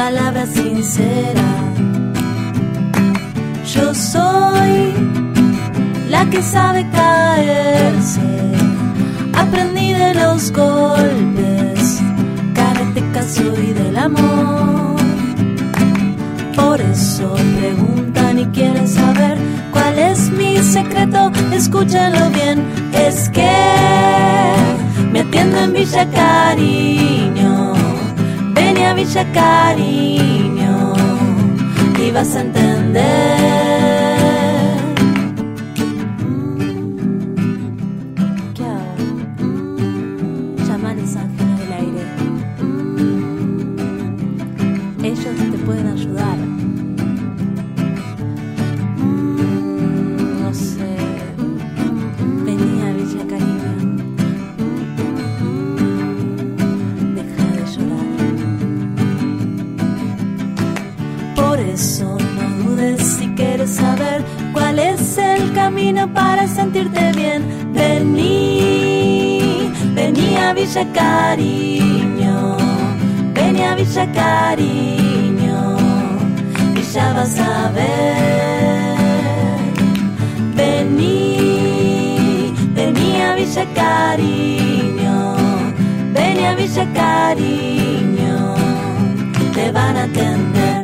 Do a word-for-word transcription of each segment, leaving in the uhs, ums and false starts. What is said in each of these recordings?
palabra sincera. Yo soy la que sabe caerse, aprendí de los golpes, karateca soy del amor. Por eso preguntan y quieren saber cuál es mi secreto, escúchenlo bien, es que me atiendo en Villa Cariño, ven a Villa Cariño y vas a entender. ¿Qué hago? Llamanes ángeles del aire. Ellos te pueden ayudar. No sé. Vení a Villa Cariño. Deja de llorar. Por eso no dudes si quieres saber cuál es el camino para sentirte bien. Vení, vení a Villa Cariño, vení a Villa Cariño y ya vas a ver. Vení, vení a Villa Cariño, vení a Villa Cariño, te van a atender.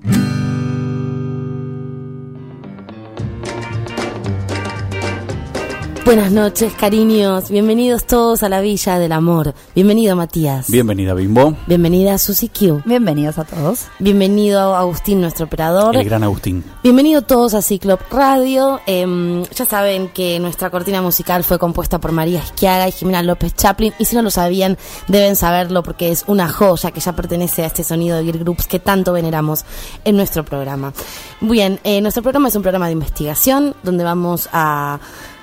Buenas noches, cariños. Bienvenidos todos a la Villa del Amor. Bienvenido, Matías. Bienvenida, Bimbo. Bienvenida, Susi Q. Bienvenidos a todos. Bienvenido, Agustín, nuestro operador. El gran Agustín. Bienvenido todos a Ciclop Radio. Eh, ya saben que nuestra cortina musical fue compuesta por María Esquiaga y Jimena López Chaplin. Y si no lo sabían, deben saberlo porque es una joya que ya pertenece a este sonido de Gear Groups que tanto veneramos en nuestro programa. Bien, eh, nuestro programa es un programa de investigación donde vamos a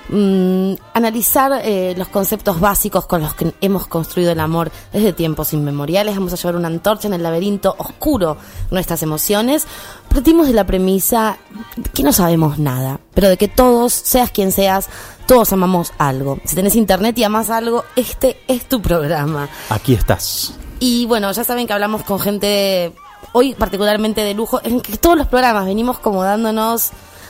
Mm, analizar eh, los conceptos básicos con los que hemos construido el amor desde tiempos inmemoriales. Vamos a llevar una antorcha en el laberinto oscuro de nuestras emociones. Partimos de la premisa que no sabemos nada, pero de que todos, seas quien seas, todos amamos algo. Si tenés internet y amás algo, este es tu programa. Aquí estás. Y bueno, ya saben que hablamos con gente, hoy particularmente de lujo, en que todos los programas venimos como dándonos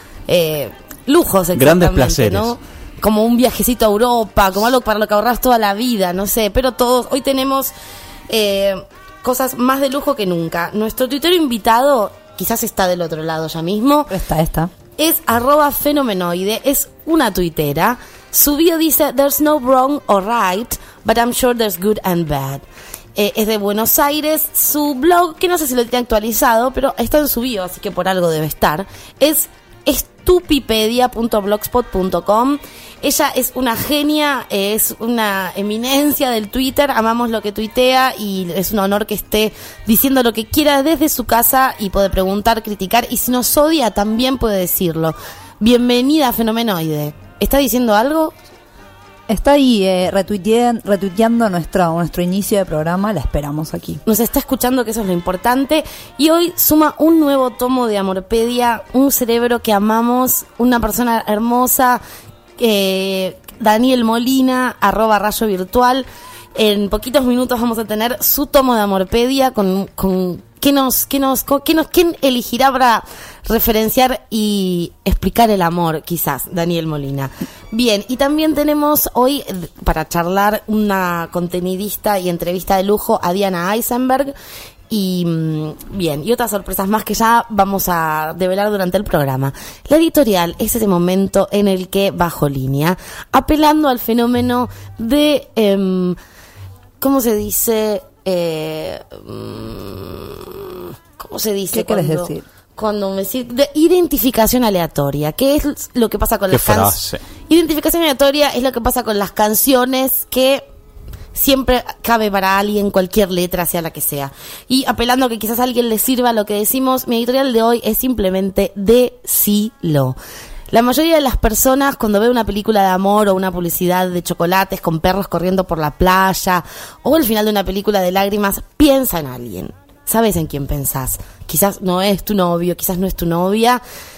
Eh, lujos, grandes placeres, ¿no? Como un viajecito a Europa, como algo para lo que ahorras toda la vida, no sé, pero todos, hoy tenemos eh, cosas más de lujo que nunca. Nuestro tuitero invitado, quizás está del otro lado ya mismo. Está, está. Es arroba fenomenoide, es una tuitera. Su bio dice, there's no wrong or right, but I'm sure there's good and bad. Eh, es de Buenos Aires. Su blog, que no sé si lo tiene actualizado, pero está en su bio, así que por algo debe estar, es estupipedia punto blogspot punto com. Ella es una genia, es una eminencia del Twitter, amamos lo que tuitea y es un honor que esté diciendo lo que quiera desde su casa y puede preguntar, criticar y si nos odia también puede decirlo. Bienvenida, Fenomenoide. ¿Está diciendo algo? Está ahí eh, retuiteando, retuiteando nuestro, nuestro inicio de programa, la esperamos aquí. Nos está escuchando, que eso es lo importante. Y hoy suma un nuevo tomo de Amorpedia, un cerebro que amamos, una persona hermosa, eh, Daniel Molina, arroba rayo virtual. En poquitos minutos vamos a tener su tomo de Amorpedia con... con ¿Qué nos, qué nos, qué nos, quién elegirá para referenciar y explicar el amor, quizás, Daniel Molina? Bien, y también tenemos hoy, para charlar, una contenidista y entrevista de lujo a Diana Eisenberg. Y bien, y otras sorpresas más que ya vamos a develar durante el programa. La editorial es ese momento en el que, bajo línea, apelando al fenómeno de, eh, ¿cómo se dice? Eh, ¿Cómo se dice? ¿Qué quieres decir? Cuando me decís de identificación aleatoria, ¿qué es lo que pasa con las canciones? Identificación aleatoria es lo que pasa con las canciones que siempre cabe para alguien, cualquier letra, sea la que sea. Y apelando a que quizás a alguien le sirva lo que decimos, mi editorial de hoy es simplemente decilo. La mayoría de las personas, cuando ve una película de amor o una publicidad de chocolates con perros corriendo por la playa o el final de una película de lágrimas, piensa en alguien. ¿Sabes en quién pensás? Quizás no es tu novio, quizás no es tu novia,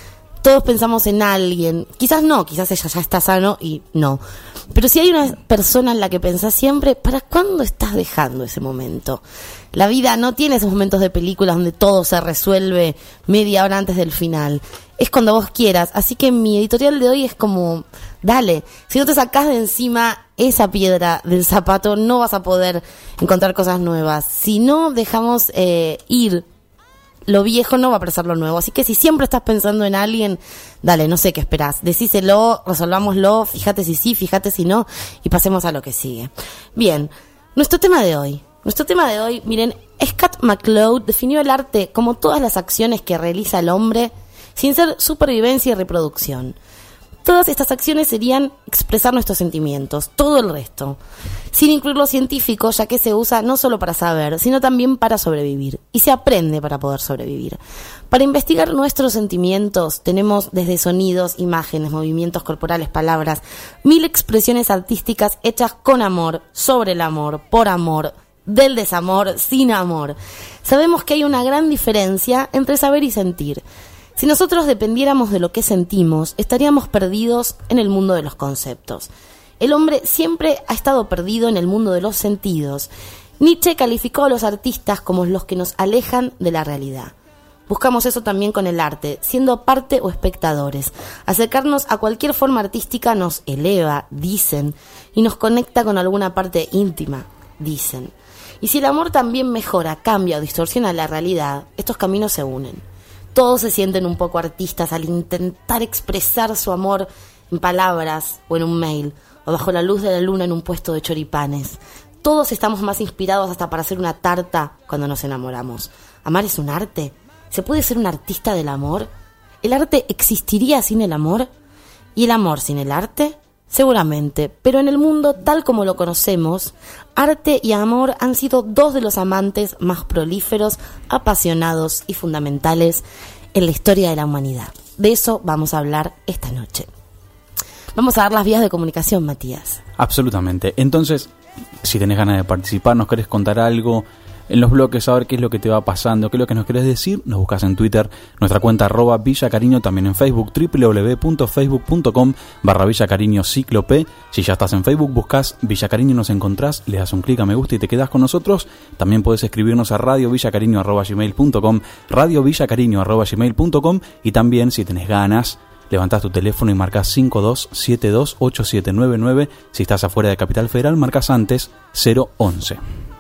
todos pensamos en alguien, quizás no, quizás ella ya está sano y no, pero si hay una persona en la que pensás siempre, ¿para cuándo estás dejando ese momento? La vida no tiene esos momentos de películas donde todo se resuelve media hora antes del final. Es cuando vos quieras. Así que mi editorial de hoy es como, dale, si no te sacás de encima esa piedra del zapato, no vas a poder encontrar cosas nuevas. Si no dejamos eh, ir lo viejo, no va a aparecer lo nuevo. Así que si siempre estás pensando en alguien, dale, no sé qué esperás. Decíselo, resolvámoslo, fíjate si sí, fíjate si no, y pasemos a lo que sigue. Bien, nuestro tema de hoy. Nuestro tema de hoy, miren, Scott McCloud definió el arte como todas las acciones que realiza el hombre sin ser supervivencia y reproducción. Todas estas acciones serían expresar nuestros sentimientos, todo el resto, sin incluir lo científico, ya que se usa no solo para saber, sino también para sobrevivir, y se aprende para poder sobrevivir. Para investigar nuestros sentimientos tenemos desde sonidos, imágenes, movimientos corporales, palabras, mil expresiones artísticas hechas con amor, sobre el amor, por amor, del desamor, sin amor. Sabemos que hay una gran diferencia entre saber y sentir. Si nosotros dependiéramos de lo que sentimos, estaríamos perdidos en el mundo de los conceptos. El hombre siempre ha estado perdido en el mundo de los sentidos. Nietzsche calificó a los artistas como los que nos alejan de la realidad. Buscamos eso también con el arte, siendo parte o espectadores. Acercarnos a cualquier forma artística nos eleva, dicen, y nos conecta con alguna parte íntima, dicen. Y si el amor también mejora, cambia o distorsiona la realidad, estos caminos se unen. Todos se sienten un poco artistas al intentar expresar su amor en palabras o en un mail, o bajo la luz de la luna en un puesto de choripanes. Todos estamos más inspirados hasta para hacer una tarta cuando nos enamoramos. ¿Amar es un arte? ¿Se puede ser un artista del amor? ¿El arte existiría sin el amor? ¿Y el amor sin el arte? Seguramente, pero en el mundo tal como lo conocemos, arte y amor han sido dos de los amantes más prolíferos, apasionados y fundamentales en la historia de la humanidad. De eso vamos a hablar esta noche. Vamos a dar las vías de comunicación, Matías. Absolutamente. Entonces, si tenés ganas de participar, nos querés contar algo en los bloques, saber qué es lo que te va pasando, qué es lo que nos querés decir, nos buscas en Twitter, nuestra cuenta arroba Villa Cariño, también en Facebook, doble u doble u doble u punto facebook punto com barra Villa Cariño Cíclope. Si ya estás en Facebook, buscas Villa Cariño, nos encontrás, le das un clic a me gusta y te quedás con nosotros. También podés escribirnos a radiovillacariño arroba gmail punto com, radiovillacariño arroba gmail punto com, y también, si tenés ganas, levantás tu teléfono y marcas cinco dos siete dos ocho siete nueve nueve. Si estás afuera de Capital Federal, marcas antes cero once.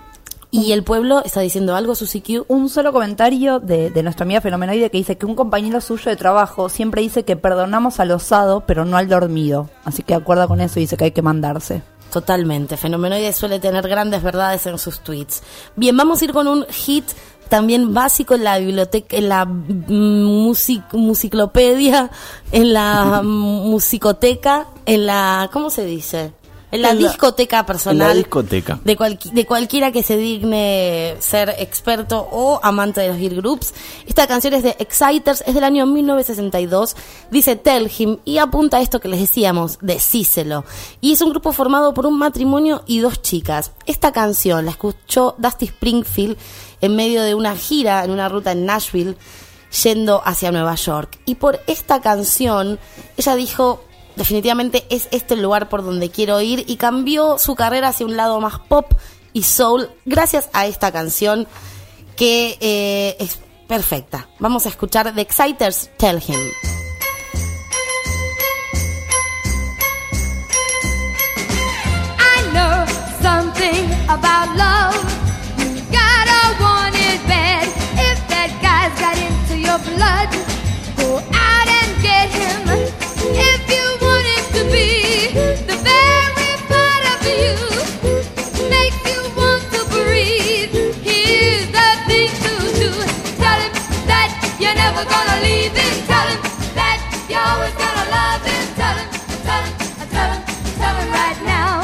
¿Y el pueblo está diciendo algo, Susi Q? Un solo comentario de, de nuestra amiga Fenomenoide, que dice que un compañero suyo de trabajo siempre dice que perdonamos al osado, pero no al dormido. Así que acuerda con eso y dice que hay que mandarse. Totalmente. Fenomenoide suele tener grandes verdades en sus tweets. Bien, vamos a ir con un hit también básico en la biblioteca, en la music, musiclopedia, en la musicoteca, en la... ¿cómo se dice? En la, en la discoteca personal. En la discoteca. De, cualqui, de cualquiera que se digne ser experto o amante de los girl groups. Esta canción es de Exciters, es del año mil novecientos sesenta y dos. Dice Tell Him y apunta a esto que les decíamos, decíselo. Y es un grupo formado por un matrimonio y dos chicas. Esta canción la escuchó Dusty Springfield en medio de una gira en una ruta en Nashville, yendo hacia Nueva York. Y por esta canción, ella dijo... definitivamente es este el lugar por donde quiero ir, y cambió su carrera hacia un lado más pop y soul gracias a esta canción que eh, es perfecta. Vamos a escuchar The Exciters, Tell Him. I know something about love. You gotta want it bad. If that guy's got into your blood, go out and get him. If you want it to be the very part of you, make you want to breathe, here's the thing to do. Tell him that you're never gonna leave him. Tell him that you're always gonna love him. Tell him, tell him, tell him, tell him right now.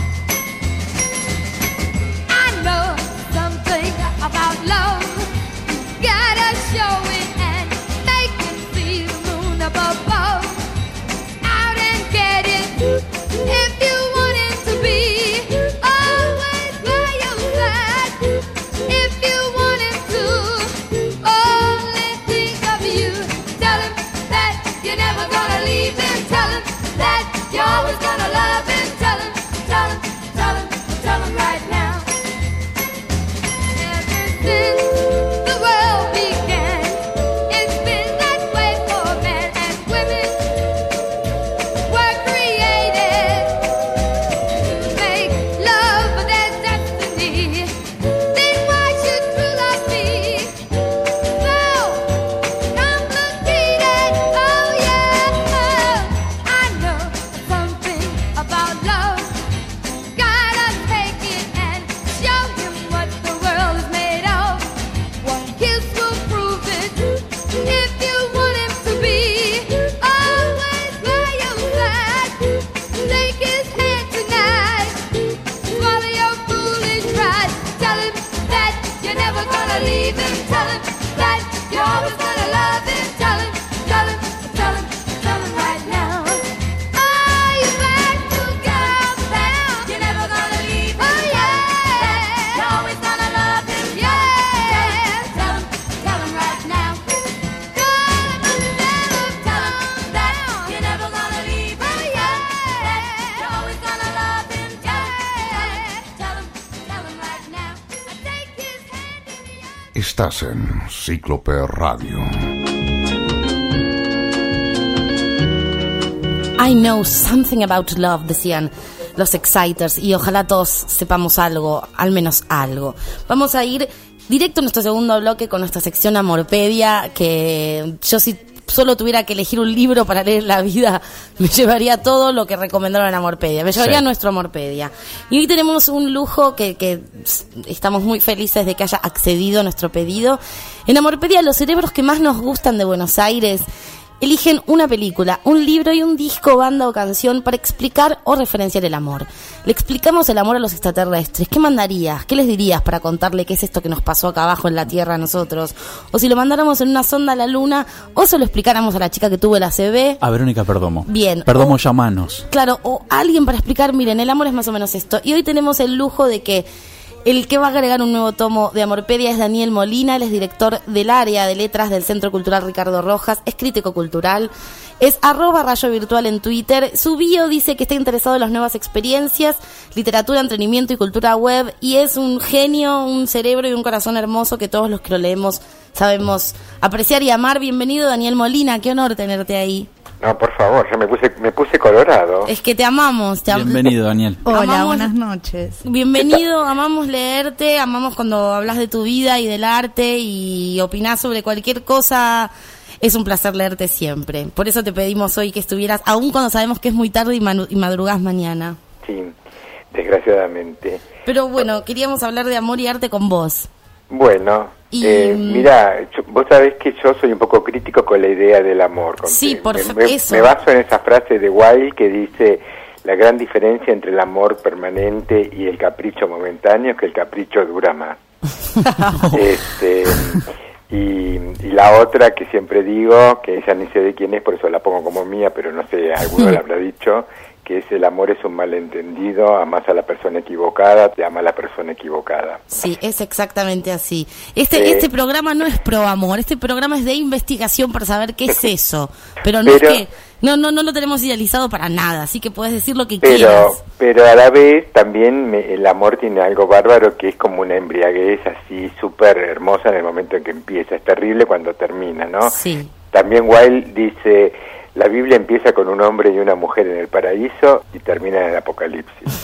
I know something about love. You gotta show it and make him see the moon above. If you want it to be always by your side, if you want it to only think of you, Estás en Cíclope Radio. I know something about love, decían los Exciters, y ojalá todos sepamos algo, al menos algo. Vamos a ir directo a nuestro segundo bloque con nuestra sección Amorpedia, que yo si solo tuviera que elegir un libro para leer la vida, me llevaría todo lo que recomendaron en Amorpedia, me llevaría sí. nuestro Amorpedia. Y hoy tenemos un lujo que, que estamos muy felices de que haya accedido a nuestro pedido. En Amorpedia, los cerebros que más nos gustan de Buenos Aires eligen una película, un libro y un disco, banda o canción para explicar o referenciar el amor. Le explicamos el amor a los extraterrestres. ¿Qué mandarías? ¿Qué les dirías para contarle qué es esto que nos pasó acá abajo en la Tierra a nosotros? O si lo mandáramos en una sonda a la Luna, o se lo explicáramos a la chica que tuvo el A C V. A Verónica Perdomo. Bien. Perdomo, llamanos. Claro, o alguien para explicar, miren, el amor es más o menos esto. Y hoy tenemos el lujo de que el que va a agregar un nuevo tomo de Amorpedia es Daniel Molina. Él es director del área de letras del Centro Cultural Ricardo Rojas, es crítico cultural, es arroba rayo virtual en Twitter. Su bio dice que está interesado en las nuevas experiencias, literatura, entretenimiento y cultura web, y es un genio, un cerebro y un corazón hermoso que todos los que lo leemos sabemos apreciar y amar. Bienvenido, Daniel Molina, qué honor tenerte ahí. No, por favor, ya me puse me puse colorado. Es que te amamos. Te am- Bienvenido, Daniel. Hola, amamos, buenas noches. Bienvenido, amamos leerte, amamos cuando hablas de tu vida y del arte y opinás sobre cualquier cosa. Es un placer leerte siempre. Por eso te pedimos hoy que estuvieras, aun cuando sabemos que es muy tarde y, manu- y madrugás mañana. Sí, desgraciadamente. Pero bueno, queríamos hablar de amor y arte con vos. Bueno, y... eh, mira, yo, vos sabés que yo soy un poco crítico con la idea del amor. Con Sí, que por me, fa- me, eso. me baso en esa frase de Wilde que dice: la gran diferencia entre el amor permanente y el capricho momentáneo es que el capricho dura más. este y, y la otra que siempre digo, que ella ni sé de quién es, por eso la pongo como mía, pero no sé, alguno la habrá dicho, que es: el amor es un malentendido, amas a la persona equivocada, te ama la persona equivocada. Sí, es exactamente así. Este Eh, este programa no es pro amor, este programa es de investigación para saber qué es eso. Pero no Pero- es que no no no lo tenemos idealizado para nada, así que puedes decir lo que Pero, quieras. pero a la vez también me- el amor tiene algo bárbaro, que es como una embriaguez así súper hermosa en el momento en que empieza. Es terrible cuando termina, ¿no? Sí. También Wilde dice: la Biblia empieza con un hombre y una mujer en el paraíso y termina en el apocalipsis.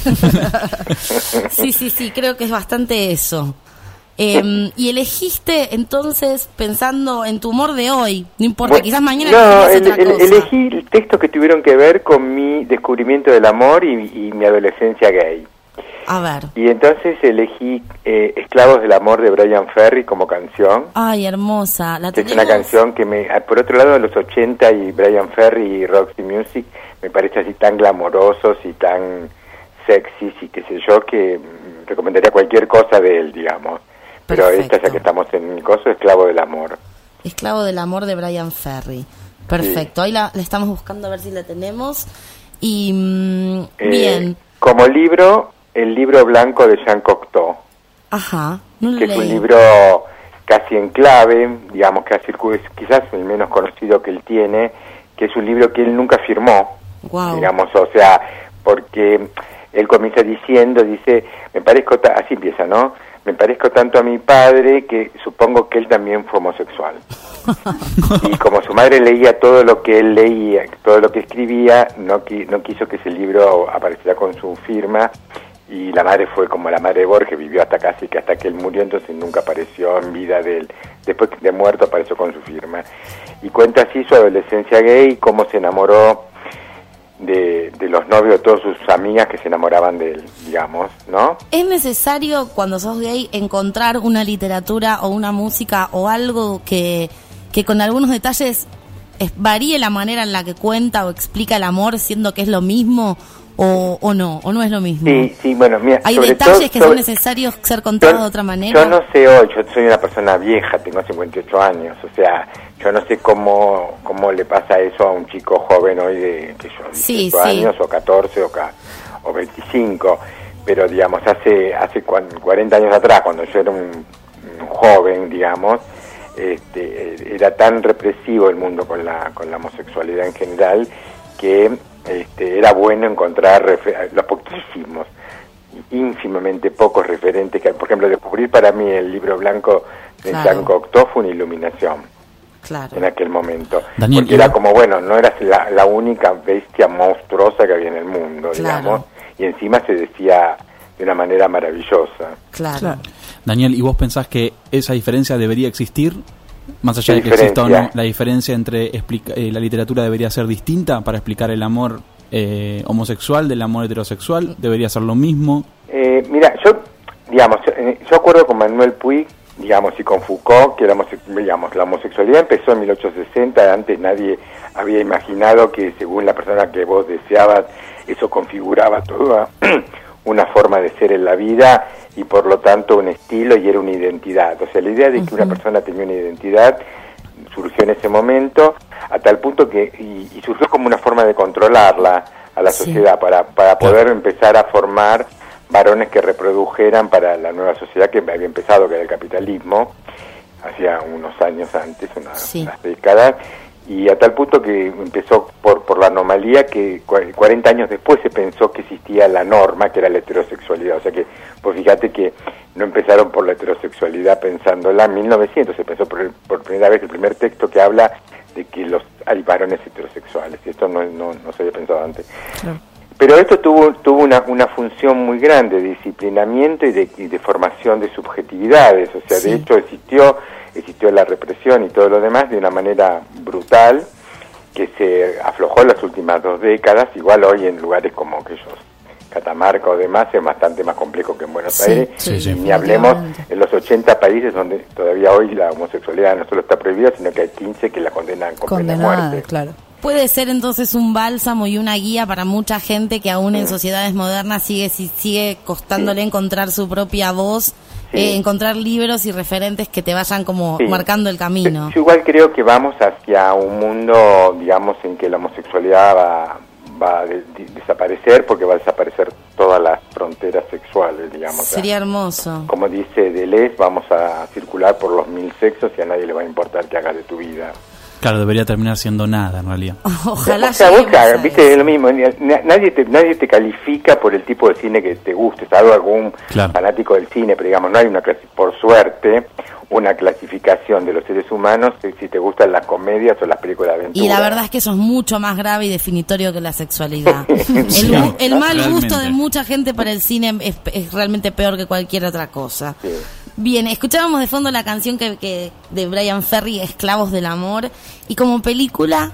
Sí, sí, sí, creo que es bastante eso. Eh, y elegiste entonces pensando en tu humor de hoy, no importa, Bueno, quizás mañana no, elegís el- otra el- cosa. elegí el texto que tuvieron que ver con mi descubrimiento del amor y, y mi adolescencia gay. A ver. Y entonces elegí eh, Esclavos del Amor de Brian Ferry como canción. Ay, hermosa. La Es tenemos. una canción que me, por otro lado, en los ochenta y Brian Ferry y Roxy Music me parece así tan glamorosos y tan sexys y qué sé yo, que mm, recomendaría cualquier cosa de él, digamos. Pero Perfecto. esta, ya que estamos en el coso, Esclavo del Amor. Esclavo del amor de Brian Ferry. Perfecto. Ahí la, la estamos buscando a ver si la tenemos. Y mm, Eh, bien. Como libro, el libro blanco de Jean Cocteau, Ajá. No lo que es un leí. libro casi en clave, digamos que ha circu- es quizás el menos conocido que él tiene, que es un libro que él nunca firmó, Guau. digamos, o sea, porque él comienza diciendo, dice, me parezco, ta-", así empieza, ¿no? Me parezco tanto a mi padre que supongo que él también fue homosexual. Y como su madre leía todo lo que él leía, todo lo que escribía, no, qui- no quiso que ese libro apareciera con su firma, y la madre fue como la madre de Borges, vivió hasta casi que hasta que él murió, entonces nunca apareció en vida de él. Después de muerto apareció con su firma. Y cuenta así su adolescencia gay, cómo se enamoró de, de los novios de todas sus amigas que se enamoraban de él, digamos, ¿no? ¿Es necesario cuando sos gay encontrar una literatura o una música o algo que, que con algunos detalles es- varíe la manera en la que cuenta o explica el amor, siendo que es lo mismo o, o no, o no es lo mismo? Sí, sí, bueno, mira, ¿Hay sobre detalles todo- que sobre- son necesarios ser contados Yo- de otra manera? Yo no sé hoy, yo soy una persona vieja, tengo cincuenta y ocho años, o sea, yo no sé cómo cómo le pasa eso a un chico joven hoy de, que yo, Sí, dieciocho sí. años, o catorce, o, ca- o veinticinco, pero digamos, hace hace cuan- cuarenta años atrás, cuando yo era un, un joven, digamos, este, eh, era tan represivo el mundo con la, con la homosexualidad en general, que este, era bueno encontrar refer- los poquísimos, ínfimamente pocos referentes que, por ejemplo, descubrir para mí el libro blanco Claro. Jean Cocteau fue una iluminación Claro. en aquel momento. Daniel, Porque y era vos- como, bueno, no eras la, la única bestia monstruosa que había en el mundo, Claro. digamos, y encima se decía de una manera maravillosa. Claro. Claro. Daniel, ¿y vos pensás que esa diferencia debería existir? Más allá ¿Qué de que exista o no, diferencia? la diferencia entre explica- eh, la literatura debería ser distinta para explicar el amor eh, homosexual del amor heterosexual, debería ser lo mismo. Eh, mira, yo, digamos, eh, yo acuerdo con Manuel Puig, digamos, y con Foucault, que la, homose- digamos, la homosexualidad empezó en mil ochocientos sesenta, antes nadie había imaginado que según la persona que vos deseabas, eso configuraba toda una forma de ser en la vida y por lo tanto un estilo y era una identidad. O sea, la idea de que una persona tenía una identidad surgió en ese momento a tal punto que, y, y surgió como una forma de controlarla a la Sí. sociedad para, para poder empezar a formar varones que reprodujeran para la nueva sociedad que había empezado, que era el capitalismo, hacía unos años antes, unas, Sí. unas décadas, y a tal punto que empezó por, por la anomalía que cua- cuarenta años después se pensó que existía la norma, que era la heterosexualidad. O sea que, pues fíjate que no empezaron por la heterosexualidad pensándola, en mil novecientos se pensó por, el- por primera vez el primer texto que habla de que los hay varones heterosexuales, y esto no, no, no se había pensado antes. Pero esto tuvo tuvo una, una función muy grande de disciplinamiento y de, y de formación de subjetividades, o sea, Sí. de hecho existió existió la represión y todo lo demás de una manera brutal que se aflojó en las últimas dos décadas, igual hoy en lugares como aquellos Catamarca o demás es bastante más complejo que en Buenos Sí, Aires, sí, sí. y ni hablemos definitivamente. en los ochenta países donde todavía hoy la homosexualidad no solo está prohibida, sino que hay quince que la condenan con pena de Condenada, muerte. claro. Puede ser entonces un bálsamo y una guía para mucha gente que aún en sociedades modernas sigue si- sigue costándole Sí. encontrar su propia voz, Sí. eh, encontrar libros y referentes que te vayan como Sí. marcando el camino. Yo, yo igual creo que vamos hacia un mundo, digamos, en que la homosexualidad va, va a de- de- desaparecer, porque va a desaparecer todas las fronteras sexuales, digamos. O sea, Sería hermoso. como dice Deleuze, vamos a circular por los mil sexos y a nadie le va a importar qué hagas de tu vida. Claro, debería terminar siendo nada en realidad. Ojalá O sea, vos, lleguemos a viste, eso. es lo mismo, ni- na- nadie te, nadie te califica por el tipo de cine que te guste, salvo algún Claro. fanático del cine, pero digamos, no hay una clasi- por suerte, una clasificación de los seres humanos si si te gustan las comedias o las películas de aventura. Y la verdad es que eso es mucho más grave y definitorio que la sexualidad. Sí, el, mu- el mal realmente. gusto de mucha gente para el cine es, es realmente peor que cualquier otra cosa. Sí. Bien, escuchábamos de fondo la canción que, que de Brian Ferry, Esclavos del Amor, y como película,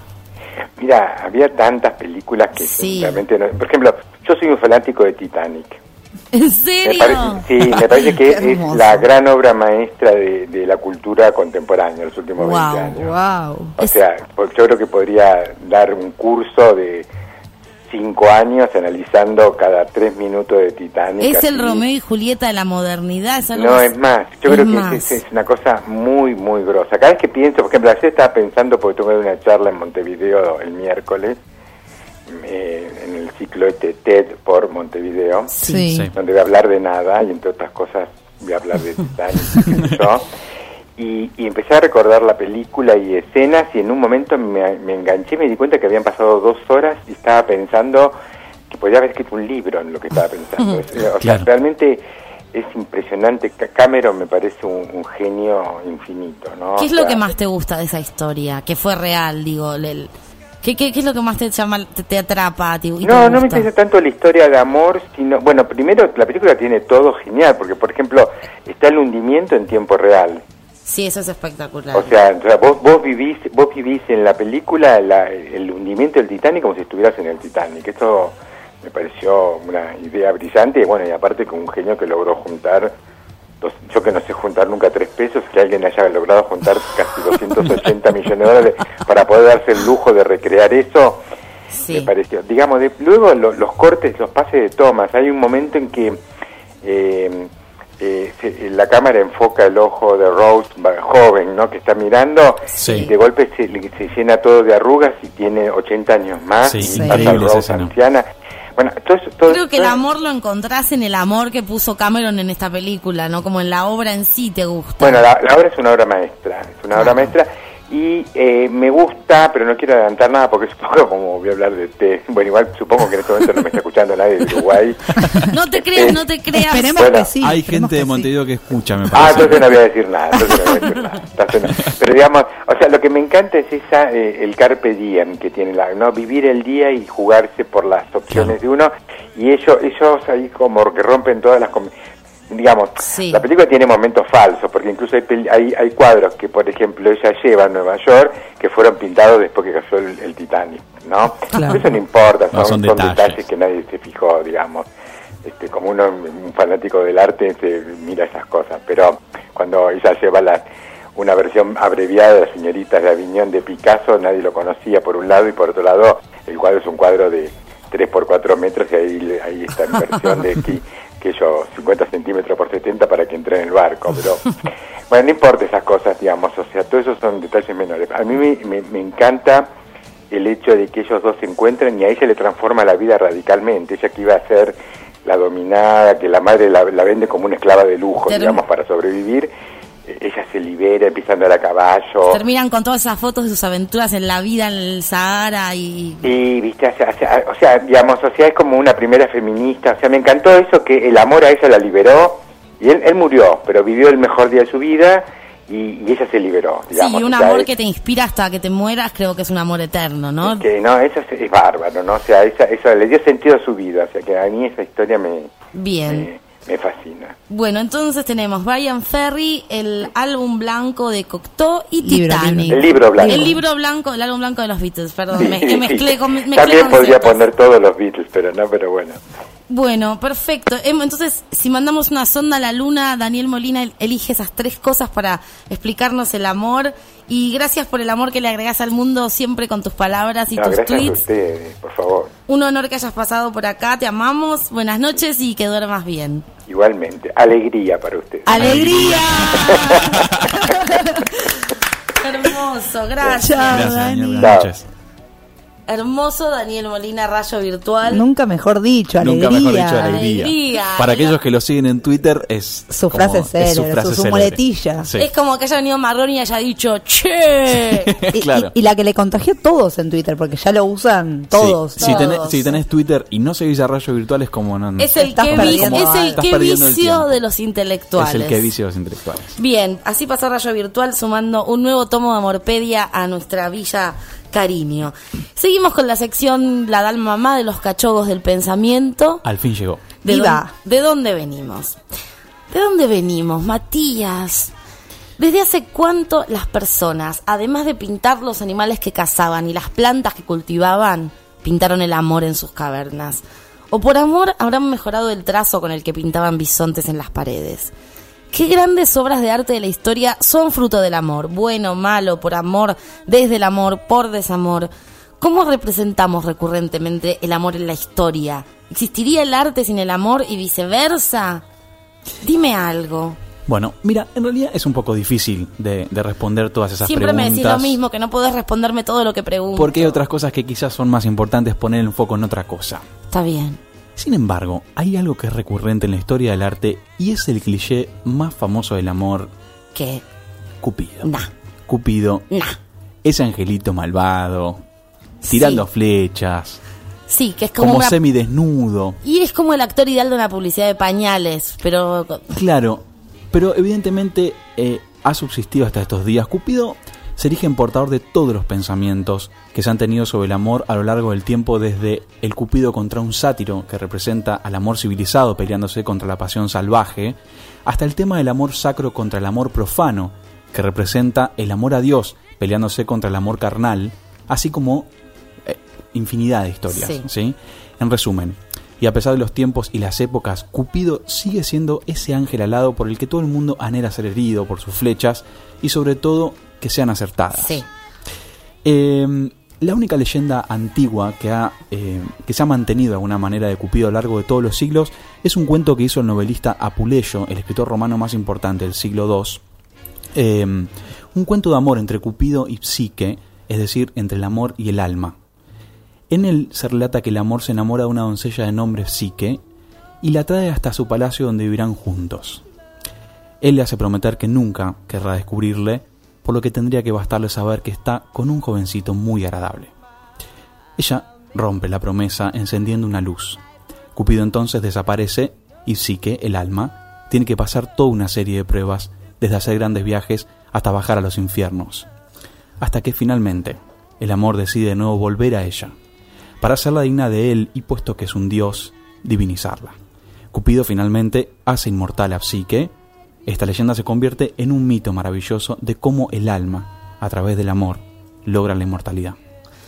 Mira, había tantas películas que Sí. realmente no... Por ejemplo, yo soy un fanático de Titanic. ¿en Me serio? parece, sí, me parece que Qué es hermoso. la gran obra maestra de, de la cultura contemporánea de los últimos Wow, veinte años. Wow. O Es- sea, pues yo creo que podría dar un curso de cinco años analizando cada tres minutos de Titanic. Es el así. Romeo y Julieta de la modernidad. Es algo No, así- es más, yo es creo que más. es, es una cosa muy, muy grosa. Cada vez que pienso, por ejemplo, ayer estaba pensando, porque tuve una charla en Montevideo el miércoles, eh, en el ciclo este TED por Montevideo, Sí. Sí. donde voy a hablar de nada y entre otras cosas voy a hablar de Titanic, qué sé yo. Y, y empecé a recordar la película y escenas y en un momento me, me enganché y me di cuenta que habían pasado dos horas y estaba pensando que podía haber escrito un libro en lo que estaba pensando. Es- o sea, Claro. realmente es impresionante. Ca- Cameron me parece un, un genio infinito, ¿no? ¿Qué es O lo sea, que más te gusta de esa historia? Que fue real, digo. el- ¿qué, qué, qué es lo que más te llama, te, te atrapa? Te, y te No, no me gusta? interesa tanto la historia de amor, sino... Bueno, primero, la película tiene todo genial, porque, por ejemplo, está el hundimiento en tiempo real. Sí, eso es espectacular. O sea, o sea, vos, vos vivís vos vivís en la película la- el hundimiento del Titanic como si estuvieras en el Titanic. Esto me pareció una idea brillante y bueno, y aparte con un genio que logró juntar, dos- yo que no sé juntar nunca tres pesos, que alguien haya logrado juntar casi doscientos ochenta millones de dólares para poder darse el lujo de recrear eso, sí. me pareció. Digamos, de, luego lo- los cortes, los pases de tomas, hay un momento en que... Eh, eh, se- la cámara enfoca el ojo de Rose va- joven, ¿no? Que está mirando Sí. y de golpe se, le- se llena todo de arrugas y tiene ochenta años más Sí, y increíble pasa esa Rose escena. anciana. Bueno, todo eso- todo- Creo que el todo- amor lo encontrás en el amor que puso Cameron en esta película, ¿no? Como en la obra en sí te gusta. Bueno, la, la obra es una obra maestra, es una Claro. obra maestra y, Y eh, me gusta, pero no quiero adelantar nada porque supongo como voy a hablar de té. Bueno, igual supongo que en este momento no me está escuchando nadie de Uruguay. No te creas, no te creas. Esperemos Bueno, que sí. Hay esperemos gente de que sí. Montevideo que escucha, me Ah, parece. entonces no voy a decir nada, entonces no voy a decir nada. Entonces no. Pero digamos, o sea, lo que me encanta es esa eh, el carpe diem que tiene la, ¿no? Vivir el día y jugarse por las opciones Claro. de uno. Y ellos, ellos ahí como que rompen todas las... com- Digamos, Sí. la película tiene momentos falsos, porque incluso hay, pel- hay, hay cuadros que, por ejemplo, ella lleva a Nueva York que fueron pintados después que cayó el, el Titanic, ¿no? Claro. Eso no importa, son, No, son son detalles. detalles que nadie se fijó, digamos. Este, como uno, un fanático del arte, se mira esas cosas, pero cuando ella lleva la, una versión abreviada de Las señoritas de Aviñón de Picasso, nadie lo conocía por un lado, y por otro lado, el cuadro es un cuadro de tres por cuatro metros, y ahí, ahí está en versión de que, que yo, cincuenta centímetros por setenta para que entre en el barco, pero bueno, no importa esas cosas, digamos, o sea, todo eso son detalles menores. A mí me, me, me encanta el hecho de que ellos dos se encuentran y a ella le transforma la vida radicalmente. Ella que iba a ser la dominada, que la madre la, la vende como una esclava de lujo, Term- digamos, para sobrevivir, eh, ella se libera, empieza a andar a caballo. Terminan con todas esas fotos de sus aventuras en la vida en el Sahara y... Sí, viste, o sea, o sea, o sea, digamos, o sea, es como una primera feminista, o sea, me encantó eso, que el amor a ella la liberó, y él, él murió, pero vivió el mejor día de su vida, y, y ella se liberó, digamos. Sí, un o sea, amor es- que te inspira hasta que te mueras, creo que es un amor eterno, ¿no? que no, eso es, es bárbaro, ¿no? O sea, esa, eso le dio sentido a su vida, o sea, que a mí esa historia me, Bien. me, me fascina. Bueno, entonces tenemos Brian Ferry, el álbum blanco de Cocteau y Libro, Titanic. El libro blanco. El libro blanco, el álbum blanco de los Beatles, perdón, me, me mezclé con mezclé También podría conceptos. poner todos los Beatles, pero no, pero bueno. Bueno, perfecto. Em, Entonces, si mandamos una sonda a la luna, Daniel Molina el- elige esas tres cosas para explicarnos el amor. Y gracias por el amor que le agregás al mundo siempre con tus palabras y No, tus gracias a tweets. ustedes, por favor. Un honor que hayas pasado por acá, te amamos. Buenas noches y que duermas bien. Igualmente, alegría para ustedes. ¡Alegría! Hermoso, gracias. Chao, Gracias, Dani. señor. Chao. Buenas noches. Hermoso Daniel Molina, Rayo Virtual. Nunca mejor dicho, alegría. Nunca mejor dicho alegría. Alegría. Para aquellos que lo siguen en Twitter es Su como- frase es célebre, su- frase su célebre. muletilla. Sí. Es como que haya venido Marrón y haya dicho, che. Y, Claro. y- y la que le contagió a todos en Twitter, porque ya lo usan todos. Sí, Si, tenés, Todos. si tenés Twitter y no seguís a Rayo Virtual es como no, no. Es el Estás que, vi- perdiendo es algo. el Estás que perdiendo el vicio tiempo. de los intelectuales. Es el que vicia a los intelectuales. Bien, así pasó Rayo Virtual sumando un nuevo tomo de Amorpedia a nuestra Villa Cariño. Seguimos con la sección La Dalma Mamá de los cachogos del pensamiento. Al fin llegó. ¿De, Viva. dónde, ¿De dónde venimos? ¿De dónde venimos, Matías? ¿Desde hace cuánto las personas, además de pintar los animales que cazaban y las plantas que cultivaban, pintaron el amor en sus cavernas? ¿O por amor habrán mejorado el trazo con el que pintaban bisontes en las paredes? ¿Qué grandes obras de arte de la historia son fruto del amor? Bueno, malo, por amor, desde el amor, por desamor. ¿Cómo representamos recurrentemente el amor en la historia? ¿Existiría el arte sin el amor y viceversa? Dime algo. Bueno, mira, en realidad es un poco difícil de, de responder todas esas Siempre me preguntas. decís lo mismo, que no podés responderme todo lo que pregunto. Porque hay otras cosas que quizás son más importantes poner el foco en otra cosa. Está bien. Sin embargo, hay algo que es recurrente en la historia del arte y es el cliché más famoso del amor, ¿Qué? Cupido. Nah, Cupido, nah. ese angelito malvado, tirando Sí. flechas, Sí, que es como, como una... semidesnudo. Y es como el actor ideal de una publicidad de pañales, pero... Claro, pero evidentemente eh, ha subsistido hasta estos días. Cupido se erige en portador de todos los pensamientos que se han tenido sobre el amor a lo largo del tiempo, desde el Cupido contra un sátiro que representa al amor civilizado peleándose contra la pasión salvaje, hasta el tema del amor sacro contra el amor profano, que representa el amor a Dios peleándose contra el amor carnal, así como eh, infinidad de historias. Sí. ¿Sí? En resumen, y a pesar de los tiempos y las épocas, Cupido sigue siendo ese ángel alado por el que todo el mundo anhela ser herido por sus flechas y sobre todo que sean acertadas. Sí. Eh, la única leyenda antigua que, ha, eh, que se ha mantenido de alguna manera de Cupido a lo largo de todos los siglos es un cuento que hizo el novelista Apuleyo, el escritor romano más importante del siglo segundo. Eh, un cuento de amor entre Cupido y Psique, es decir, entre el amor y el alma. En él se relata que el amor se enamora de una doncella de nombre Psique y la trae hasta su palacio donde vivirán juntos. Él le hace prometer que nunca querrá descubrirle por lo que tendría que bastarle saber que está con un jovencito muy agradable. Ella rompe la promesa encendiendo una luz. Cupido entonces desaparece y Psique, el alma, tiene que pasar toda una serie de pruebas, desde hacer grandes viajes hasta bajar a los infiernos. Hasta que finalmente el amor decide de nuevo volver a ella, para hacerla digna de él y, puesto que es un dios, divinizarla. Cupido finalmente hace inmortal a Psique. Esta leyenda se convierte en un mito maravilloso de cómo el alma, a través del amor, logra la inmortalidad.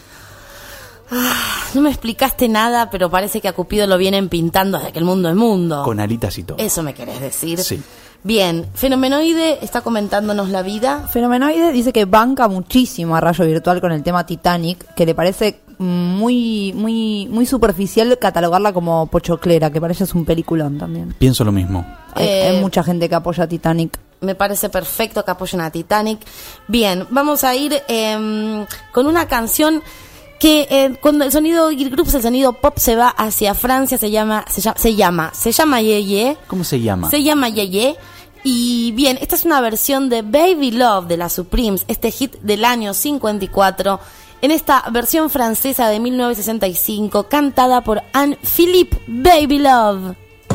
Ah, no me explicaste nada, pero parece que a Cupido lo vienen pintando desde que el mundo es mundo. Con alitas y todo. Eso me querés decir. Sí. Bien, Fenomenoide está comentándonos la vida. Fenomenoide dice que banca muchísimo a Rayo Virtual con el tema Titanic, que le parece muy muy muy superficial catalogarla como pochoclera, que para ella es un peliculón también. Pienso lo mismo. Hay, Eh, hay mucha gente que apoya a Titanic. Me parece perfecto que apoyen a Titanic. Bien, vamos a ir eh, con una canción que eh, cuando el sonido Gear Groups, el sonido pop se va hacia Francia, se llama, se llama, se llama, se llama Ye Ye. ¿Cómo se llama? Se llama Ye Ye. Y bien, esta es una versión de Baby Love de la Supremes, este hit del año cincuenta y cuatro, en esta versión francesa de mil novecientos sesenta y cinco, cantada por Anne-Philippe. Baby Love.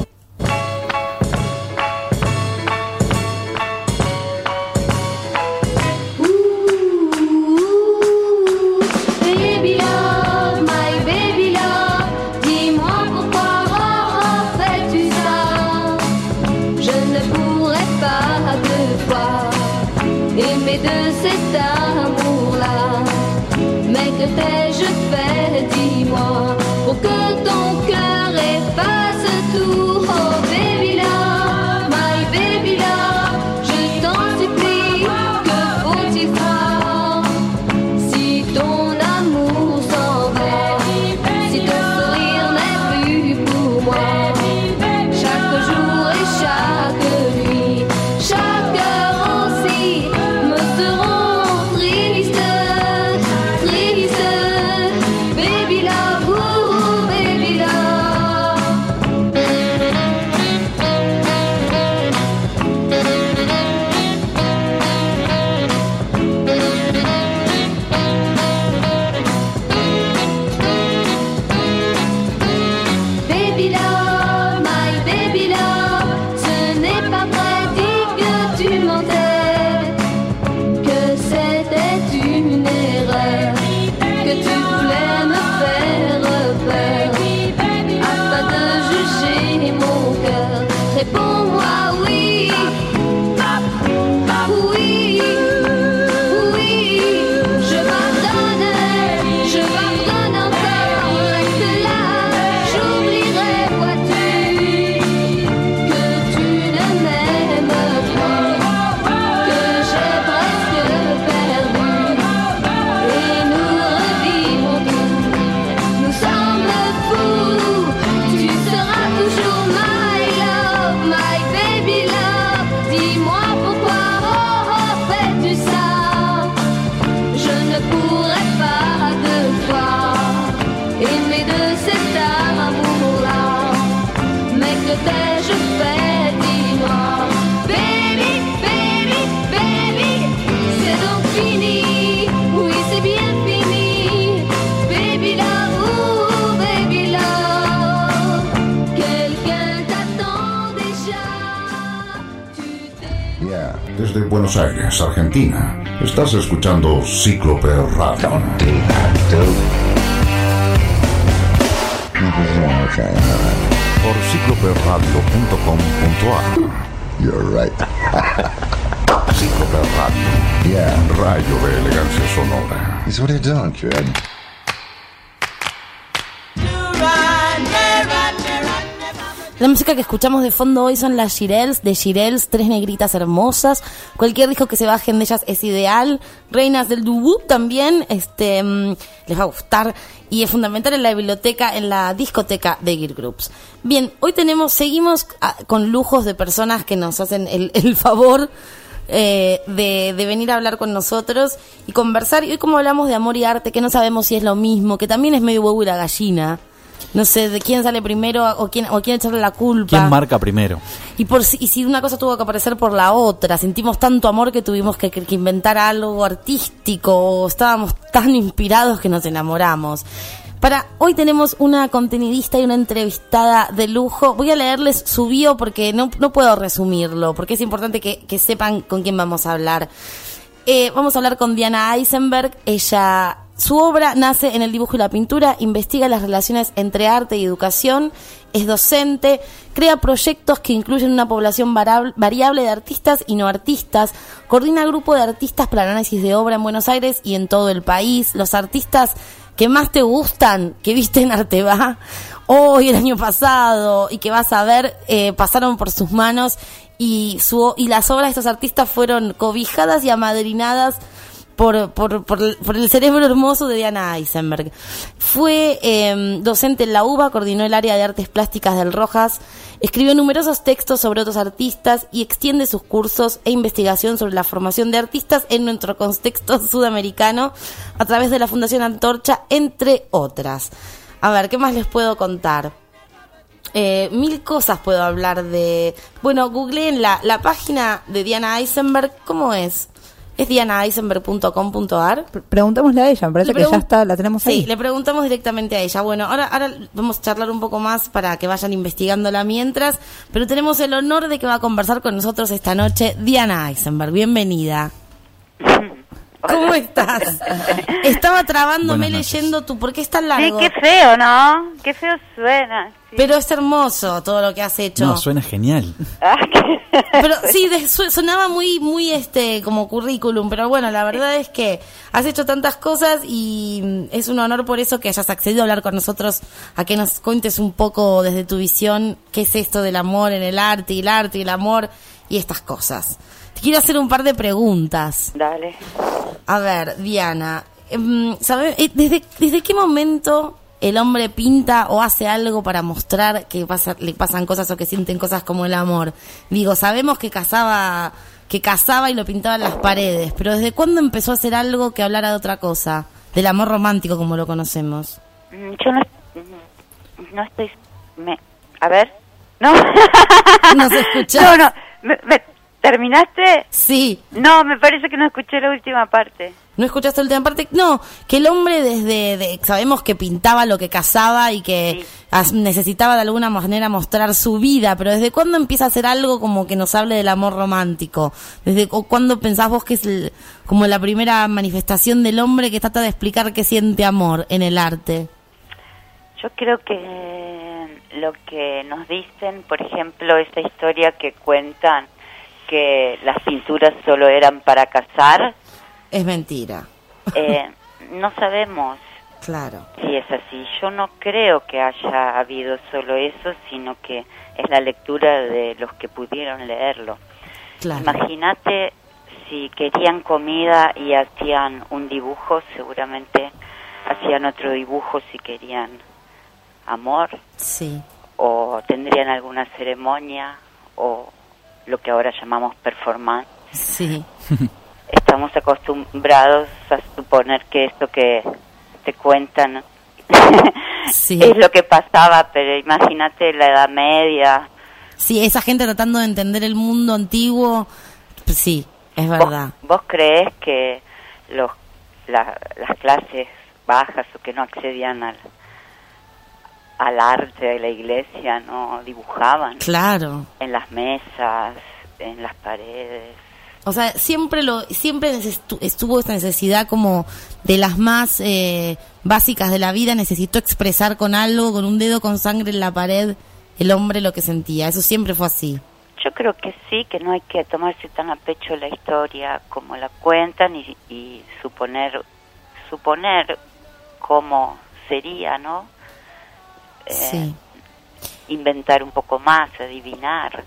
Baby love, my baby love, dis-moi pourquoi oh, fais-tu ça? Je ne pourrais pas deux fois aimer de cet amour-là. Mais que t'ai-je fait, dis-moi, pour que ton cœur efface tout? Oh baby love, my baby love, je t'en supplie, que faut-il faire? Si ton amour s'en va, si ton sourire n'est plus pour moi, chaque jour et chaque nuit, chaque heure aussi me seront tristes, tristes. Baby love, ooh, baby love. Baby love, my baby love, ce n'est pas vrai, dis que tu mentais, que c'était une erreur, que tu voulais me faire peur, afin de juger mon cœur. Réponds-moi oui, oui, oui, je pardonne, je pardonne encore, reste là, j'oublierai, vois-tu, que tu ne m'aimes plus, que j'ai presque perdu, et nous revivons tout, nous sommes fous, tu seras toujours my love, my baby love, dis-moi pourquoi oh, oh, fais-tu ça? Je ne pourrais pas deux fois aimer de cet amour-là, mais que t'ai-je fait, dis-moi? Baby, baby, baby, c'est donc fini, oui c'est bien fini. Baby love, ooh, baby love, quelqu'un t'attend déjà, tu t'es... Yeah. Desde Buenos Aires, Argentina, estás escuchando Cíclope Radio. Por cíclope radio punto com punto a r. You're right. Cíclope Radio. Yeah. Un rayo de elegancia sonora. That's what you're doing, kid. La música que escuchamos de fondo hoy son las Shirelles, de Shirelles, tres negritas hermosas. Cualquier disco que se bajen de ellas es ideal. Reinas del Dubú también, este, mmm, les va a gustar. Y es fundamental en la biblioteca, en la discoteca de Gear Groups. Bien, hoy tenemos, seguimos a, con lujos de personas que nos hacen el, el favor eh, de, de venir a hablar con nosotros y conversar. Y hoy como hablamos de amor y arte, que no sabemos si es lo mismo, que también es medio huevo y la gallina. no sé, de quién sale primero o quién o quién echarle la culpa. ¿Quién marca primero? Y por si, y si una cosa tuvo que aparecer por la otra, sentimos tanto amor que tuvimos que, que, que inventar algo artístico, o estábamos tan inspirados que nos enamoramos. Para hoy tenemos una contenidista y una entrevistada de lujo. Voy a leerles su bio porque no, no puedo resumirlo, porque es importante que, que sepan con quién vamos a hablar. Eh, vamos a hablar con Diana Eisenberg. Ella, su obra nace en el dibujo y la pintura, investiga las relaciones entre arte y educación, es docente, crea proyectos que incluyen una población variable de artistas y no artistas, coordina grupo de artistas para análisis de obra en Buenos Aires y en todo el país. Los artistas que más te gustan, que viste en Arteba hoy, el año pasado, y que vas a ver, eh, pasaron por sus manos, y su y las obras de estos artistas fueron cobijadas y amadrinadas por por, por, por el cerebro hermoso de Diana Eisenberg. Fue eh, docente en la U B A, coordinó el área de artes plásticas del Rojas, escribió numerosos textos sobre otros artistas y extiende sus cursos e investigación sobre la formación de artistas en nuestro contexto sudamericano a través de la Fundación Antorcha, entre otras. A ver, ¿qué más les puedo contar? Eh, mil cosas puedo hablar de... Bueno, googleen la, la página de Diana Eisenberg. ¿Cómo es? ¿Es diana eisenberg punto com punto a r? Preguntémosle a ella, me parece que ya está, la tenemos ahí. Sí, le preguntamos directamente a ella. Bueno, ahora, ahora vamos a charlar un poco más para que vayan investigándola mientras, pero tenemos el honor de que va a conversar con nosotros esta noche Diana Eisenberg. Bienvenida. ¿Cómo estás? Estaba trabándome leyendo tu... ¿Por qué es tan largo? Sí, qué feo, ¿no? Qué feo suena. Sí. Pero es hermoso todo lo que has hecho. No, suena genial. Pero sí, de, su, sonaba muy, muy este como currículum, pero bueno, la verdad es que has hecho tantas cosas y es un honor por eso que hayas accedido a hablar con nosotros, a que nos cuentes un poco desde tu visión qué es esto del amor en el arte, y el arte y el amor y estas cosas. Te quiero hacer un par de preguntas. Dale. A ver, Diana, ¿sabes desde, desde qué momento el hombre pinta o hace algo para mostrar que pasa, le pasan cosas o que sienten cosas como el amor? Digo, sabemos que cazaba, que cazaba y lo pintaba en las paredes, pero ¿desde cuándo empezó a hacer algo que hablara de otra cosa? Del amor romántico como lo conocemos. Yo no, no estoy... Me, a ver, ¿no? ¿No se escucha? No, no, me, me, ¿terminaste? Sí. No, me parece que no escuché la última parte. ¿No escuchaste la última parte? No, que el hombre desde, de, sabemos que pintaba lo que cazaba y que sí. as, necesitaba de alguna manera mostrar su vida, pero ¿desde cuándo empieza a hacer algo como que nos hable del amor romántico? ¿Desde cuándo pensás vos que es el, como la primera manifestación del hombre que trata de explicar qué siente amor en el arte? Yo creo que lo que nos dicen, por ejemplo, esa historia que cuentan que las pinturas solo eran para cazar, es mentira. Eh, no sabemos claro. si es así. Yo no creo que haya habido solo eso, sino que es la lectura de los que pudieron leerlo. Claro. Imagínate si querían comida y hacían un dibujo, seguramente hacían otro dibujo si querían amor. Sí. O tendrían alguna ceremonia, o lo que ahora llamamos performance. Sí. Estamos acostumbrados a suponer que esto que te cuentan sí. es lo que pasaba, pero imagínate la Edad Media. Sí, esa gente tratando de entender el mundo antiguo, pues sí, es verdad. ¿Vos, vos creés que los la, las clases bajas o que no accedían al, al arte de la iglesia no dibujaban? Claro. En las mesas, en las paredes. O sea, siempre lo siempre estuvo esta necesidad como de las más eh, básicas de la vida, necesitó expresar con algo, con un dedo con sangre en la pared, el hombre lo que sentía. Eso siempre fue así. Yo creo que sí, que no hay que tomarse tan a pecho la historia como la cuentan y, y suponer suponer cómo sería, ¿no? Eh, sí. Inventar un poco más, adivinar.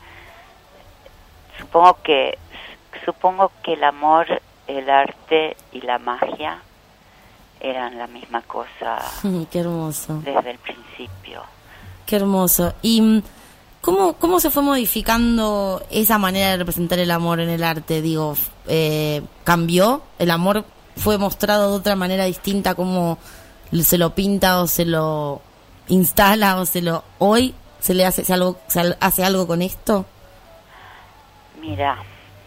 Supongo que Supongo que el amor, el arte y la magia eran la misma cosa. Qué hermoso. Desde el principio. Qué hermoso. ¿Y cómo, cómo se fue modificando esa manera de representar el amor en el arte? Digo, eh, ¿cambió? ¿El amor fue mostrado de otra manera distinta? ¿Cómo se lo pinta o se lo instala o se lo hoy se le hace se algo se hace algo con esto? Mira,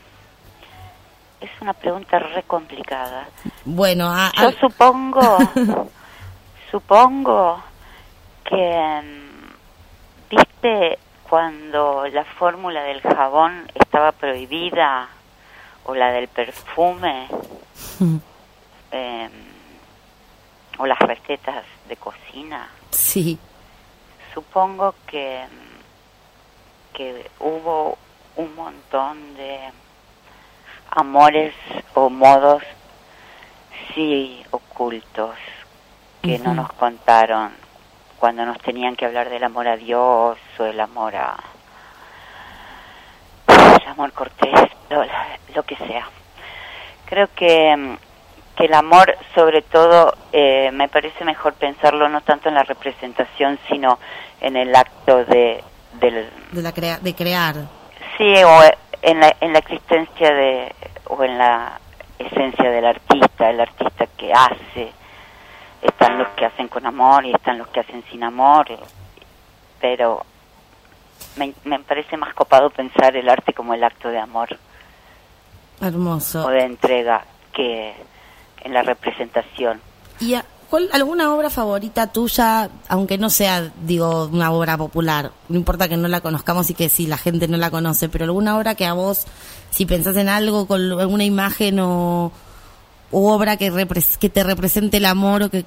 es una pregunta re complicada. Bueno, a, yo a... supongo supongo que viste cuando la fórmula del jabón estaba prohibida o la del perfume eh, o las recetas de cocina. Sí. Supongo que que hubo un montón de amores o modos sí ocultos que uh-huh. no nos contaron cuando nos tenían que hablar del amor a Dios o el amor a el amor cortés, lo, lo que sea. Creo que que el amor, sobre todo, eh, me parece mejor pensarlo no tanto en la representación, sino en el acto de del, de la crea- de crear. Sí, o en la en la existencia de o en la esencia del artista, el artista que hace. Están los que hacen con amor y están los que hacen sin amor, pero me, me parece más copado pensar el arte como el acto de amor. Hermoso. O de entrega que en la representación. ¿Y a, cuál, alguna obra favorita tuya, aunque no sea, digo, una obra popular? No importa que no la conozcamos y que si la gente no la conoce, pero alguna obra que a vos, si pensás en algo, con alguna imagen o, o obra que, repre- que te represente el amor o que...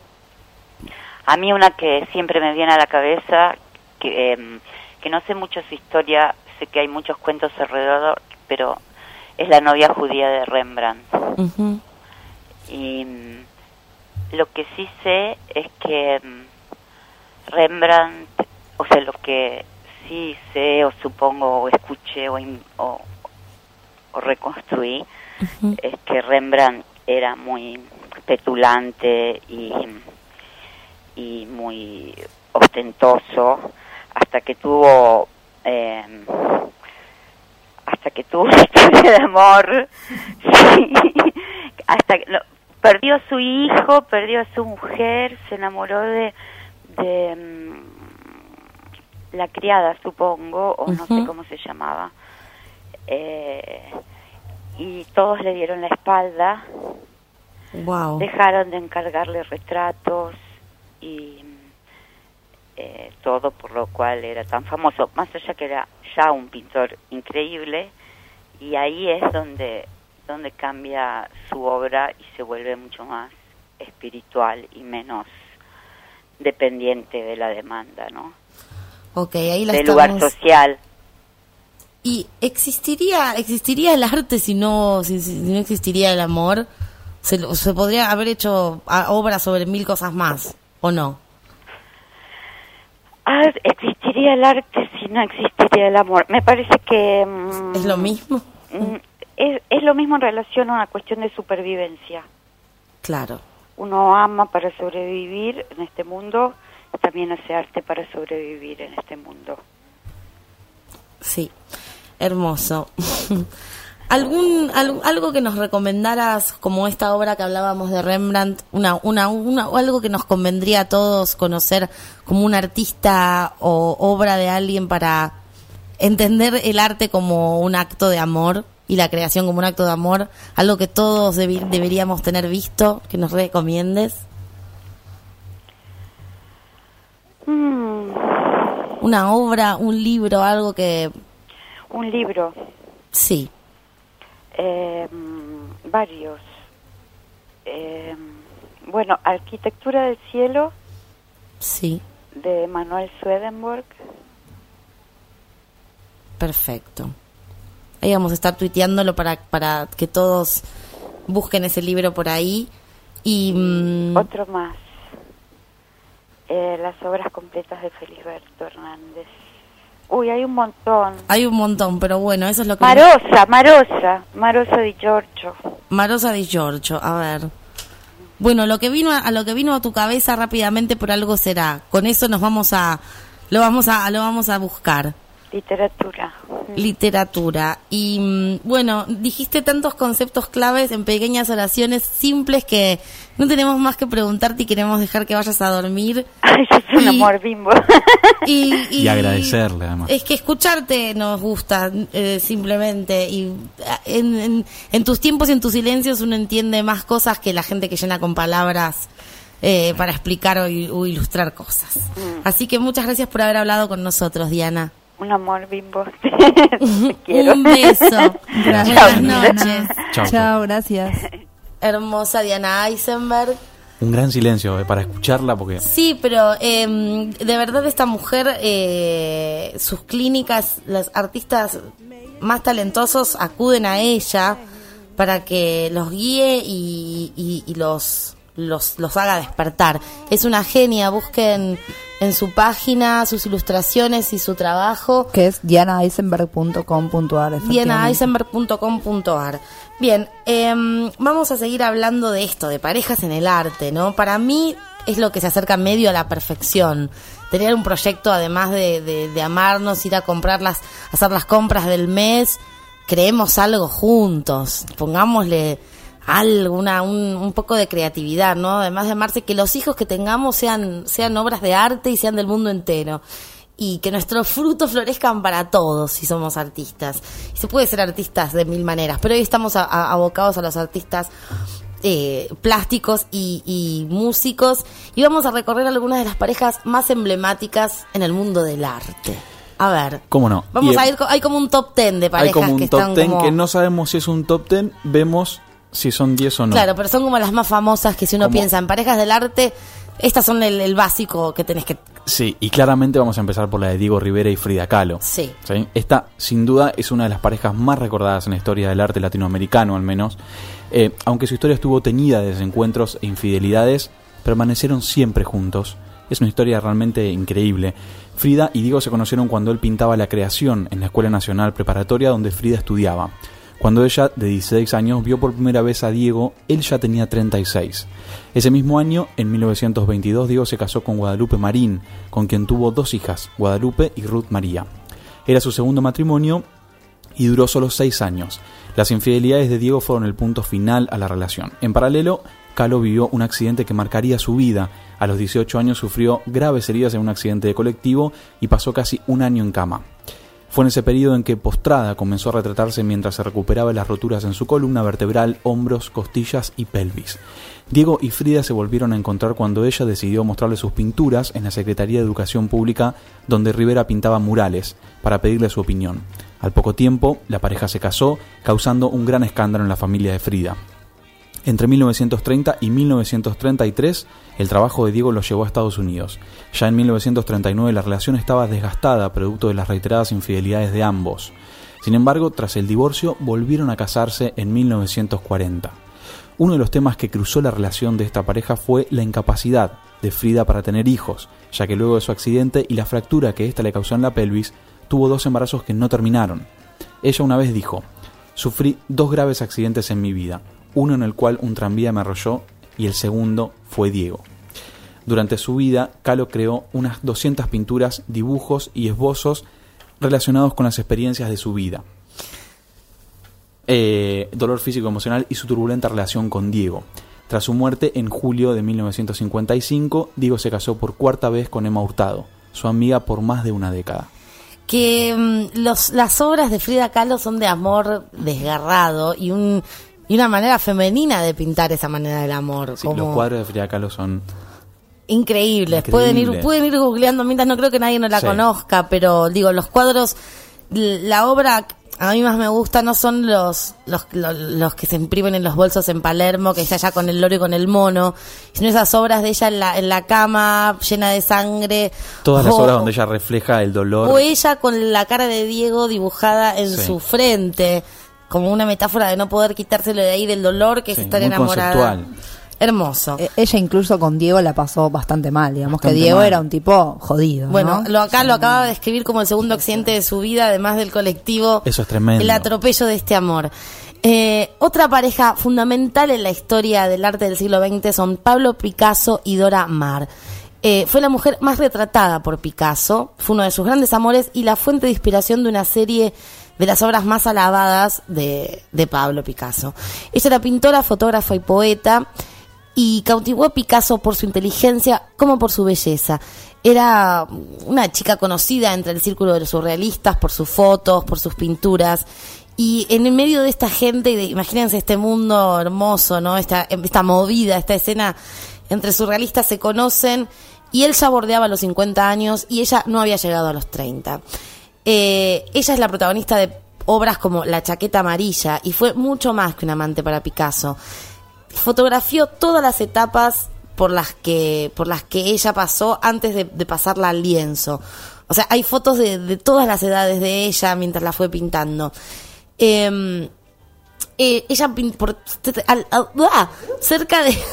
A mí una que siempre me viene a la cabeza, que, eh, que no sé mucho su historia, sé que hay muchos cuentos alrededor, pero es La novia judía de Rembrandt. Uh-huh. Y lo que sí sé es que Rembrandt, o sea, lo que sí sé o supongo o escuché o, o, o reconstruí, uh-huh. es que Rembrandt era muy petulante y, y muy ostentoso hasta que tuvo eh, hasta que tuvo una historia de amor. Sí, hasta que... Lo, perdió a su hijo, perdió a su mujer, se enamoró de, de um, la criada, supongo, o uh-huh. no sé cómo se llamaba. Eh, y todos le dieron la espalda. Wow. Dejaron de encargarle retratos y eh, todo por lo cual era tan famoso. Más allá que era ya un pintor increíble, y ahí es donde... donde cambia su obra y se vuelve mucho más espiritual y menos dependiente de la demanda, ¿no? Okay, ahí la del estamos... lugar social. ¿Y existiría existiría el arte si no si, si no existiría el amor? ¿Se, se podría haber hecho obras sobre mil cosas más, o no? Ah, existiría el arte si no existiría el amor. Me parece que... Mmm, ¿Es lo mismo? Mmm, Es, es lo mismo en relación a una cuestión de supervivencia. Claro. Uno ama para sobrevivir en este mundo, también hace arte para sobrevivir en este mundo. Sí, hermoso. ¿Algún, algo, algo que nos recomendaras, como esta obra que hablábamos de Rembrandt, una, una, una, algo que nos convendría a todos conocer como un artista o obra de alguien para entender el arte como un acto de amor? Y la creación como un acto de amor, algo que todos deb- deberíamos tener visto, que nos recomiendes. Mm. Una obra, un libro, algo que... Un libro. Sí. Eh, varios. Eh, bueno, Arquitectura del Cielo. Sí. De Manuel Swedenborg. Perfecto. Ahí vamos a estar tuiteándolo para para que todos busquen ese libro por ahí. Y mmm... otro más. Eh, las obras completas de Felisberto Hernández. Uy, hay un montón. Hay un montón, pero bueno, eso es lo que... Marosa, Marosa, Marosa di Giorgio. Marosa di Giorgio, a ver. Bueno, lo que vino a, a lo que vino a tu cabeza rápidamente por algo será. Con eso nos vamos a lo vamos a lo vamos a buscar. Literatura. Literatura. Y mm, bueno, dijiste tantos conceptos claves en pequeñas oraciones simples que no tenemos más que preguntarte y queremos dejar que vayas a dormir. Ay, es un Y- amor, Bimbo. Y, Y agradecerle, además. Es que escucharte nos gusta, eh, simplemente. Y en, en, en tus tiempos y en tus silencios uno entiende más cosas que la gente que llena con palabras eh, para explicar o, il- o ilustrar cosas. Mm. Así que muchas gracias por haber hablado con nosotros, Diana. Un amor, Bimbo. Te quiero. Un beso. Gracias, Buenas Diana. noches. Chao, Chao, gracias. Hermosa Diana Eisenberg. Un gran silencio eh, para escucharla porque Sí, pero eh, de verdad esta mujer, eh, sus clínicas, los artistas más talentosos acuden a ella para que los guíe y, y- y los, los, los haga despertar. Es una genia, busquen en su página sus ilustraciones y su trabajo. Que es diana eisenberg punto com punto a r. diana eisenberg punto com punto a r. Bien, em, vamos a seguir hablando de esto, de parejas en el arte, ¿no? Para mí es lo que se acerca medio a la perfección. Tener un proyecto, además de, de, de amarnos, ir a comprarlas, hacer las compras del mes, creemos algo juntos, pongámosle algo, una, un, un poco de creatividad, ¿no? Además de amarse, que los hijos que tengamos sean, sean obras de arte y sean del mundo entero. Y que nuestros frutos florezcan para todos si somos artistas. Y se puede ser artistas de mil maneras, pero hoy estamos a- a- abocados a los artistas eh, plásticos y, y músicos. Y vamos a recorrer algunas de las parejas más emblemáticas en el mundo del arte. A ver. ¿Cómo no? Vamos Y, a eh, ir, co- hay como un top ten de hay parejas como que un top están ten como... que no sabemos si es un top ten, vemos si son diez o no. Claro, pero son como las más famosas que si uno Como- piensa en parejas del arte, estas son el, el básico que tenés que... Sí, y claramente vamos a empezar por la de Diego Rivera y Frida Kahlo. Sí. ¿Sí? Esta, sin duda, es una de las parejas más recordadas en la historia del arte latinoamericano, al menos. Eh, aunque su historia estuvo teñida de desencuentros e infidelidades, permanecieron siempre juntos. Es una historia realmente increíble. Frida y Diego se conocieron cuando él pintaba La Creación en la Escuela Nacional Preparatoria donde Frida estudiaba. Cuando ella, de dieciséis años, vio por primera vez a Diego, él ya tenía treinta y seis. Ese mismo año, en mil novecientos veintidós, Diego se casó con Guadalupe Marín, con quien tuvo dos hijas, Guadalupe y Ruth María. Era su segundo matrimonio y duró solo seis años. Las infidelidades de Diego fueron el punto final a la relación. En paralelo, Kahlo vivió un accidente que marcaría su vida. A los dieciocho años sufrió graves heridas en un accidente de colectivo y pasó casi un año en cama. Fue en ese periodo en que, postrada, comenzó a retratarse mientras se recuperaba de las roturas en su columna vertebral, hombros, costillas y pelvis. Diego y Frida se volvieron a encontrar cuando ella decidió mostrarle sus pinturas en la Secretaría de Educación Pública, donde Rivera pintaba murales, para pedirle su opinión. Al poco tiempo, la pareja se casó, causando un gran escándalo en la familia de Frida. Entre mil novecientos treinta y mil novecientos treinta y tres, el trabajo de Diego lo llevó a Estados Unidos. Ya en mil novecientos treinta y nueve la relación estaba desgastada producto de las reiteradas infidelidades de ambos. Sin embargo, tras el divorcio, volvieron a casarse en mil novecientos cuarenta. Uno de los temas que cruzó la relación de esta pareja fue la incapacidad de Frida para tener hijos, ya que luego de su accidente y la fractura que ésta le causó en la pelvis, tuvo dos embarazos que no terminaron. Ella una vez dijo: «Sufrí dos graves accidentes en mi vida, uno en el cual un tranvía me arrolló y el segundo fue Diego». Durante su vida, Kahlo creó unas doscientas pinturas, dibujos y esbozos relacionados con las experiencias de su vida, eh, dolor físico-emocional y su turbulenta relación con Diego. Tras su muerte, en julio de mil novecientos cincuenta y cinco, Diego se casó por cuarta vez con Emma Hurtado, su amiga por más de una década. Que mm, los, las obras de Frida Kahlo son de amor desgarrado y un y una manera femenina de pintar esa manera del amor. Sí, como los cuadros de Frida Kahlo son increíbles. Increíble. Pueden ir pueden ir googleando mientras, no creo que nadie no la Sí. conozca, pero digo, los cuadros, l- la obra a mí más me gusta no son los, los los los que se imprimen en los bolsos en Palermo, que está allá con el loro y con el mono, sino esas obras de ella en la, en la cama, llena de sangre. todas las o- obras donde ella refleja el dolor. O ella con la cara de Diego dibujada en Sí. su frente, como una metáfora de no poder quitárselo de ahí del dolor, que Sí, es estar muy enamorada. conceptual. Hermoso. Eh, Ella incluso con Diego la pasó bastante mal, digamos Bastante que Diego mal. era un tipo jodido, ¿no? Bueno, lo acá lo acaba de describir como el segundo accidente de su vida, además del colectivo. Eso es tremendo. El atropello de este amor. Eh, otra pareja fundamental en la historia del arte del siglo veinte son Pablo Picasso y Dora Maar. Eh, fue la mujer más retratada por Picasso, fue uno de sus grandes amores y la fuente de inspiración de una serie de las obras más alabadas de, de Pablo Picasso. Ella era pintora, fotógrafa y poeta y cautivó a Picasso por su inteligencia como por su belleza. Era una chica conocida entre el círculo de los surrealistas por sus fotos, por sus pinturas. Y en el medio de esta gente, de, imagínense este mundo hermoso, ¿no? Esta, esta movida, esta escena entre surrealistas se conocen y él ya bordeaba los cincuenta años y ella no había llegado a los treinta. Eh, ella es la protagonista de obras como La chaqueta amarilla y fue mucho más que un amante para Picasso. Fotografió todas las etapas por las que por las que ella pasó antes de, de pasarla al lienzo. O sea, hay fotos de, de todas las edades de ella mientras la fue pintando. Eh, eh, ella pint, por, al, al, ah, cerca de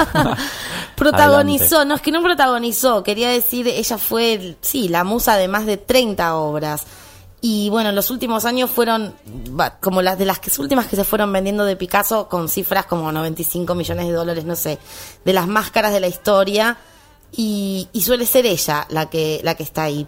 protagonizó, Adelante. no es que no protagonizó, quería decir, ella fue, sí, la musa de más de treinta obras. Y bueno, en los últimos años fueron bah, como las de las que, últimas que se fueron vendiendo de Picasso con cifras como noventa y cinco millones de dólares, no sé, de las más caras de la historia. Y, y suele ser ella la que, la que está ahí.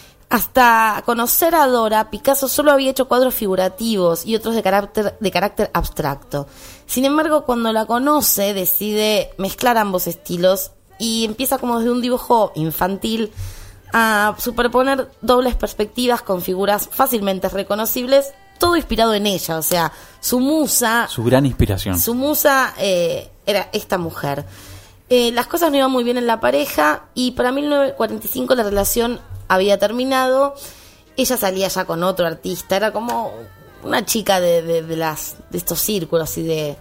Hasta conocer a Dora, Picasso solo había hecho cuadros figurativos y otros de carácter, de carácter abstracto. Sin embargo, cuando la conoce, decide mezclar ambos estilos y empieza como desde un dibujo infantil a superponer dobles perspectivas con figuras fácilmente reconocibles, todo inspirado en ella. O sea, su musa... Su gran inspiración. Su musa eh, era esta mujer. Eh, las cosas no iban muy bien en la pareja y para mil novecientos cuarenta y cinco la relación había terminado. Ella salía ya con otro artista, era como una chica de, de, de las de estos círculos y de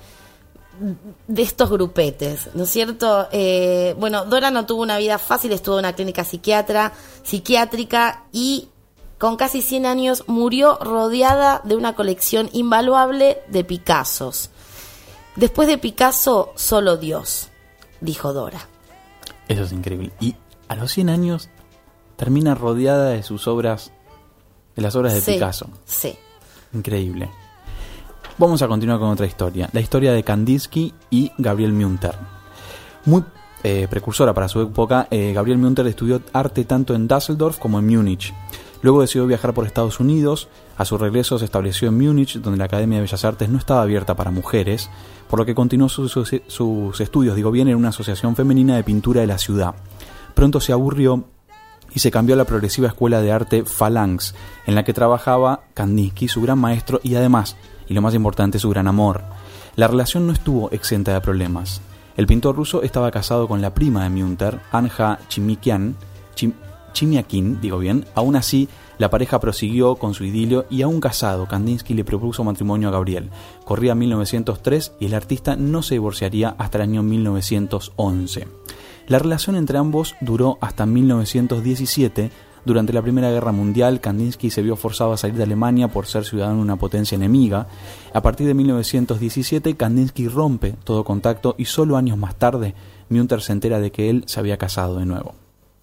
de estos grupetes, ¿no es cierto? Eh, bueno, Dora no tuvo una vida fácil, estuvo en una clínica psiquiatra, psiquiátrica y con casi cien años murió rodeada de una colección invaluable de Picassos. Después de Picasso, solo Dios, dijo Dora. Eso es increíble. Y a los cien años termina rodeada de sus obras, de las obras de Sí, Picasso. sí. Increíble. Vamos a continuar con otra historia. La historia de Kandinsky y Gabriel Münter. Muy eh, precursora para su época, eh, Gabriel Münter estudió arte tanto en Düsseldorf como en Múnich. Luego decidió viajar por Estados Unidos. A su regreso se estableció en Múnich, donde la Academia de Bellas Artes no estaba abierta para mujeres, por lo que continuó sus, sus, sus estudios, digo bien, en una asociación femenina de pintura de la ciudad. Pronto se aburrió y se cambió a la progresiva escuela de arte Phalanx, en la que trabajaba Kandinsky, su gran maestro y además, y lo más importante, su gran amor. La relación no estuvo exenta de problemas. El pintor ruso estaba casado con la prima de Münter, Anja Chimikian, Chim, Chimiakin, digo bien. Aún así, la pareja prosiguió con su idilio y aún casado, Kandinsky le propuso matrimonio a Gabriel. Corría mil novecientos tres y el artista no se divorciaría hasta el año mil novecientos once. La relación entre ambos duró hasta mil novecientos diecisiete. Durante la Primera Guerra Mundial, Kandinsky se vio forzado a salir de Alemania por ser ciudadano de una potencia enemiga. A partir de mil novecientos diecisiete, Kandinsky rompe todo contacto y solo años más tarde, Münter se entera de que él se había casado de nuevo.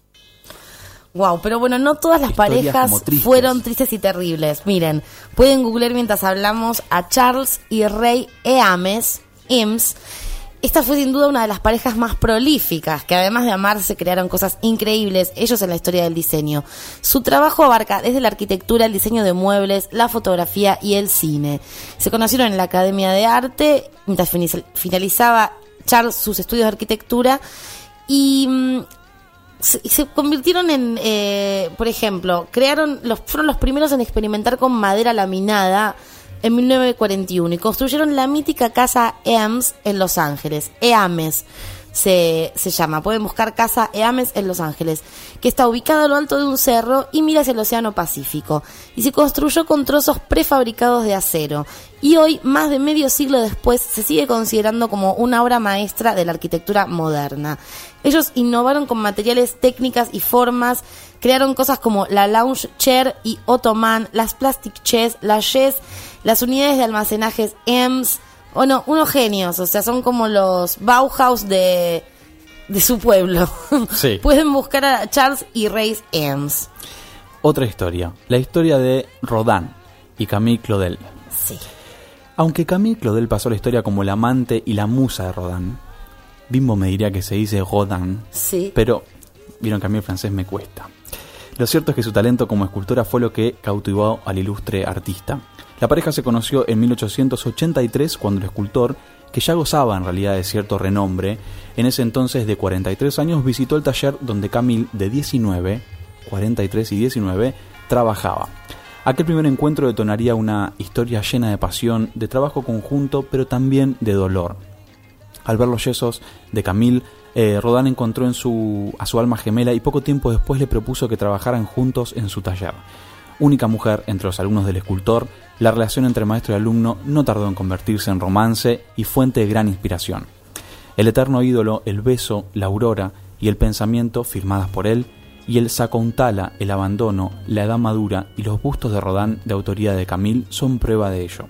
Wow, pero bueno, no todas las Historias parejas como tristes. fueron tristes y terribles. Miren, pueden googlear mientras hablamos a Charles y Ray Eames, Eames. Esta fue sin duda una de las parejas más prolíficas, que además de amarse crearon cosas increíbles, ellos en la historia del diseño. Su trabajo abarca desde la arquitectura, el diseño de muebles, la fotografía y el cine. Se conocieron en la Academia de Arte, mientras finalizaba Charles sus estudios de arquitectura, y mmm, se, se convirtieron en, eh, por ejemplo, crearon los, fueron los primeros en experimentar con madera laminada en mil novecientos cuarenta y uno y construyeron la mítica casa Eames en Los Ángeles. Eames se, se llama, pueden buscar casa Eames en Los Ángeles, que está ubicada a lo alto de un cerro y mira hacia el Océano Pacífico, y se construyó con trozos prefabricados de acero, y hoy, más de medio siglo después, se sigue considerando como una obra maestra de la arquitectura moderna. Ellos innovaron con materiales, técnicas y formas, crearon cosas como la lounge chair y ottoman, las plastic chairs, las chairs, las unidades de almacenajes Eames. Bueno, unos genios, o sea, son como los Bauhaus de, de su pueblo. Sí. Pueden buscar a Charles y Ray Eames. Otra historia, la historia de Rodin y Camille Claudel. Sí. Aunque Camille Claudel pasó la historia como la amante y la musa de Rodin, Bimbo me diría que se dice Rodin, Sí. pero Vieron que a mí el francés me cuesta. Lo cierto es que su talento como escultora fue lo que cautivó al ilustre artista. La pareja se conoció en mil ochocientos ochenta y tres cuando el escultor, que ya gozaba en realidad de cierto renombre, en ese entonces de cuarenta y tres años, visitó el taller donde Camille, de diecinueve, cuarenta y tres y diecinueve, trabajaba. Aquel primer encuentro detonaría una historia llena de pasión, de trabajo conjunto, pero también de dolor. Al ver los yesos de Camille, eh, Rodin encontró en su, a su alma gemela y poco tiempo después le propuso que trabajaran juntos en su taller. Única mujer entre los alumnos del escultor, la relación entre maestro y alumno no tardó en convertirse en romance y fuente de gran inspiración. El eterno ídolo, el beso, la aurora y el pensamiento firmadas por él, y el Sakuntala, el abandono, la edad madura y los bustos de Rodin de autoría de Camille son prueba de ello.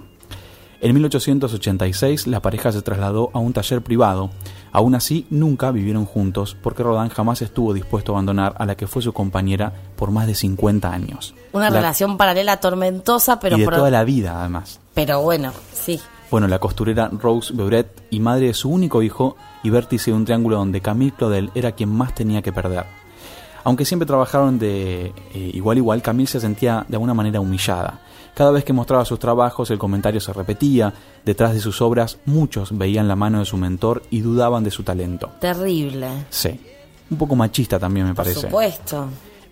En mil ochocientos ochenta y seis la pareja se trasladó a un taller privado. Aún así, nunca vivieron juntos porque Rodin jamás estuvo dispuesto a abandonar a la que fue su compañera por más de cincuenta años. Una la... relación paralela tormentosa, pero... Y de por... toda la vida, además. Pero bueno, sí. Bueno, la costurera Rose Beuret y madre de su único hijo y vértice de un triángulo donde Camille Claudel era quien más tenía que perder. Aunque siempre trabajaron de eh, igual a igual, Camille se sentía de alguna manera humillada. Cada vez que mostraba sus trabajos, el comentario se repetía. Detrás de sus obras, muchos veían la mano de su mentor y dudaban de su talento. Terrible. Sí. Un poco machista también, me parece. Por supuesto.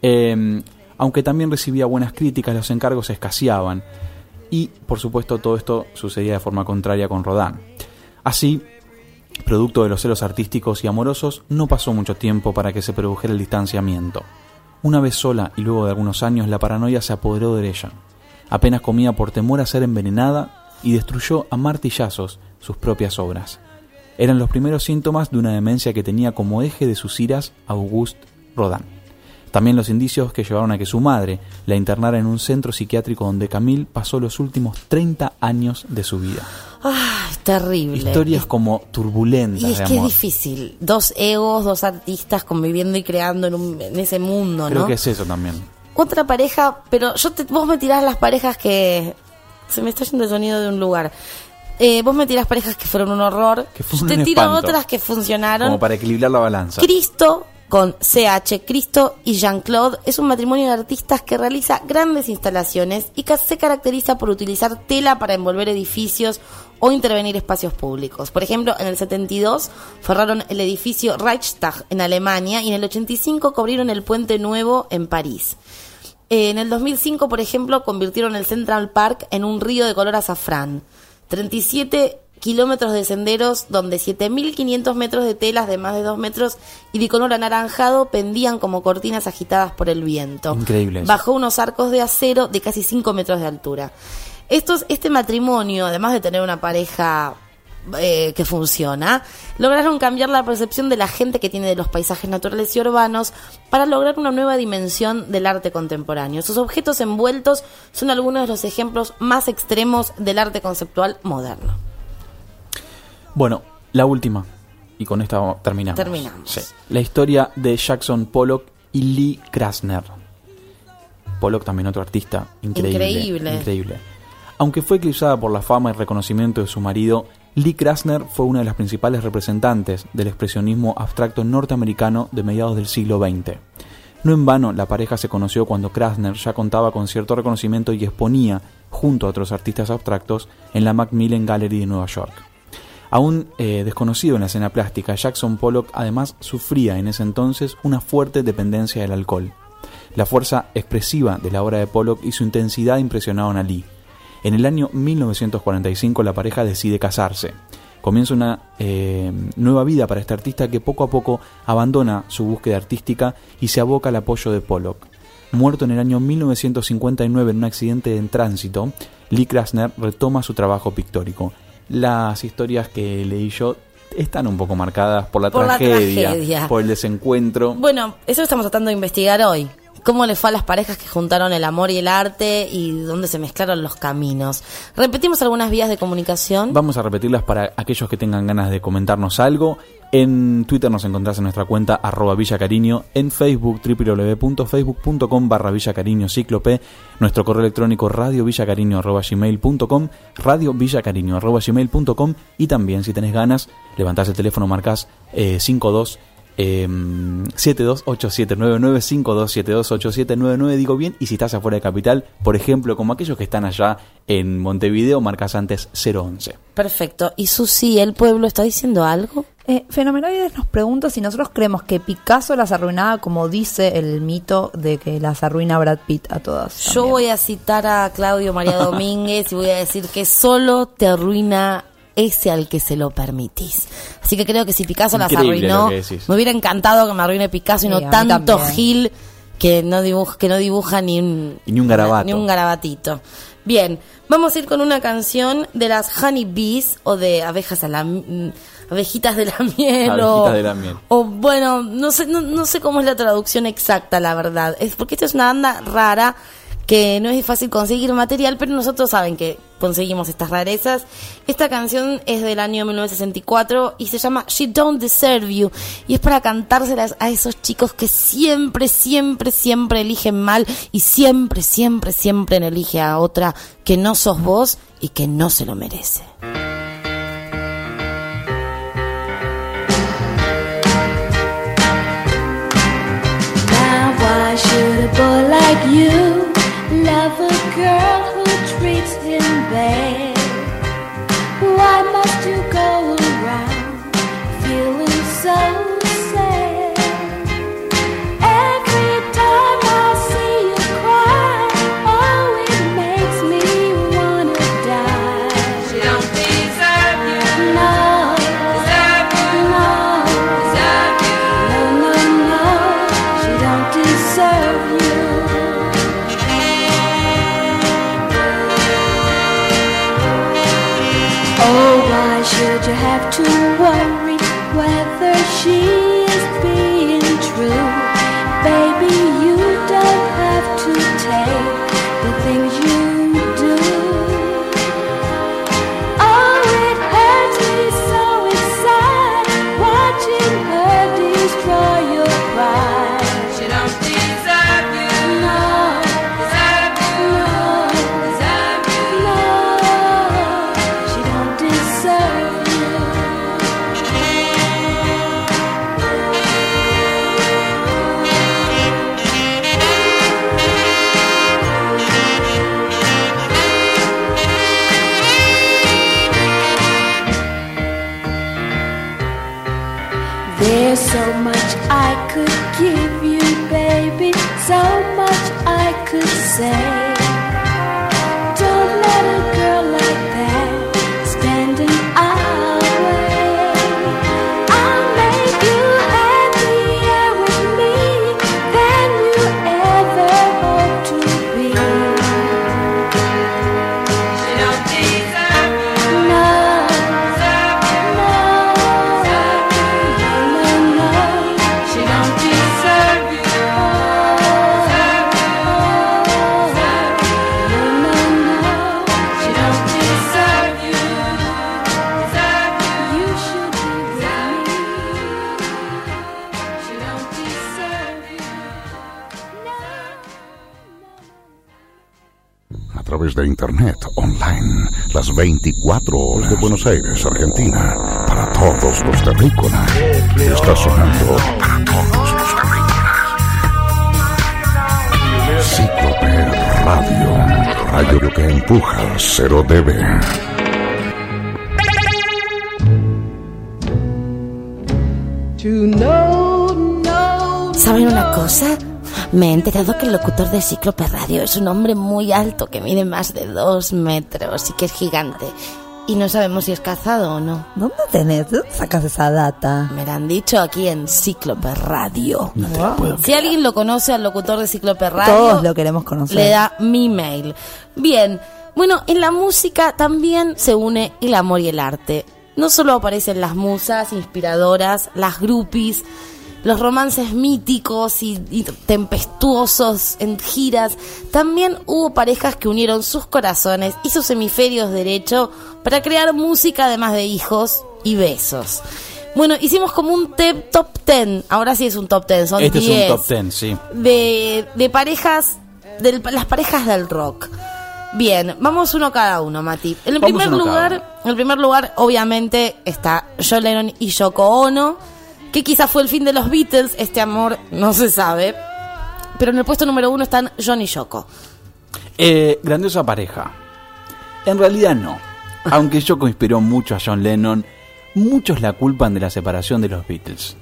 Eh, aunque también recibía buenas críticas, los encargos escaseaban. Y, por supuesto, todo esto sucedía de forma contraria con Rodin. Así, producto de los celos artísticos y amorosos, no pasó mucho tiempo para que se produjera el distanciamiento. Una vez sola y luego de algunos años, la paranoia se apoderó de ella. Apenas comía por temor a ser envenenada y destruyó a martillazos sus propias obras. Eran los primeros síntomas de una demencia que tenía como eje de sus iras a Auguste Rodin. También los indicios que llevaron a que su madre la internara en un centro psiquiátrico donde Camille pasó los últimos treinta años de su vida. ¡Ah, terrible! Historias es, como turbulentas. Y es de que amor. es difícil. Dos egos, dos artistas conviviendo y creando en, un, en ese mundo, Creo ¿no? que es eso también. Otra pareja, pero yo te, vos me tirás las parejas que... Se me está yendo el sonido de un lugar. Eh, vos me tirás parejas que fueron un horror. Que fue yo un te tiro espanto. otras que funcionaron. Como para equilibrar la balanza. Cristo con C H, Cristo y Jean-Claude, es un matrimonio de artistas que realiza grandes instalaciones y que se caracteriza por utilizar tela para envolver edificios o intervenir espacios públicos. Por ejemplo, en el setenta y dos forraron el edificio Reichstag en Alemania y en el ochenta y cinco cubrieron el Puente Nuevo en París. En el dos mil cinco, por ejemplo, convirtieron el Central Park en un río de color azafrán. treinta y siete kilómetros de senderos donde siete mil quinientos metros de telas de más de dos metros y de color anaranjado pendían como cortinas agitadas por el viento. Increíble eso. Bajo unos arcos de acero de casi cinco metros de altura. Estos, este matrimonio, además de tener una pareja eh, que funciona, lograron cambiar la percepción de la gente que tiene de los paisajes naturales y urbanos para lograr una nueva dimensión del arte contemporáneo. Sus objetos envueltos son algunos de los ejemplos más extremos del arte conceptual moderno. Bueno, la última, y con esta terminamos. Terminamos. Sí. La historia de Jackson Pollock y Lee Krasner. Pollock también otro artista increíble. Increíble. Increíble. Aunque fue eclipsada por la fama y reconocimiento de su marido, Lee Krasner fue una de las principales representantes del expresionismo abstracto norteamericano de mediados del siglo veinte. No en vano, la pareja se conoció cuando Krasner ya contaba con cierto reconocimiento y exponía, junto a otros artistas abstractos, en la Macmillan Gallery de Nueva York. Aún eh, desconocido en la escena plástica, Jackson Pollock además sufría en ese entonces una fuerte dependencia del alcohol. La fuerza expresiva de la obra de Pollock y su intensidad impresionaron a Lee. En el año mil novecientos cuarenta y cinco la pareja decide casarse. Comienza una eh, nueva vida para este artista que poco a poco abandona su búsqueda artística y se aboca al apoyo de Pollock. Muerto en el año mil novecientos cincuenta y nueve en un accidente en tránsito, Lee Krasner retoma su trabajo pictórico. Las historias que leí yo están un poco marcadas por la, por tragedia, la tragedia, por el desencuentro. Bueno, eso estamos tratando de investigar hoy. ¿Cómo le fue a las parejas que juntaron el amor y el arte y dónde se mezclaron los caminos? Repetimos algunas vías de comunicación. Vamos a repetirlas para aquellos que tengan ganas de comentarnos algo. En Twitter nos encontrás en nuestra cuenta arroba Villa Cariño, en Facebook doble u doble u doble u punto facebook punto com barra Villa Cariño Cíclope, nuestro correo electrónico radiovillacariño arroba gmail punto com, radiovillacariño arroba gmail punto com, y también si tenés ganas, levantás el teléfono, marcás eh, cinco dos Eh, siete dos ocho siete nueve nueve cinco dos siete dos ocho siete nueve nueve, digo bien, y si estás afuera de Capital, por ejemplo, como aquellos que están allá en Montevideo, marcas antes cero once. Perfecto. ¿Y Susi, el pueblo, está diciendo algo? Eh, Fenomenoides nos pregunta si nosotros creemos que Picasso las arruinaba como dice el mito de que las arruina Brad Pitt a todas. Yo también. voy a citar a Claudio María Domínguez y voy a decir que solo te arruina ese al que se lo permitís. Así que creo que si Picasso las Increíble lo arruinó, que decís. me hubiera encantado que me arruine Picasso y Sí, no a mí tanto también. Gil que no dibuja, que no dibuja ni un, Ni un garabato. ni un garabatito. Bien, vamos a ir con una canción de las Honey Bees o de abejas a la mm, abejitas de la miel o, Abejitas de la miel. o bueno, no sé no, no sé cómo es la traducción exacta, la verdad. Es porque esta es una banda rara que no es fácil conseguir material, pero nosotros saben que conseguimos estas rarezas. Esta canción es del año mil novecientos sesenta y cuatro y se llama She Don't Deserve You, y es para cantárselas a esos chicos que siempre, siempre, siempre eligen mal y siempre, siempre, siempre elige a otra que no sos vos y que no se lo merece. Now why should a boy like you love a girl who treats him bad? Why must you go around feeling so sad? Every time I see you cry, oh, it makes me wanna die. She don't deserve you. No. Deserve you. No. Deserve you. No, no, no. She don't deserve you. Oh, why should you have to worry whether she is being true? Baby, you don't have to take the things you do. Oh, it hurts me so inside watching her destroy your pride. She don't deserve you. No. Deserve you. No. Deserve you. No. She don't deserve you. There's so much I could give you, baby, so much I could say. Don't let a girl like that stand in our way. I'll make you happier with me than you ever hope to be. She don't deserve you. No. Deserve you. No. Deserve you. No, no, no. She don't deserve you. Deserve you. Deserve you. No, no, no. She don't deserve you. Deserve you. You should be with me. She don't deserve you. No. A través de internet, online, las veinticuatro horas de Buenos Aires, Argentina, para todos los terrícolas. Está sonando para todos los terrícolas. Cíclope Radio, radio que empuja, cero debe. ¿Saben una cosa? Me he enterado que el locutor de Cíclope Radio es un hombre muy alto que mide más de dos metros y que es gigante. Y no sabemos si es casado o no. ¿Dónde tenés? ¿De dónde sacas esa data? Me la han dicho aquí en Cíclope Radio. No te lo puedo Si alguien lo conoce al locutor de Cíclope Radio, Todos lo queremos conocer. le da mi mail. Bien, bueno, en la música también se une el amor y el arte. No solo aparecen las musas inspiradoras, las groupies, los romances míticos y, y tempestuosos en giras. También hubo parejas que unieron sus corazones y sus hemisferios derecho para crear música además de hijos y besos. Bueno, hicimos como un te- top ten. Ahora sí es un top ten, son Este es diez un top ten, sí. de, de parejas, de las parejas del rock. Bien, vamos uno cada uno, Mati. En el Vamos primer uno cada lugar, en el primer lugar, obviamente, está John Lennon y Yoko Ono. que quizás fue el fin de los Beatles. Este amor no se sabe. Pero en el puesto número uno están John y Yoko. Eh, grandiosa pareja. En realidad no. Aunque Yoko inspiró mucho a John Lennon, muchos la culpan de la separación de los Beatles.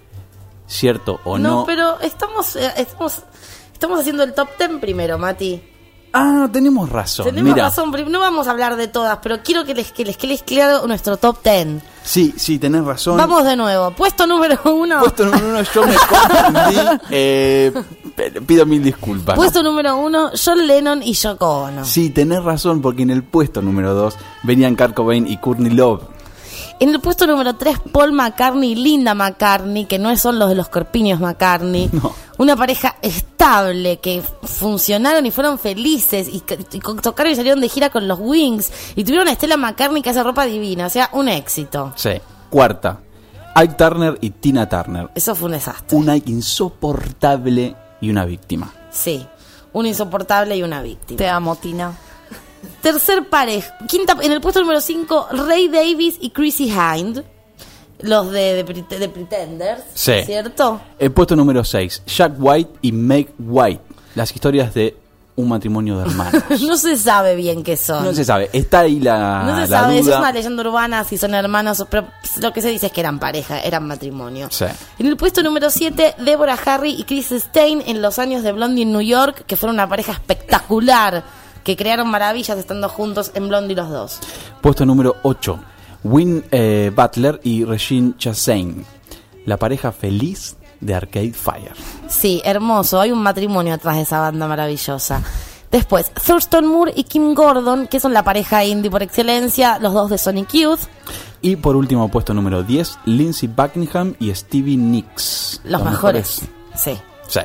¿Cierto o no? No, pero estamos, eh, estamos, estamos haciendo el top ten primero, Mati. Ah, tenemos razón. Tenemos Mira. razón, pero no vamos a hablar de todas, pero quiero que les, que les quede claro nuestro top ten. Sí, sí, tenés razón. Vamos de nuevo. Puesto número uno. Puesto número uno, yo me confundí. Eh, pido mil disculpas. Puesto número uno, John Lennon y Yoko Ono. Sí, tenés razón, porque en el puesto número dos venían Kurt Cobain y Courtney Love. En el puesto número tres, Paul McCartney y Linda McCartney, que no son los de los corpiños McCartney. No. Una pareja estable, que funcionaron y fueron felices, y, y tocaron y salieron de gira con los Wings, y tuvieron a Stella McCartney que hace ropa divina, o sea, un éxito. Sí. Cuarta, Ike Turner y Tina Turner. Eso fue un desastre. Un Ike insoportable y una víctima. Sí, un insoportable y una víctima. Te amo, Tina. Tercer pareja, quinta, en el puesto número cinco, Ray Davies y Chrissy Hind, los de, de, Pret- de Pretenders, Sí. ¿cierto? El puesto número seis, Jack White y Meg White. Las historias de un matrimonio de hermanos. No se sabe bien qué son. No se sabe, está ahí la, No se la sabe, eso duda. es una leyenda urbana, si son hermanos, pero lo que se dice es que eran pareja, eran matrimonio. Sí. En el puesto número siete, Deborah Harry y Chris Stein en los años de Blondie en New York, que fueron una pareja espectacular, que crearon maravillas estando juntos en Blondie los dos. Puesto número ocho, Win eh, Butler y Regine Chassain. La pareja feliz de Arcade Fire. Sí, hermoso, hay un matrimonio atrás de esa banda maravillosa. Después, Thurston Moore y Kim Gordon, que son la pareja indie por excelencia, los dos de Sonic Youth. Y por último, puesto número diez, Lindsey Buckingham y Stevie Nicks. Los, mejores. Sí. Sí.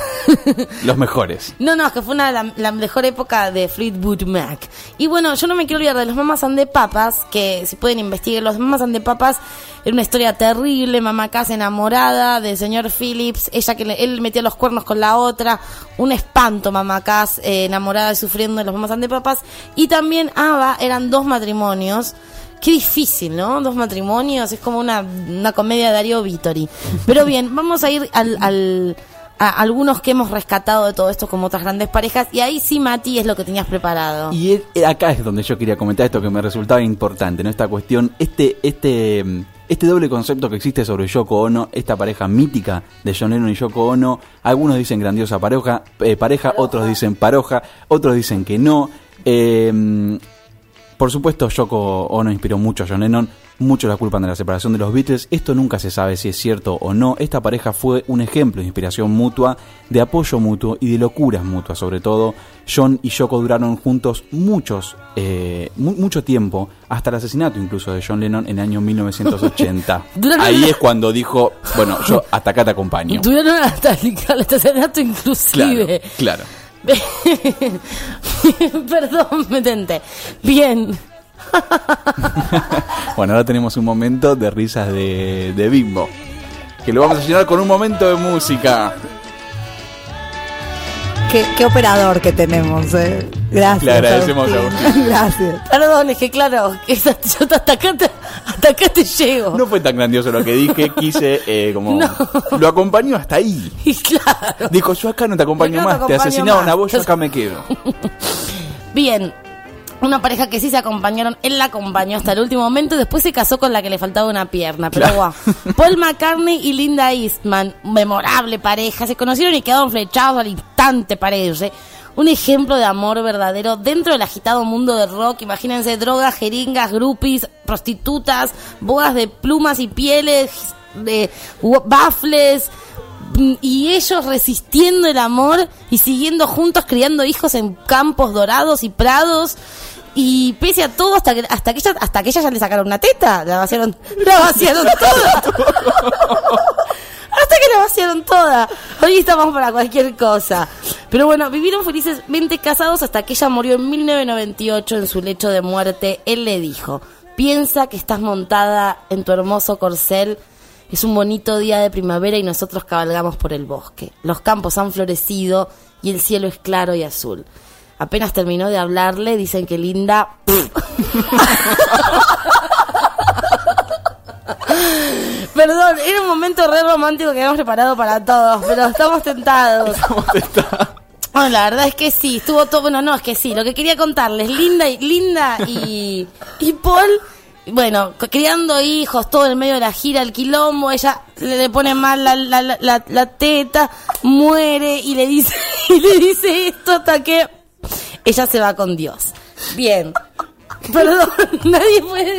Los mejores. No, no, es que fue una, la, la mejor época de Fleetwood Mac. Y bueno, yo no me quiero olvidar de los Mamas and the Papas, que si pueden investigar, los Mamas and the Papas era una historia terrible. Mamá Cass enamorada del señor Phillips, ella que le, él metía los cuernos con la otra, un espanto. Mamá Cass eh, enamorada y sufriendo de los Mamas and the Papas. Y también Ava, eran dos matrimonios. Qué difícil, ¿no? Dos matrimonios, es como una, una comedia de Darío Vittori. Pero bien, vamos a ir al... al a algunos que hemos rescatado de todo esto como otras grandes parejas, y ahí sí, Mati, es lo que tenías preparado. Y es- acá es donde yo quería comentar esto que me resultaba importante, ¿no? Esta cuestión, este, este, este doble concepto que existe sobre Yoko Ono, esta pareja mítica de John Lennon y Yoko Ono. Algunos dicen grandiosa pareja, eh, pareja, otros dicen paroja, otros dicen que no. Eh, por supuesto, Yoko Ono inspiró mucho a John Lennon. Muchos la culpan de la separación de los Beatles. Esto nunca se sabe si es cierto o no. Esta pareja fue un ejemplo de inspiración mutua, de apoyo mutuo y de locuras mutuas, sobre todo. John y Yoko duraron juntos muchos, eh, mu- mucho tiempo, hasta el asesinato incluso de John Lennon en el año mil novecientos ochenta. Duraron- Ahí es cuando dijo, bueno, yo hasta acá te acompaño. Tuvieron hasta el el asesinato inclusive. Claro, claro. Perdón, me tenté. Bien. Bueno, ahora tenemos un momento de risas de, de Bimbo, que lo vamos a llenar con un momento de música. Qué, qué operador que tenemos, eh. Gracias. Le agradecemos a Agustín. Gracias. Perdón, es que claro, esa- yo hasta acá te, hasta acá te llego. No fue tan grandioso lo que dije, quise eh, como... No. Lo acompañó hasta ahí. Y claro. Dijo, yo acá no te acompaño Yo no te más, te acompaño asesinaron más. a vos, yo acá me quedo. Bien. Una pareja que sí se acompañaron, él la acompañó hasta el último momento y después se casó con la que le faltaba una pierna, pero Claro. guau. Paul McCartney y Linda Eastman, memorable pareja, se conocieron y quedaron flechados al instante, parece. Un ejemplo de amor verdadero dentro del agitado mundo del rock. Imagínense, drogas, jeringas, groupies, prostitutas, bodas de plumas y pieles, de baffles, y ellos resistiendo el amor y siguiendo juntos, criando hijos en campos dorados y prados. Y pese a todo, hasta que hasta que ella, hasta que ella ya le sacaron una teta, la vaciaron, la vaciaron toda. Hasta que la vaciaron toda. Hoy estamos para cualquier cosa. Pero bueno, vivieron felizmente casados hasta que ella murió en mil novecientos noventa y ocho en su lecho de muerte. Él le dijo: piensa que estás montada en tu hermoso corcel. Es un bonito día de primavera y nosotros cabalgamos por el bosque. Los campos han florecido y el cielo es claro y azul. Apenas terminó de hablarle, dicen que Linda... Perdón, era un momento re romántico que habíamos preparado para todos, pero estamos tentados. Estamos tentados. Bueno, la verdad es que sí, estuvo todo, bueno, no, es que sí, lo que quería contarles, Linda y Linda y, y Paul, bueno, criando hijos, todo en medio de la gira, el quilombo, ella le, le pone mal la, la, la, la, la teta, muere y le dice, y le dice esto hasta que ella se va con Dios. Bien, perdón, nadie puede...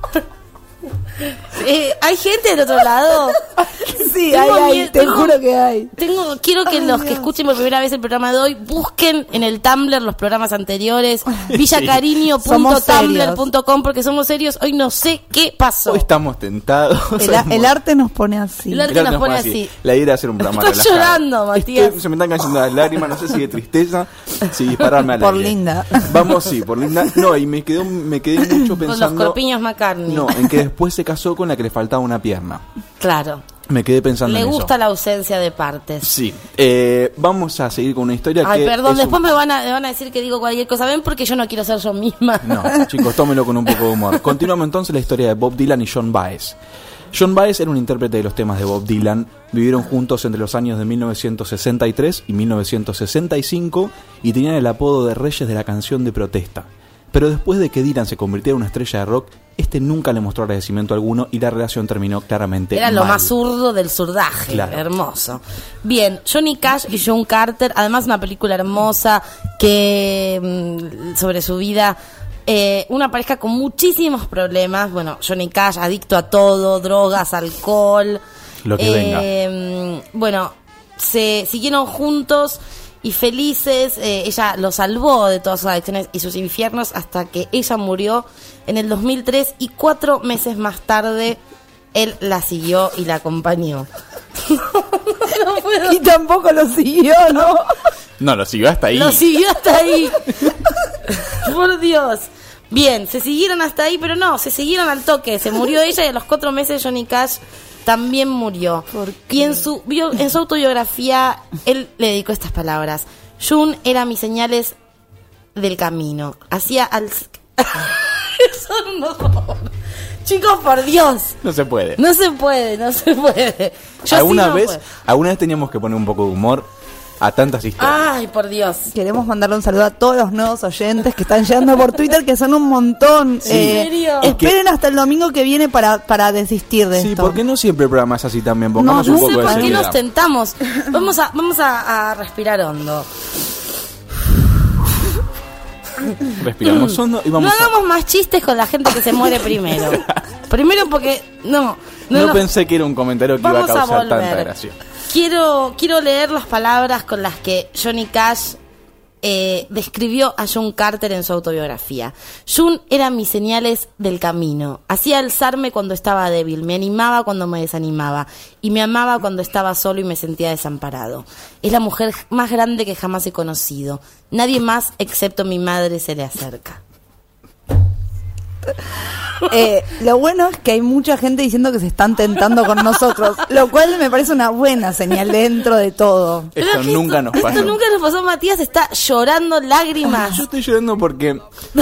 Eh, ¿Hay gente del otro lado? Sí, Tengo hay, hay, miedo- te tengo- juro que hay. Tengo, quiero que Ay, los que Dios. escuchen por primera vez el programa de hoy busquen en el Tumblr los programas anteriores, villacariño punto tumblr punto com, porque somos serios. Hoy no sé qué pasó. Hoy estamos tentados. El, a- el arte nos pone así. El arte Mirá, nos nos pone pone así. La idea era hacer un programa Estás relajado. llorando, Matías. Estoy- se me están cayendo las lágrimas, no sé si de tristeza, si dispararme al Por aire. linda. Vamos, sí, por linda. No, y me quedó, me quedé mucho Con los pensando. corpiños McCartney. No, en que después se casó con la que le faltaba una pierna. Claro. Me quedé pensando Le en gusta eso. la ausencia de partes. Sí. Eh, vamos a seguir con una historia Ay, que. perdón, es después un- me van, a, me van a decir que digo cualquier cosa. ¿Ven? Porque yo no quiero ser yo misma. No, chicos, tómenlo con un poco de humor. Continuamos entonces la historia de Bob Dylan y John Baez. John Baez era un intérprete de los temas de Bob Dylan. Vivieron juntos entre los años de mil novecientos sesenta y tres y mil novecientos sesenta y cinco y tenían el apodo de Reyes de la Canción de Protesta. Pero después de que Dylan se convirtiera en una estrella de rock, este nunca le mostró agradecimiento alguno y la relación terminó claramente Era lo mal. más zurdo del zurdaje. Claro. Hermoso. Bien, Johnny Cash y John Carter, además una película hermosa que mm, sobre su vida. Eh, una pareja con muchísimos problemas. Bueno, Johnny Cash, adicto a todo, drogas, alcohol. Lo que venga. Bueno, se siguieron juntos y felices. Eh, ella lo salvó de todas sus adicciones y sus infiernos hasta que ella murió en el dos mil tres y cuatro meses más tarde él la siguió y la acompañó. No puedo. Y tampoco lo siguió, ¿no? No, lo siguió hasta ahí. Lo siguió hasta ahí. Por Dios. Bien, se siguieron hasta ahí, pero no, se siguieron al toque. Se murió ella y a los cuatro meses Johnny Cash también murió. Y en su, bio- en su autobiografía, él le dedicó estas palabras. June era mis señales del camino. Hacía al... Eso no... Chicos, por Dios. No se puede. No se puede, no se puede. Yo ¿Alguna sí no vez, puedo. alguna vez teníamos que poner un poco de humor a tantas historias? Ay, por Dios. Queremos mandarle un saludo a todos los nuevos oyentes que están llegando por Twitter, que son un montón. Sí. Eh, ¿En serio? esperen hasta el domingo que viene para, para desistir de Sí, esto. ¿por qué no siempre el programa es así también? Pongamos No, un no sé poco de por qué seriedad. nos tentamos. Vamos a, vamos a, a respirar hondo. Respiramos hondo y No vamos a... hagamos más chistes con la gente que se muere primero. Primero porque no, no, No nos- pensé que era un comentario que iba a vamos a causar volver. tanta gracia. Quiero, quiero leer las palabras con las que Johnny Cash eh, describió a John Carter en su autobiografía. June era mis señales del camino. Hacía alzarme cuando estaba débil, me animaba cuando me desanimaba y me amaba cuando estaba solo y me sentía desamparado. Es la mujer más grande que jamás he conocido. Nadie más excepto mi madre se le acerca. Eh, lo bueno es que hay mucha gente diciendo que se están tentando con nosotros, lo cual me parece una buena señal dentro de todo. Pero Esto es que nunca esto- nos pasó. Esto nunca nos pasó. Matías está llorando lágrimas. Yo estoy llorando porque...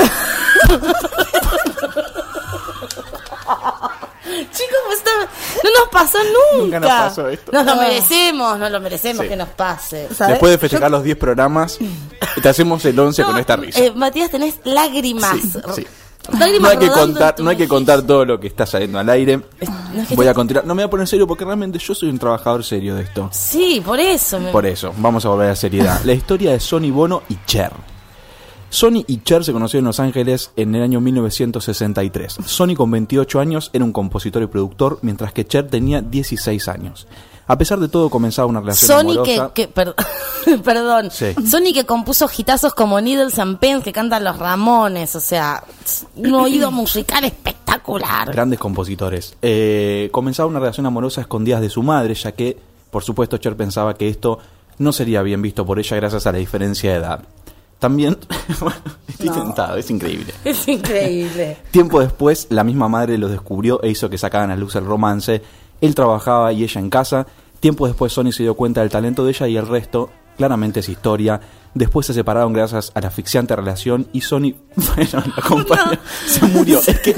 Chicos, pues está- no nos pasó nunca. Nunca nos pasó esto. Nos lo Ah. merecemos, nos lo merecemos Sí. que nos pase. ¿Sabes? Después de festejar los diez programas, te hacemos el once con No, esta risa. eh, Matías, tenés lágrimas. Sí, sí. Lágrimas No hay que rodando en contar, tu no hay que mejilla. contar todo lo que está saliendo al aire. no es que Voy te- a continuar. No me voy a poner serio porque realmente yo soy un trabajador serio de esto. Sí, por eso. me- Por eso, vamos a volver a la seriedad. La historia de Sonny Bono y Cher. Sonny y Cher se conocieron en Los Ángeles en el año mil novecientos sesenta y tres. Sonny con veintiocho años era un compositor y productor, mientras que Cher tenía dieciséis años. A pesar de todo, comenzaba una relación Sony amorosa. que, que per- perdón, Sí. Sony que compuso hitazos como Needles and Pens que cantan los Ramones, o sea, un oído musical espectacular. Grandes compositores. Eh, comenzaba una relación amorosa a escondidas de su madre, ya que, por supuesto, Cher pensaba que esto no sería bien visto por ella gracias a la diferencia de edad. También, bueno, estoy tentado, es increíble. Es increíble. Tiempo después, la misma madre lo descubrió e hizo que sacaran a luz el romance. Él trabajaba y ella en casa. Tiempo después, Sonny se dio cuenta del talento de ella y el resto, claramente es historia. Después se separaron gracias a la asfixiante relación y Sonny, bueno, la compañía se murió. Es que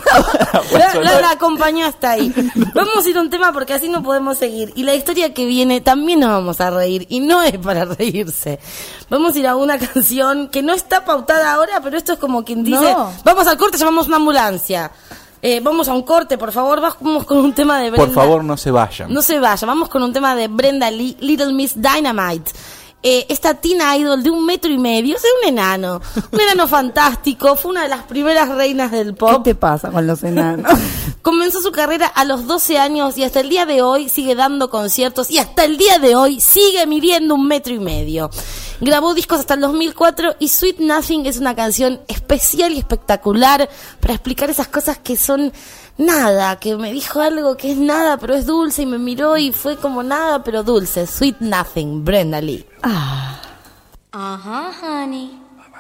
la, la, la acompañó hasta ahí. Vamos a ir a un tema porque así no podemos seguir. Y la historia que viene también nos vamos a reír. Y no es para reírse. Vamos a ir a una canción que no está pautada ahora, pero esto es como quien dice, No. vamos al corte, llamamos una ambulancia. Eh, vamos a un corte, por favor, vamos con un tema de Brenda. Por favor, no se vayan. No se vaya, vamos con un tema de Brenda Lee, Little Miss Dynamite. Eh, esta teen idol de un metro y medio, o sea, un enano, un enano fantástico, fue una de las primeras reinas del ¿Qué pop. te pasa con los enanos? Comenzó su carrera a los doce años y hasta el día de hoy sigue dando conciertos y hasta el día de hoy sigue midiendo un metro y medio. Grabó discos hasta el dos mil cuatro y Sweet Nothing es una canción especial y espectacular para explicar esas cosas que son nada, que me dijo algo que es nada pero es dulce y me miró y fue como nada pero dulce. Sweet Nothing, Brenda Lee. Ah. Uh-huh, honey.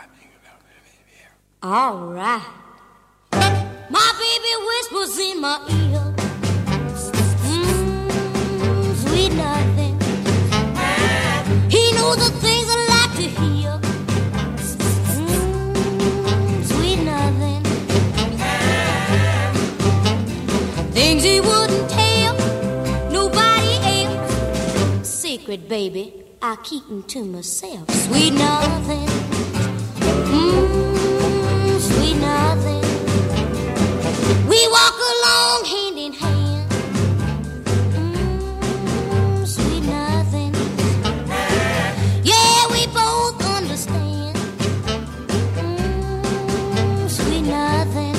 All right. My baby whispers in my ear. Mm, sweet nothing. He knows the things I like to hear. Mm, sweet nothing. Things he wouldn't tell nobody else. Secret, baby, I keep them to myself. Sweet nothing. Mmm, sweet nothing. We walk along hand in hand. Mmm, sweet nothing. Yeah, we both understand. Mmm, sweet nothing.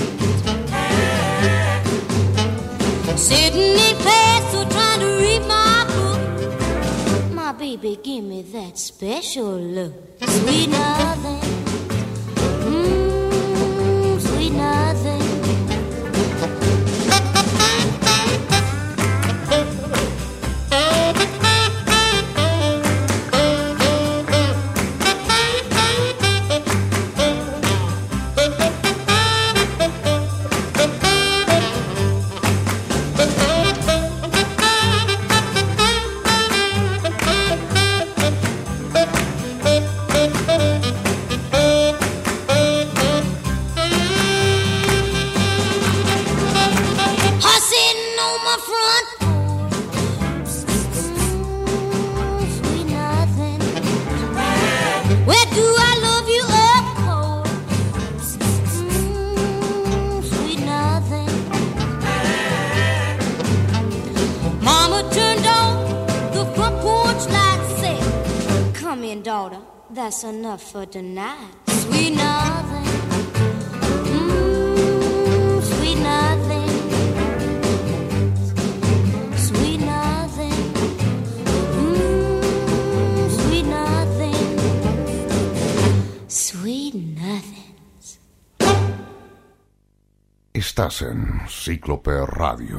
Sitting in class or trying to read my book. My baby, give me that special look. Sweet nothing. Mmm, sweet nothing. That's enough for tonight. Sweet nothing. Mmm, sweet nothing. Sweet nothing. Mmm, sweet nothing. Sweet nothing. Estás en Cíclope Radio.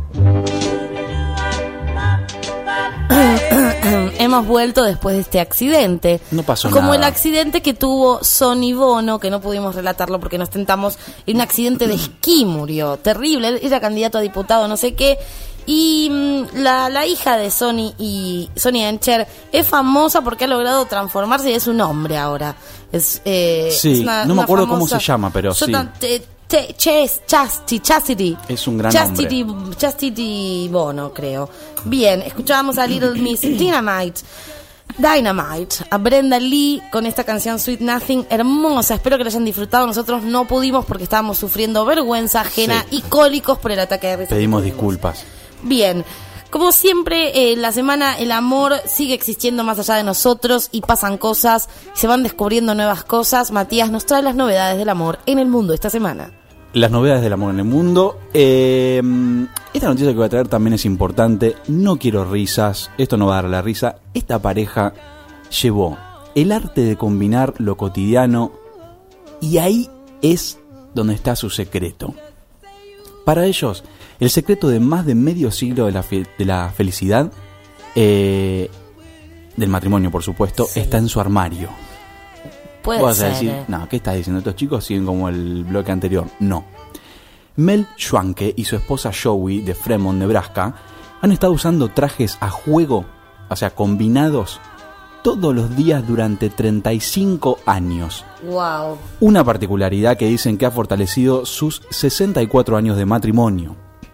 Hemos vuelto después de este accidente. No pasó Como nada. el accidente que tuvo Sonny Bono, que no pudimos relatarlo porque nos tentamos en un accidente de esquí, murió. Terrible, él era candidato a diputado, no sé qué. Y mmm, la, la hija de Sonny y Sonny Encher es famosa porque ha logrado transformarse y es un hombre ahora. Es, eh, Sí, es una, no me una acuerdo famosa- cómo se llama, pero Yo sí. ta- te- te- Ches- Chastity, Chastity. Es un gran Chastity, Chastity Bono, creo. Bien, escuchábamos a Little Miss Dynamite. Dynamite, a Brenda Lee con esta canción Sweet Nothing, hermosa, espero que la hayan disfrutado. Nosotros no pudimos porque estábamos sufriendo vergüenza ajena Sí. y cólicos por el ataque de risa. Pedimos que tuvimos. disculpas. Bien, como siempre, eh, la semana el amor sigue existiendo más allá de nosotros y pasan cosas, se van descubriendo nuevas cosas. Matías nos trae las novedades del amor en el mundo esta semana. Las novedades del amor en el mundo. Eh, esta noticia que voy a traer también es importante. No quiero risas. Esto no va a dar la risa. Esta pareja llevó el arte de combinar lo cotidiano y ahí es donde está su secreto. Para ellos, el secreto de más de medio siglo de la, fe- de la felicidad, eh, del matrimonio por supuesto, Sí. está en su armario. Puede Vos vas a ser. decir, eh. no, ¿qué estás diciendo? Estos chicos siguen como el bloque anterior. No. Mel Schwanke y su esposa Joey de Fremont, Nebraska, han estado usando trajes a juego, o sea, combinados todos los días durante treinta y cinco años. Wow. Una particularidad que dicen que ha fortalecido sus sesenta y cuatro años de matrimonio.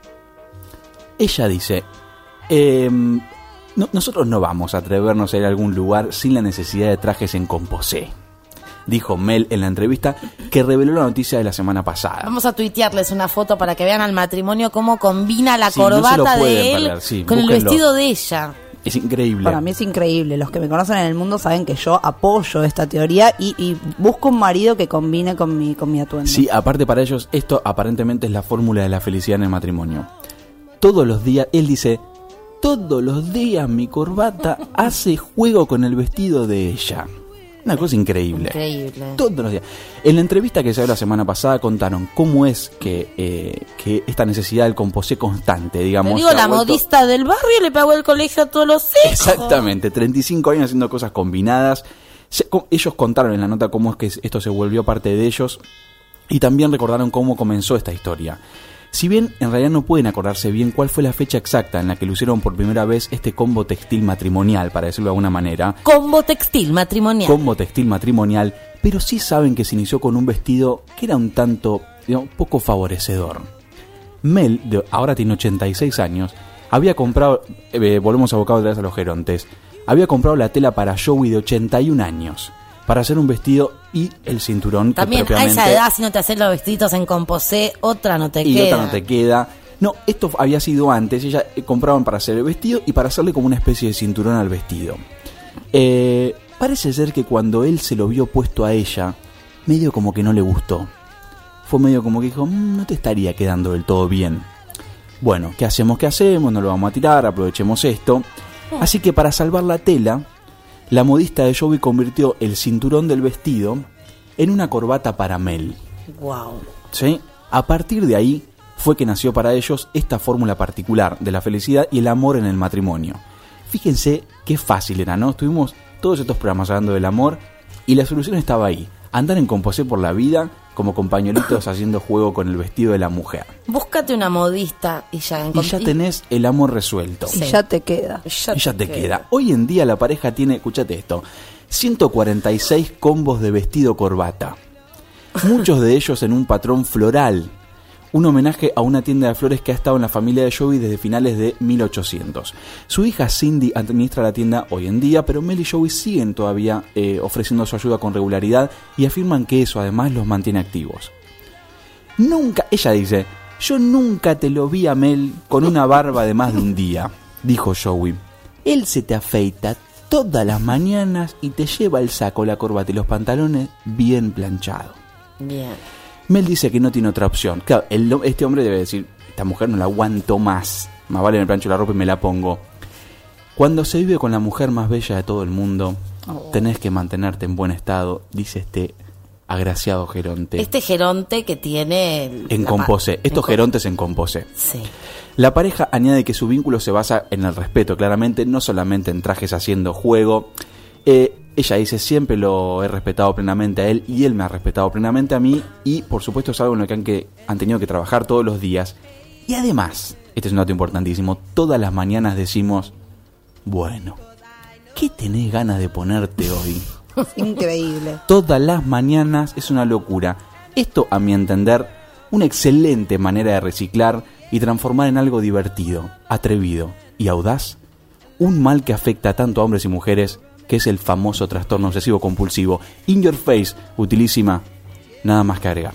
Ella dice, eh, no, nosotros no vamos a atrevernos a ir a algún lugar sin la necesidad de trajes en composé, dijo Mel en la entrevista que reveló la noticia de la semana pasada. Vamos a tuitearles una foto para que vean al matrimonio cómo combina la Sí, no se corbata lo pueden de él perder, sí, con el búsquenlo. vestido de ella. Es increíble. Para mí es increíble. Los que me conocen en el mundo saben que yo apoyo esta teoría y, y busco un marido que combine con mi, con mi atuendo. Sí, aparte para ellos esto aparentemente es la fórmula de la felicidad en el matrimonio. Todos los días, él dice, todos los días mi corbata hace juego con el vestido de ella. Una cosa increíble. Increíble. Todos los días. En la entrevista que se dio la semana pasada contaron cómo es que, eh, que esta necesidad del composé constante, digamos... Te digo, se ha la vuelto- modista del barrio le pagó el colegio a todos los hijos. Exactamente, treinta y cinco años haciendo cosas combinadas. Se- co- ellos contaron en la nota cómo es que esto se volvió parte de ellos y también recordaron cómo comenzó esta historia. Si bien en realidad no pueden acordarse bien cuál fue la fecha exacta en la que lucieron por primera vez este combo textil matrimonial, para decirlo de alguna manera, Combo textil matrimonial. combo textil matrimonial, pero sí saben que se inició con un vestido que era un tanto, digamos, poco favorecedor. Mel, de, ahora tiene ochenta y seis años, había comprado, eh, volvemos a abocar otra vez a los gerontes, había comprado la tela para Joey de ochenta y un años, para hacer un vestido y el cinturón que También a propiamente... esa edad, si no te haces los vestiditos en composé, otra no te y queda. otra no te queda. No, esto había sido antes. Ella eh, compraban para hacer el vestido y para hacerle como una especie de cinturón al vestido. Eh, parece ser que cuando él se lo vio puesto a ella, medio como que no le gustó. Fue medio como que dijo, mmm, no te estaría quedando del todo bien. Bueno, ¿qué hacemos? ¿Qué hacemos? No lo vamos a tirar, aprovechemos esto. Así que para salvar la tela, la modista de Joey convirtió el cinturón del vestido en una corbata para Mel. Wow. ¿Sí? A partir de ahí fue que nació para ellos esta fórmula particular de la felicidad y el amor en el matrimonio. Fíjense qué fácil era, ¿no? Estuvimos todos estos programas hablando del amor y la solución estaba ahí. Andar en composé por la vida como compañeritos haciendo juego con el vestido de la mujer. Búscate una modista y ya Y encont- ya tenés el amor resuelto. Y ya te queda. y ya Y ya te queda. Hoy en día la pareja tiene, escúchate esto, ciento cuarenta y seis combos de vestido corbata. Muchos de ellos en un patrón floral. Un homenaje a una tienda de flores que ha estado en la familia de Joey desde finales de mil ochocientos. Su hija Cindy administra la tienda hoy en día, pero Mel y Joey siguen todavía eh, ofreciendo su ayuda con regularidad y afirman que eso además los mantiene activos. Nunca, ella dice, yo nunca te lo vi a Mel con una barba de más de un día, dijo Joey. Él se te afeita todas las mañanas y te lleva el saco, la corbata y los pantalones bien planchados. Bien. Mel dice que no tiene otra opción. Claro, el, este hombre debe decir, esta mujer no la aguanto más. Más vale me plancho la ropa y me la pongo. Cuando se vive con la mujer más bella de todo el mundo, oh. tenés que mantenerte en buen estado, dice este agraciado geronte. Este geronte que tiene... el- En la composé. pa- Estos en gerontes en composé. com- Sí. La pareja añade que su vínculo se basa en el respeto, claramente, no solamente en trajes haciendo juego. Eh, ella dice, siempre lo he respetado plenamente a él y él me ha respetado plenamente a mí y por supuesto es algo en lo que han, que han tenido que trabajar todos los días. Y además, este es un dato importantísimo, todas las mañanas decimos, bueno, ¿qué tenés ganas de ponerte hoy? Increíble. Todas las mañanas es una locura. Esto, a mi entender, una excelente manera de reciclar y transformar en algo divertido, atrevido y audaz un mal que afecta tanto a hombres y mujeres, que es el famoso trastorno obsesivo compulsivo. In your face, utilísima, nada más que agregar.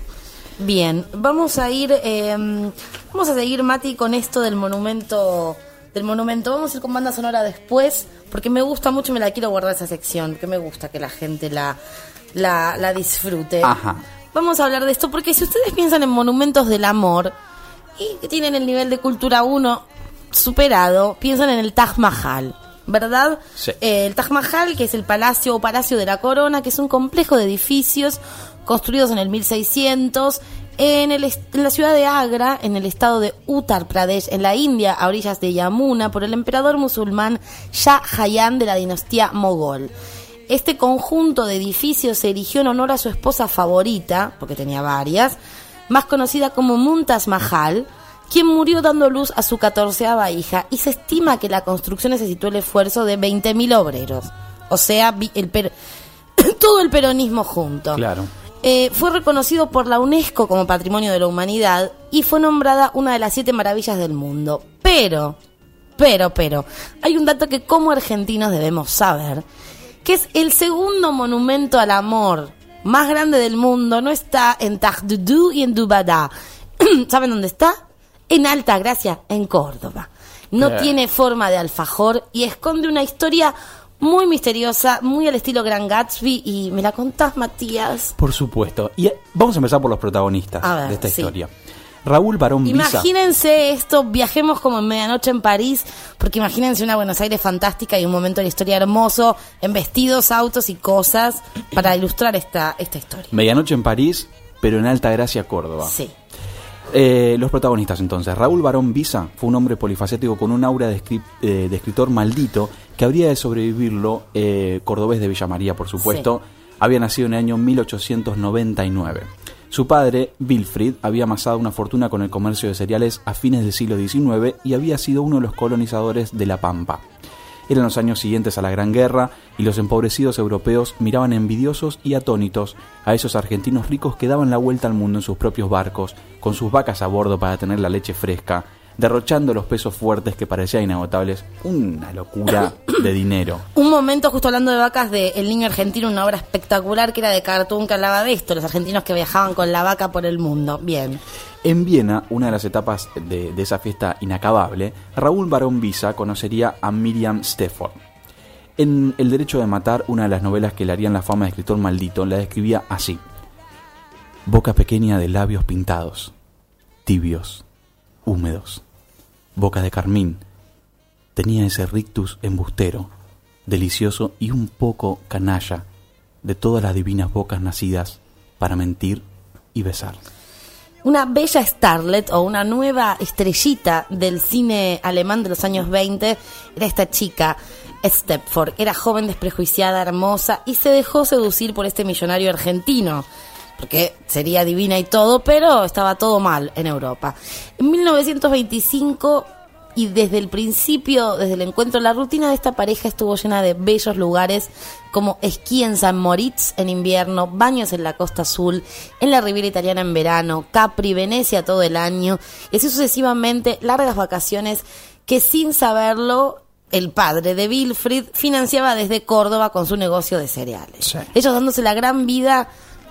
Bien, vamos a ir, eh, vamos a seguir, Mati, con esto del monumento, del monumento. Vamos a ir con banda sonora después, porque me gusta mucho y me la quiero guardar esa sección, que me gusta que la gente la, la, la disfrute. Ajá. Vamos a hablar de esto, porque si ustedes piensan en monumentos del amor y que tienen el nivel de cultura uno superado, piensan en el Taj Mahal, ¿verdad? Sí. Eh, el Taj Mahal, que es el palacio o palacio de la corona, que es un complejo de edificios construidos en el mil seiscientos en, el est- en la ciudad de Agra, en el estado de Uttar Pradesh, en la India, a orillas de Yamuna, por el emperador musulmán Shah Jahan de la dinastía mogol. Este conjunto de edificios se erigió en honor a su esposa favorita, porque tenía varias, más conocida como Mumtaz Mahal, quien murió dando luz a su catorceava hija, y se estima que la construcción necesitó el esfuerzo de veinte mil obreros. O sea, el per- todo el peronismo junto. Claro. Eh, fue reconocido por la UNESCO como Patrimonio de la Humanidad y fue nombrada una de las siete maravillas del mundo. Pero, pero, pero, hay un dato que como argentinos debemos saber, que es el segundo monumento al amor más grande del mundo. No está en Tajdoudou y en Dubadá. ¿Saben dónde está? En Altagracia, en Córdoba. No Claro. tiene forma de alfajor y esconde una historia muy misteriosa, muy al estilo Gran Gatsby. Y me la contás, Matías. Por supuesto. Y eh, vamos a empezar por los protagonistas A ver, de esta sí. historia. Raúl Barón Visa. Imagínense esto, viajemos como en medianoche en París, porque imagínense una Buenos Aires fantástica y un momento de la historia hermoso, en vestidos, autos y cosas, para ilustrar esta, esta historia. Medianoche en París, pero en Altagracia, Córdoba. Sí. Eh, los protagonistas entonces. Raúl Barón Visa fue un hombre polifacético con un aura de, escri- eh, de escritor maldito que habría de sobrevivirlo, eh, cordobés de Villa María, por supuesto. Sí. Había nacido en el año mil ochocientos noventa y nueve. Su padre, Wilfrid, había amasado una fortuna con el comercio de cereales a fines del siglo diecinueve y había sido uno de los colonizadores de La Pampa. Eran los años siguientes a la Gran Guerra y los empobrecidos europeos miraban envidiosos y atónitos a esos argentinos ricos que daban la vuelta al mundo en sus propios barcos, con sus vacas a bordo para tener la leche fresca, derrochando los pesos fuertes que parecían inagotables. Una locura de dinero. Un momento, justo hablando de vacas, de El Niño Argentino, una obra espectacular que era de Cartoon que hablaba de esto, los argentinos que viajaban con la vaca por el mundo. Bien. En Viena, una de las etapas de, de esa fiesta inacabable, Raúl Barón Visa conocería a Miriam Stafford. En El Derecho de Matar, una de las novelas que le harían la fama de escritor maldito, la describía así: boca pequeña de labios pintados, tibios, húmedos, boca de carmín, tenía ese rictus embustero, delicioso y un poco canalla, de todas las divinas bocas nacidas para mentir y besar. Una bella starlet o una nueva estrellita del cine alemán de los años veinte era esta chica, Stepford. Era joven, desprejuiciada, hermosa y se dejó seducir por este millonario argentino, porque sería divina y todo, pero estaba todo mal en Europa. En mil novecientos veinticinco, y desde el principio, desde el encuentro, la rutina de esta pareja estuvo llena de bellos lugares como esquí en San Moritz en invierno, baños en la Costa Azul, en la Riviera Italiana en verano, Capri, Venecia todo el año, y así sucesivamente, largas vacaciones que sin saberlo el padre de Wilfrid financiaba desde Córdoba con su negocio de cereales. Sí. Ellos dándose la gran vida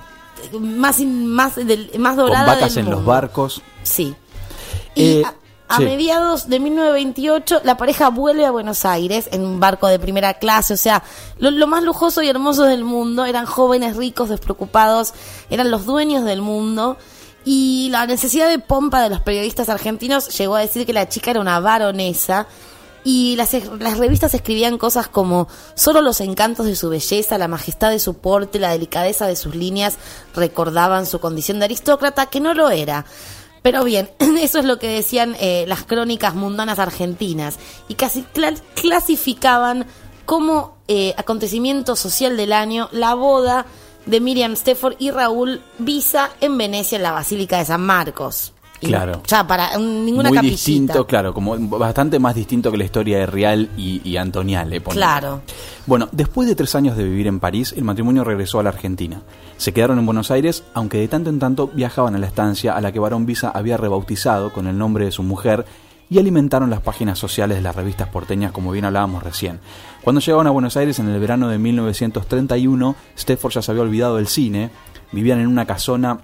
más, más, del, más dorada con vacas del en mundo. Los barcos. Sí. Y eh, a, a sí. mediados de mil novecientos veintiocho la pareja vuelve a Buenos Aires en un barco de primera clase, o sea, lo, lo más lujoso y hermoso del mundo. Eran jóvenes, ricos, despreocupados, eran los dueños del mundo. Y la necesidad de pompa de los periodistas argentinos llegó a decir que la chica era una baronesa. Y las, las revistas escribían cosas como: solo los encantos de su belleza, la majestad de su porte, la delicadeza de sus líneas recordaban su condición de aristócrata, que no lo era. Pero bien, eso es lo que decían eh, las crónicas mundanas argentinas, y casi cl- clasificaban como eh, acontecimiento social del año la boda de Miriam Stafford y Raúl Visa en Venecia, en la Basílica de San Marcos. Y claro. Ya, para um, ninguna Muy capillita. distinto, claro, como bastante más distinto que la historia de Rial y, y Antoniale. Ponele. Claro. Bueno, después de tres años de vivir en París, el matrimonio regresó a la Argentina. Se quedaron en Buenos Aires, aunque de tanto en tanto viajaban a la estancia a la que Barón Visa había rebautizado con el nombre de su mujer, y alimentaron las páginas sociales de las revistas porteñas, como bien hablábamos recién. Cuando llegaban a Buenos Aires en el verano de mil novecientos treinta y uno, Stafford ya se había olvidado del cine, vivían en una casona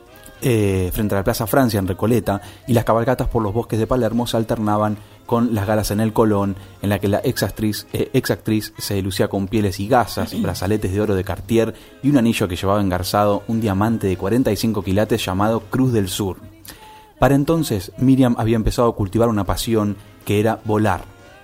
Eh, frente a la Plaza Francia en Recoleta, y las cabalgatas por los bosques de Palermo se alternaban con las galas en el Colón, en la que la ex actriz, eh, ex actriz se lucía con pieles y gasas, y brazaletes de oro de Cartier y un anillo que llevaba engarzado un diamante de cuarenta y cinco quilates llamado Cruz del Sur. Para entonces Miriam había empezado a cultivar una pasión que era volar.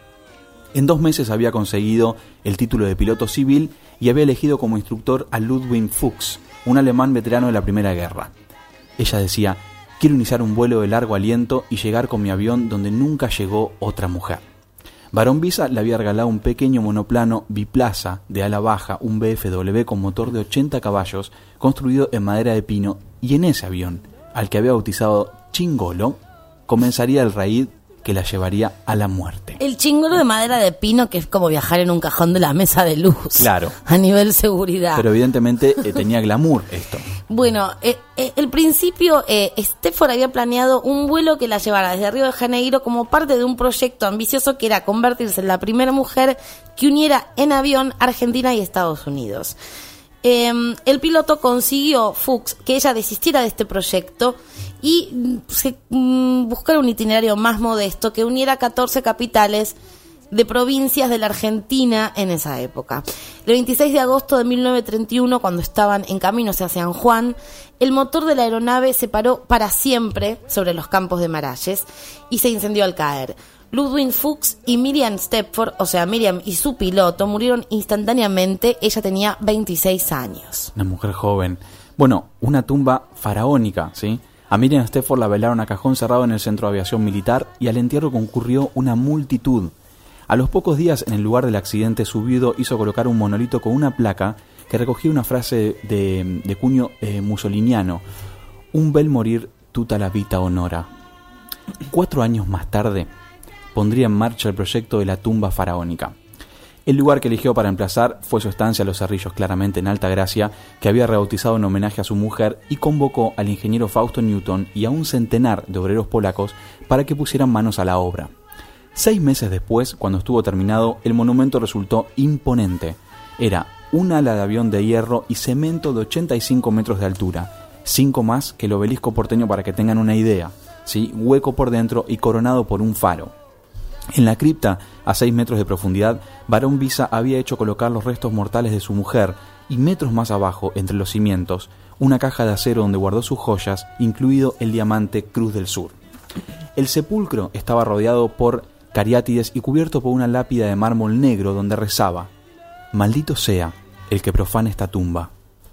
En dos meses había conseguido el título de piloto civil y había elegido como instructor a Ludwig Fuchs, un alemán veterano de la Primera Guerra. Ella decía: quiero iniciar un vuelo de largo aliento y llegar con mi avión donde nunca llegó otra mujer. Barón Visa le había regalado un pequeño monoplano biplaza de ala baja, un B F W con motor de ochenta caballos, construido en madera de pino, y en ese avión, al que había bautizado Chingolo, comenzaría el raid que la llevaría a la muerte. El chingolo de madera de pino, que es como viajar en un cajón de la mesa de luz. Claro. A nivel seguridad. Pero evidentemente eh, tenía glamour esto. Bueno, eh, eh, el principio, eh, Stefford había planeado un vuelo que la llevara desde Río de Janeiro como parte de un proyecto ambicioso que era convertirse en la primera mujer que uniera en avión Argentina y Estados Unidos. Eh, el piloto consiguió, Fuchs, que ella desistiera de este proyecto y se mm, buscara un itinerario más modesto que uniera catorce capitales de provincias de la Argentina en esa época. El veintiséis de agosto de mil novecientos treinta y uno, cuando estaban en camino hacia San Juan, el motor de la aeronave se paró para siempre sobre los campos de Maralles y se incendió al caer. Ludwig Fuchs y Miriam Stefford, o sea, Miriam y su piloto, murieron instantáneamente. Ella tenía veintiséis años. Una mujer joven. Bueno, una tumba faraónica, ¿sí? A Miriam Stefford la velaron a cajón cerrado en el Centro de Aviación Militar y al entierro concurrió una multitud. A los pocos días, en el lugar del accidente, su viudo hizo colocar un monolito con una placa que recogía una frase de, de cuño eh, mussoliniano: un bel morir tutta la vita honora. Cuatro años más tarde, pondría en marcha el proyecto de la tumba faraónica. El lugar que eligió para emplazar fue su estancia a Los Cerrillos, claramente en Altagracia, que había rebautizado en homenaje a su mujer, y convocó al ingeniero Fausto Newton y a un centenar de obreros polacos para que pusieran manos a la obra. Seis meses después, cuando estuvo terminado, el monumento resultó imponente. Era un ala de avión de hierro y cemento de ochenta y cinco metros de altura, cinco más que el obelisco porteño, para que tengan una idea, ¿sí? Hueco por dentro y coronado por un faro. En la cripta, a seis metros de profundidad, Barón Visa había hecho colocar los restos mortales de su mujer y metros más abajo, entre los cimientos, una caja de acero donde guardó sus joyas, incluido el diamante Cruz del Sur. El sepulcro estaba rodeado por cariátides y cubierto por una lápida de mármol negro donde rezaba: maldito sea el que profane esta tumba.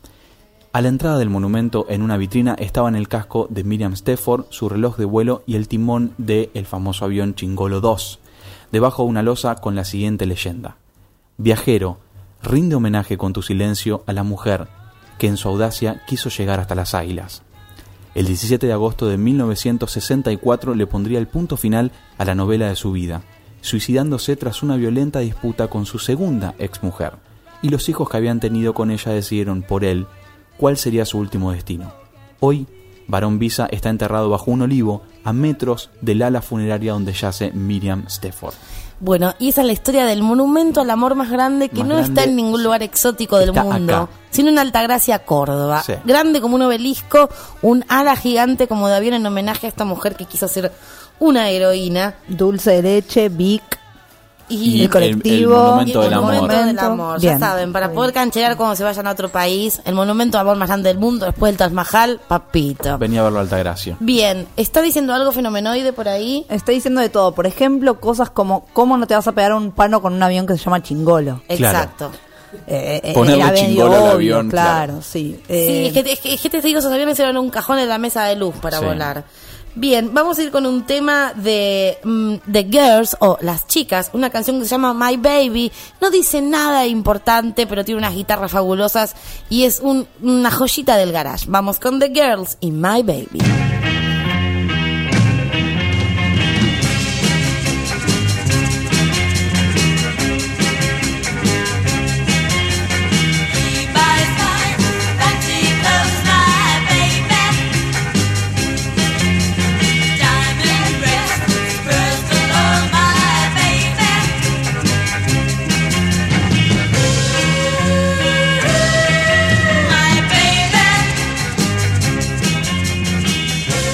A la entrada del monumento, en una vitrina, estaban el casco de Miriam Stefford, su reloj de vuelo y el timón del famoso avión Chingolo dos. Debajo una losa con la siguiente leyenda: viajero, rinde homenaje con tu silencio a la mujer que en su audacia quiso llegar hasta las águilas. El diecisiete de agosto de mil novecientos sesenta y cuatro le pondría el punto final a la novela de su vida, suicidándose tras una violenta disputa con su segunda exmujer, y los hijos que habían tenido con ella decidieron por él cuál sería su último destino. Hoy, Barón Visa está enterrado bajo un olivo a metros del ala funeraria donde yace Miriam Stefford. Bueno, y esa es la historia del monumento al amor más grande, que Más no grande, está en ningún lugar exótico del está mundo, acá. sino en Altagracia, Córdoba. Sí. Grande como un obelisco, un ala gigante como de avión en homenaje a esta mujer que quiso ser una heroína. Dulce de leche, Vic. Y el colectivo, el monumento y el del amor. monumento del amor. Ya Bien. saben, para poder canchear cuando se vayan a otro país, el monumento de amor más grande del mundo, después del Taj Mahal, papito. Venía a verlo a Altagracia. Bien, ¿está diciendo algo fenomenoide por ahí? Está diciendo de todo. Por ejemplo, cosas como cómo no te vas a pegar un pano con un avión que se llama Chingolo. Exacto. Eh, eh, Ponerle era medio Chingolo al obvio, avión, claro, claro. sí. Sí, Eh, es que, es que, es que te digo, esos aviones eran un cajón en la mesa de luz para Sí. volar. Bien, vamos a ir con un tema de mm, The Girls, o Las Chicas, una canción que se llama My Baby. No dice nada importante, pero tiene unas guitarras fabulosas y es un, una joyita del garage. Vamos con The Girls y My Baby. My baby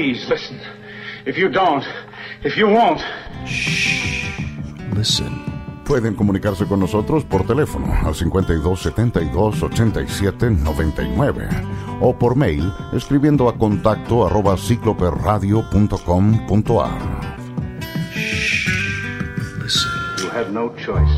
Please listen. If you don't, if you won't. Shh. Listen. Pueden comunicarse con nosotros por teléfono al cincuenta y dos setenta y dos ochenta y siete noventa y nueve o por mail escribiendo a contacto arroba cicloperradio punto com punto a r. Shh. Listen. You have no choice.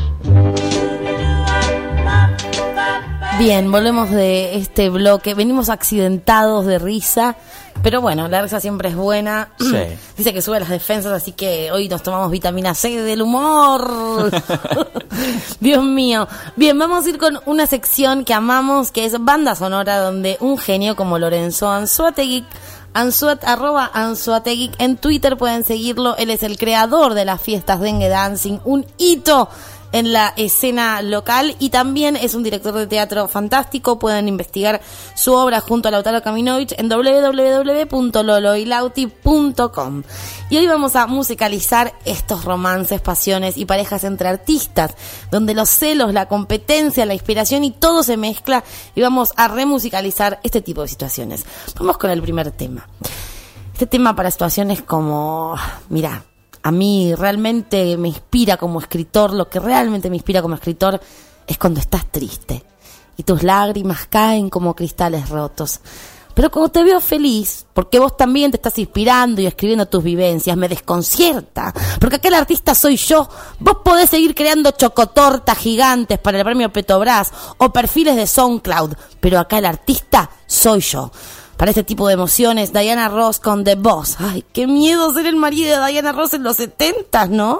Bien, volvemos de este bloque. Venimos accidentados de risa, pero bueno, la risa siempre es buena. Sí. Dice que sube las defensas, así que hoy nos tomamos vitamina C del humor. Dios mío. Bien, vamos a ir con una sección que amamos, que es banda sonora, donde un genio como Lorenzo Anzoátegui, Anzuat, arroba Anzoátegui, en Twitter pueden seguirlo. Él es el creador de las fiestas Dengue Dancing, un hito en la escena local, y también es un director de teatro fantástico. Pueden investigar su obra junto a Lautaro Kaminovich en doble u doble u doble u punto loloylauti punto com. Y hoy vamos a musicalizar estos romances, pasiones y parejas entre artistas, donde los celos, la competencia, la inspiración y todo se mezcla, y vamos a remusicalizar este tipo de situaciones. Vamos con el primer tema. Este tema para situaciones como, mira, a mí realmente me inspira como escritor, lo que realmente me inspira como escritor es cuando estás triste y tus lágrimas caen como cristales rotos. Pero cuando te veo feliz, porque vos también te estás inspirando y escribiendo tus vivencias, me desconcierta, porque aquel artista soy yo. Vos podés seguir creando chocotortas gigantes para el premio Petrobras o perfiles de SoundCloud, pero acá el artista soy yo. Para este tipo de emociones, Diana Ross con The Boss. Ay, qué miedo ser el marido de Diana Ross en los setentas, ¿no?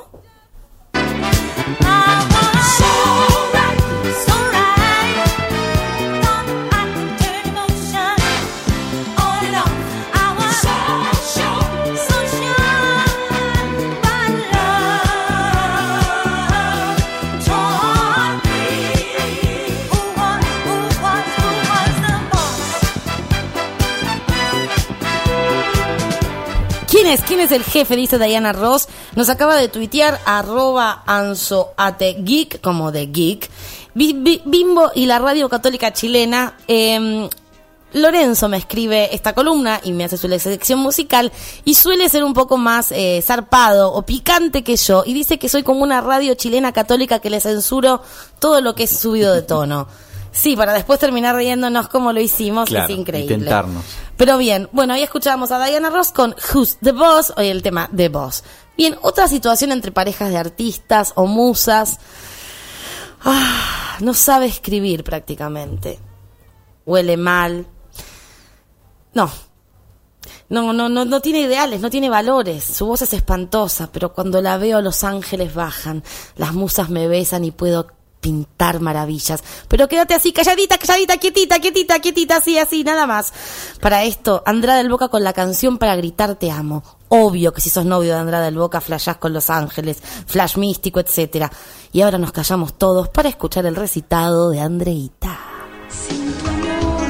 ¿Quién es? ¿Quién es el jefe? Dice Diana Ross. Nos acaba de tuitear arroba anzoategeek, como de geek. Bimbo y la radio católica chilena. Eh, Lorenzo me escribe esta columna y me hace su selección musical, y suele ser un poco más eh, zarpado o picante que yo, y dice que soy como una radio chilena católica que le censuro todo lo que es subido de tono. Sí, para después terminar riéndonos como lo hicimos, claro, es increíble. Intentarnos. Pero bien, bueno, ahí escuchamos a Diana Ross con Who's the Boss, hoy el tema The Boss. Bien, otra situación entre parejas de artistas o musas. Ah, no sabe escribir prácticamente. Huele mal. No. No, no, no, no tiene ideales, no tiene valores. Su voz es espantosa, pero cuando la veo los ángeles bajan, las musas me besan y puedo pintar maravillas. Pero quédate así, calladita, calladita, quietita, quietita, quietita, así, así, nada más. Para esto, Andrada del Boca con la canción Para gritar te amo. Obvio que si sos novio de Andrada del Boca, flashás con Los Ángeles, flash místico, etcétera. Y ahora nos callamos todos para escuchar el recitado de Andreita. Sin tu amor,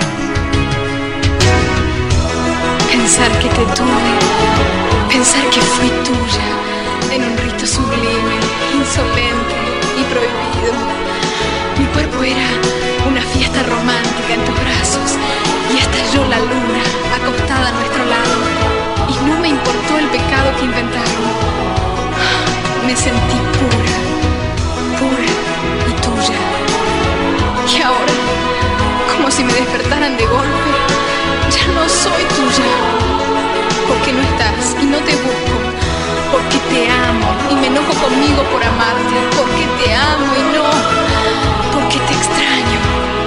pensar que te tuve, pensar que fui tuya, en un rito sublime, insolente y prohibido. Mi cuerpo era una fiesta romántica en tus brazos, y estalló la luna acostada a nuestro lado, y no me importó el pecado que inventaron. Me sentí pura, pura y tuya. Y ahora, como si me despertaran de golpe, ya no soy tuya, porque no estás y no te busco, porque te amo y me enojo conmigo por amarte, porque te amo y no, porque te extraño.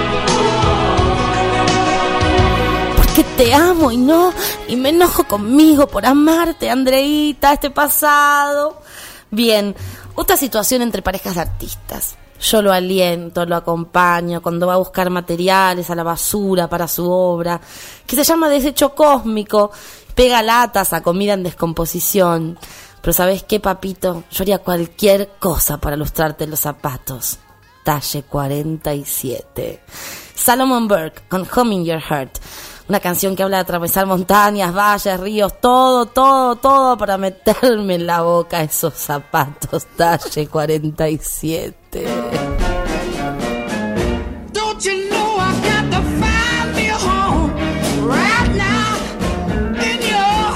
Porque te amo y no, y me enojo conmigo por amarte, Andreita, este pasado. Bien, otra situación entre parejas de artistas. Yo lo aliento, lo acompaño cuando va a buscar materiales a la basura para su obra, que se llama Desecho Cósmico. Pega latas a comida en descomposición. Pero ¿sabes qué, papito? Yo haría cualquier cosa para lustrarte los zapatos. Talle cuarenta y siete. Salomon Burke con Home in Your Heart. Una canción que habla de atravesar montañas, valles, ríos, todo, todo, todo para meterme en la boca esos zapatos. Talle cuarenta y siete. Don't you know I got to find me a home right now in your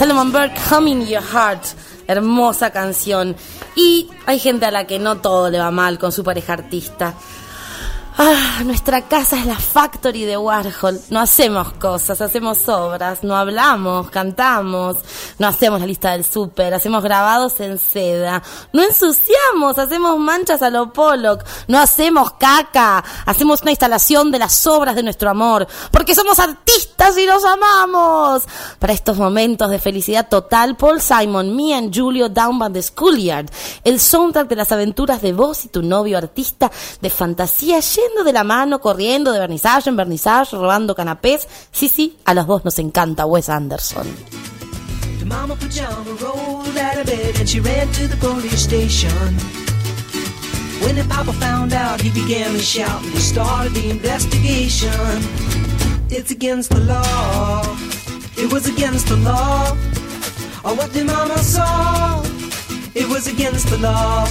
Solomon Burke, Hum in Your Heart. Hermosa canción. Y hay gente a la que no todo le va mal con su pareja artista. Ah, nuestra casa es la factory de Warhol. No hacemos cosas, hacemos obras, no hablamos, cantamos, no hacemos la lista del súper, hacemos grabados en seda, no ensuciamos, hacemos manchas a lo Pollock, no hacemos caca, hacemos una instalación de las obras de nuestro amor, porque somos artistas y nos amamos. Para estos momentos de felicidad total, Paul Simon, Me and Julio Down by the Schoolyard, el soundtrack de las aventuras de vos y tu novio artista de fantasía lleno de la mano, corriendo de vernizaje en vernizaje, robando canapés. Sí, sí, a los dos nos encanta Wes Anderson. The mama pajama rolled out of bed and she ran to the police station. When the papa found out, he began to shout and he started the investigation. It's against the law. It was against the law. Oh, what the mama saw. It was against the law.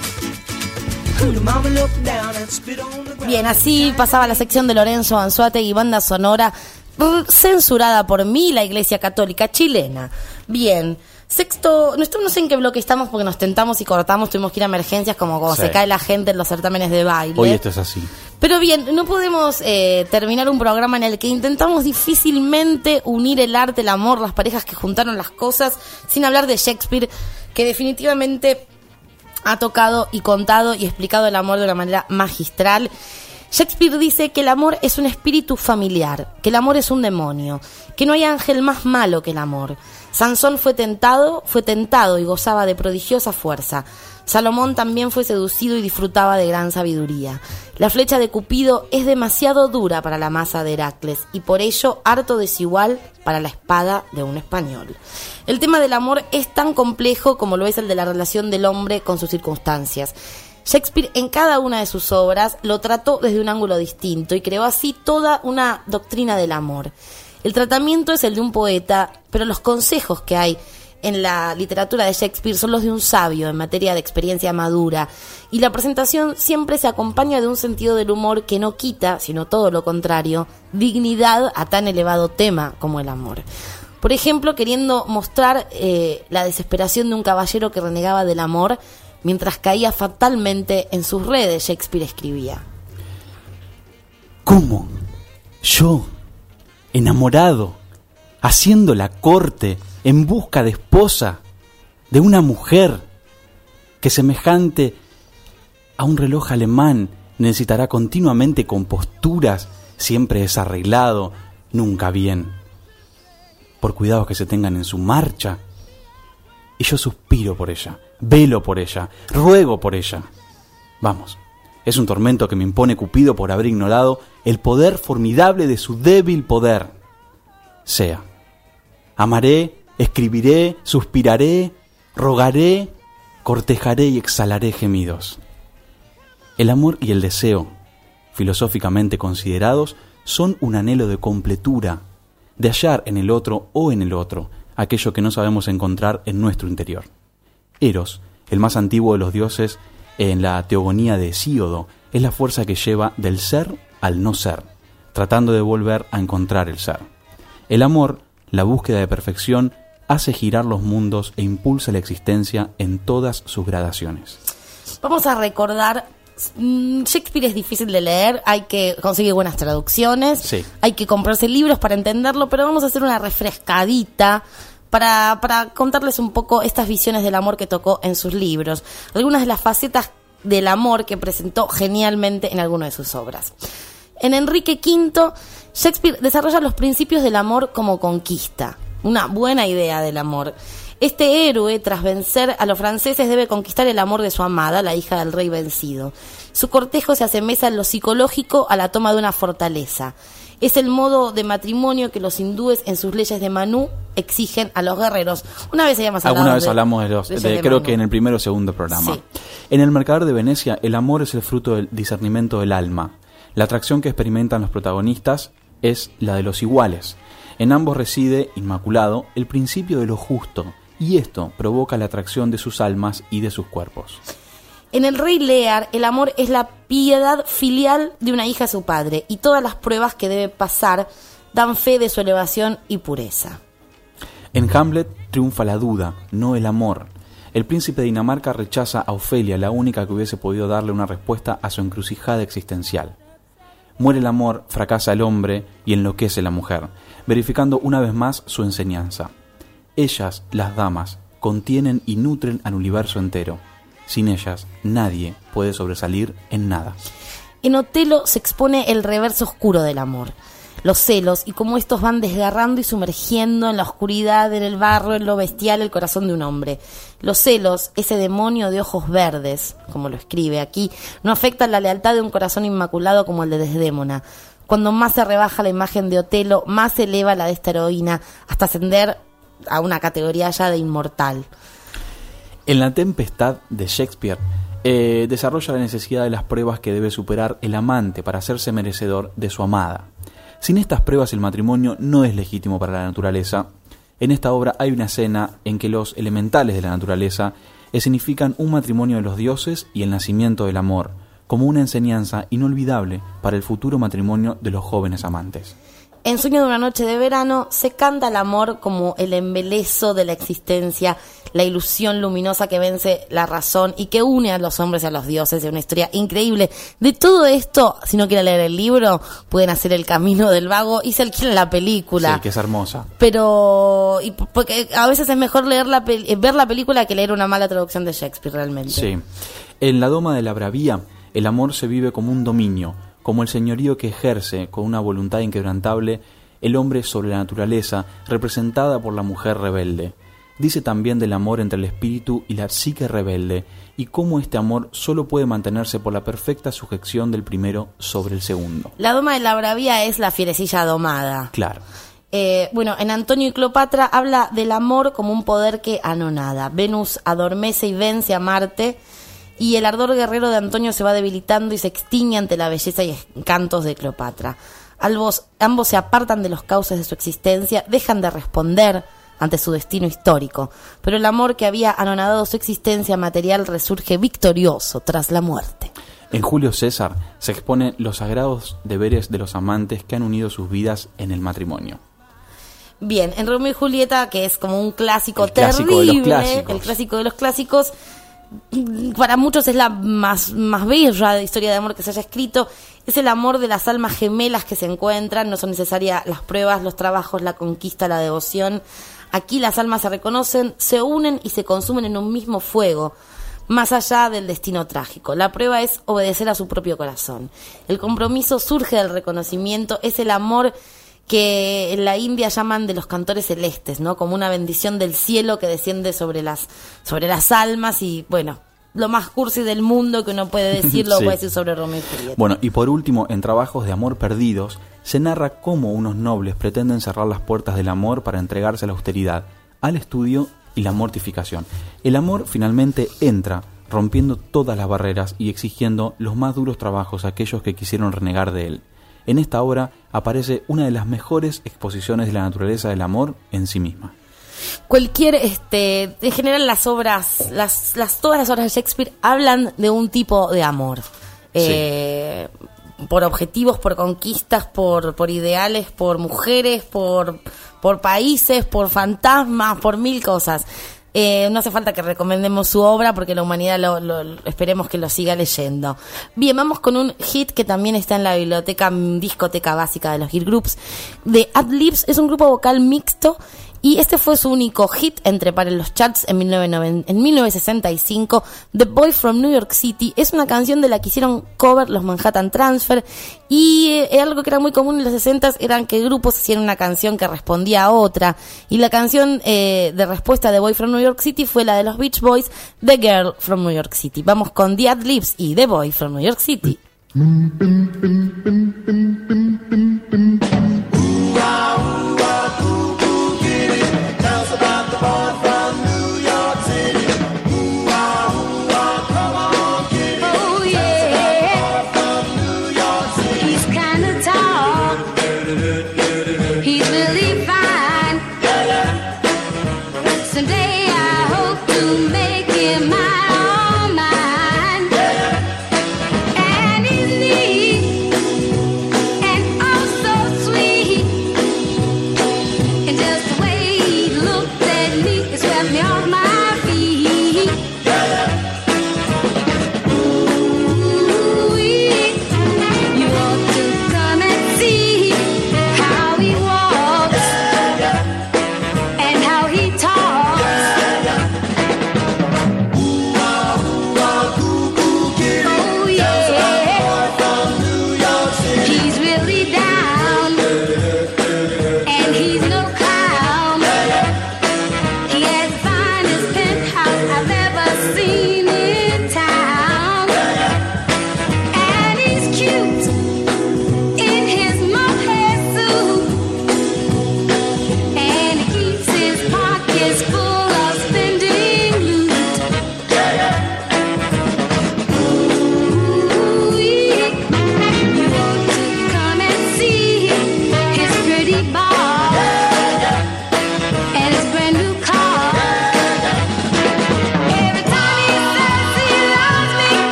Bien, así pasaba la sección de Lorenzo Anzoátegui, banda sonora censurada por mí, la Iglesia Católica Chilena. Bien, sexto, no, no sé en qué bloque estamos porque nos tentamos y cortamos, tuvimos que ir a emergencias como cuando sí. se cae la gente en los certámenes de baile. Hoy esto es así. Pero bien, no podemos eh, terminar un programa en el que intentamos difícilmente unir el arte, el amor, las parejas que juntaron las cosas, sin hablar de Shakespeare, que definitivamente ha tocado y contado y explicado el amor de una manera magistral. Shakespeare dice que el amor es un espíritu familiar, que el amor es un demonio, que no hay ángel más malo que el amor. Sansón fue tentado, fue tentado y gozaba de prodigiosa fuerza. Salomón también fue seducido y disfrutaba de gran sabiduría. La flecha de Cupido es demasiado dura para la maza de Heracles y por ello harto desigual para la espada de un español. El tema del amor es tan complejo como lo es el de la relación del hombre con sus circunstancias. Shakespeare en cada una de sus obras lo trató desde un ángulo distinto y creó así toda una doctrina del amor. El tratamiento es el de un poeta, pero los consejos que hay en la literatura de Shakespeare son los de un sabio en materia de experiencia madura, y la presentación siempre se acompaña de un sentido del humor que no quita, sino todo lo contrario, dignidad a tan elevado tema como el amor. Por ejemplo, queriendo mostrar eh, la desesperación de un caballero que renegaba del amor mientras caía fatalmente en sus redes, Shakespeare escribía: ¿cómo? Yo, enamorado, haciendo la corte en busca de esposa, de una mujer que semejante a un reloj alemán necesitará continuamente composturas, siempre desarreglado, nunca bien, por cuidados que se tengan en su marcha. Y yo suspiro por ella, velo por ella, ruego por ella. Vamos, es un tormento que me impone Cupido por haber ignorado el poder formidable de su débil poder. Sea, amaré, escribiré, suspiraré, rogaré, cortejaré y exhalaré gemidos. El amor y el deseo, filosóficamente considerados, son un anhelo de completura, de hallar en el otro o en el otro aquello que no sabemos encontrar en nuestro interior. Eros, el más antiguo de los dioses en la teogonía de Hesíodo, es la fuerza que lleva del ser al no ser, tratando de volver a encontrar el ser. El amor, la búsqueda de perfección, hace girar los mundos e impulsa la existencia en todas sus gradaciones. Vamos a recordar, Shakespeare es difícil de leer, hay que conseguir buenas traducciones, sí. hay que comprarse libros para entenderlo, pero vamos a hacer una refrescadita para, para contarles un poco estas visiones del amor que tocó en sus libros, algunas de las facetas del amor que presentó genialmente en alguna de sus obras. En Enrique quinto, Shakespeare desarrolla los principios del amor como conquista, una buena idea del amor. Este héroe, tras vencer a los franceses, debe conquistar el amor de su amada, la hija del rey vencido. Su cortejo se asemeja en lo psicológico a la toma de una fortaleza. Es el modo de matrimonio que los hindúes en sus leyes de Manú exigen a los guerreros. Una vez habíamos hablado Alguna vez de, hablamos de los, de, de, creo Manú. Que en el primero o segundo programa. Sí. En El Mercader de Venecia, el amor es el fruto del discernimiento del alma. La atracción que experimentan los protagonistas es la de los iguales. En ambos reside, inmaculado, el principio de lo justo, y esto provoca la atracción de sus almas y de sus cuerpos. En El Rey Lear, el amor es la piedad filial de una hija a su padre, y todas las pruebas que debe pasar dan fe de su elevación y pureza. En Hamlet triunfa la duda, no el amor. El príncipe de Dinamarca rechaza a Ofelia, la única que hubiese podido darle una respuesta a su encrucijada existencial. Muere el amor, fracasa el hombre y enloquece la mujer, verificando una vez más su enseñanza. Ellas, las damas, contienen y nutren al universo entero. Sin ellas, nadie puede sobresalir en nada. En Otelo se expone el reverso oscuro del amor, los celos y cómo estos van desgarrando y sumergiendo en la oscuridad, en el barro, en lo bestial, el corazón de un hombre. Los celos, ese demonio de ojos verdes, como lo escribe aquí, no afectan la lealtad de un corazón inmaculado como el de Desdémona. Cuando más se rebaja la imagen de Otelo, más se eleva la de esta heroína, hasta ascender a una categoría ya de inmortal. En La Tempestad de Shakespeare, eh, desarrolla la necesidad de las pruebas que debe superar el amante para hacerse merecedor de su amada. Sin estas pruebas el matrimonio no es legítimo para la naturaleza. En esta obra hay una escena en que los elementales de la naturaleza escenifican un matrimonio de los dioses y el nacimiento del amor, como una enseñanza inolvidable para el futuro matrimonio de los jóvenes amantes. En Sueño de una noche de verano se canta el amor como el embelezo de la existencia, la ilusión luminosa que vence la razón y que une a los hombres y a los dioses. Es una historia increíble. De todo esto, si no quieren leer el libro, pueden hacer El Camino del Vago y se alquilan la película. Sí, que es hermosa. Pero y porque a veces es mejor leer la pe- ver la película que leer una mala traducción de Shakespeare realmente. Sí. En La Doma de la Bravía, el amor se vive como un dominio, como el señorío que ejerce con una voluntad inquebrantable el hombre sobre la naturaleza, representada por la mujer rebelde. Dice también del amor entre el espíritu y la psique rebelde, y cómo este amor solo puede mantenerse por la perfecta sujeción del primero sobre el segundo. La Doma de la Bravía es la fierecilla domada. Claro. Eh, bueno, en Antonio y Cleopatra habla del amor como un poder que anonada. Venus adormece y vence a Marte, y el ardor guerrero de Antonio se va debilitando y se extingue ante la belleza y encantos de Cleopatra. Ambos, ambos se apartan de los cauces de su existencia, dejan de responder ante su destino histórico, pero el amor que había anonadado su existencia material resurge victorioso tras la muerte. En Julio César se exponen los sagrados deberes de los amantes que han unido sus vidas en el matrimonio. Bien, en Romeo y Julieta, que es como un clásico el clásico terrible, de los clásicos. el clásico de los clásicos, para muchos es la más, más bella historia de amor que se haya escrito. Es el amor de las almas gemelas que se encuentran, no son necesarias las pruebas, los trabajos, la conquista, la devoción. Aquí las almas se reconocen, se unen y se consumen en un mismo fuego, más allá del destino trágico. La prueba es obedecer a su propio corazón. El compromiso surge del reconocimiento, es el amor que en la India llaman de los cantores celestes, ¿no? Como una bendición del cielo que desciende sobre las, sobre las almas y, bueno, lo más cursi del mundo que uno puede decir, lo Sí. puede decir sobre Romeo y Julieta. Bueno, y por último, en Trabajos de amor perdidos, se narra cómo unos nobles pretenden cerrar las puertas del amor para entregarse a la austeridad, al estudio y la mortificación. El amor finalmente entra, rompiendo todas las barreras y exigiendo los más duros trabajos a aquellos que quisieron renegar de él. En esta obra aparece una de las mejores exposiciones de la naturaleza del amor en sí misma. Cualquier, este, en general las obras, las, las, todas las obras de Shakespeare hablan de un tipo de amor. Eh, por objetivos, por conquistas, por, por ideales, por mujeres, por, por países, por fantasmas, por mil cosas. Eh, no hace falta que recomendemos su obra porque la humanidad lo, lo, lo- esperemos que lo siga leyendo. Bien, vamos con un hit que también está en la biblioteca, mm, discoteca básica de los Gear Groups, de Adlibs. Es un grupo vocal mixto y este fue su único hit entre para los charts en, mil novecientos noventa, en mil novecientos sesenta y cinco. The Boy from New York City es una canción de la que hicieron cover los Manhattan Transfer y eh, algo que era muy común en los sesentas eran que grupos hacían una canción que respondía a otra, y la canción eh, de respuesta de Boy from New York City fue la de los Beach Boys, The Girl from New York City. Vamos con The Adlibs y The Boy from New York City. Oh yeah, he's kinda tall. He's really fine. Someday I hope to make him my own mine. And he's neat and oh so sweet.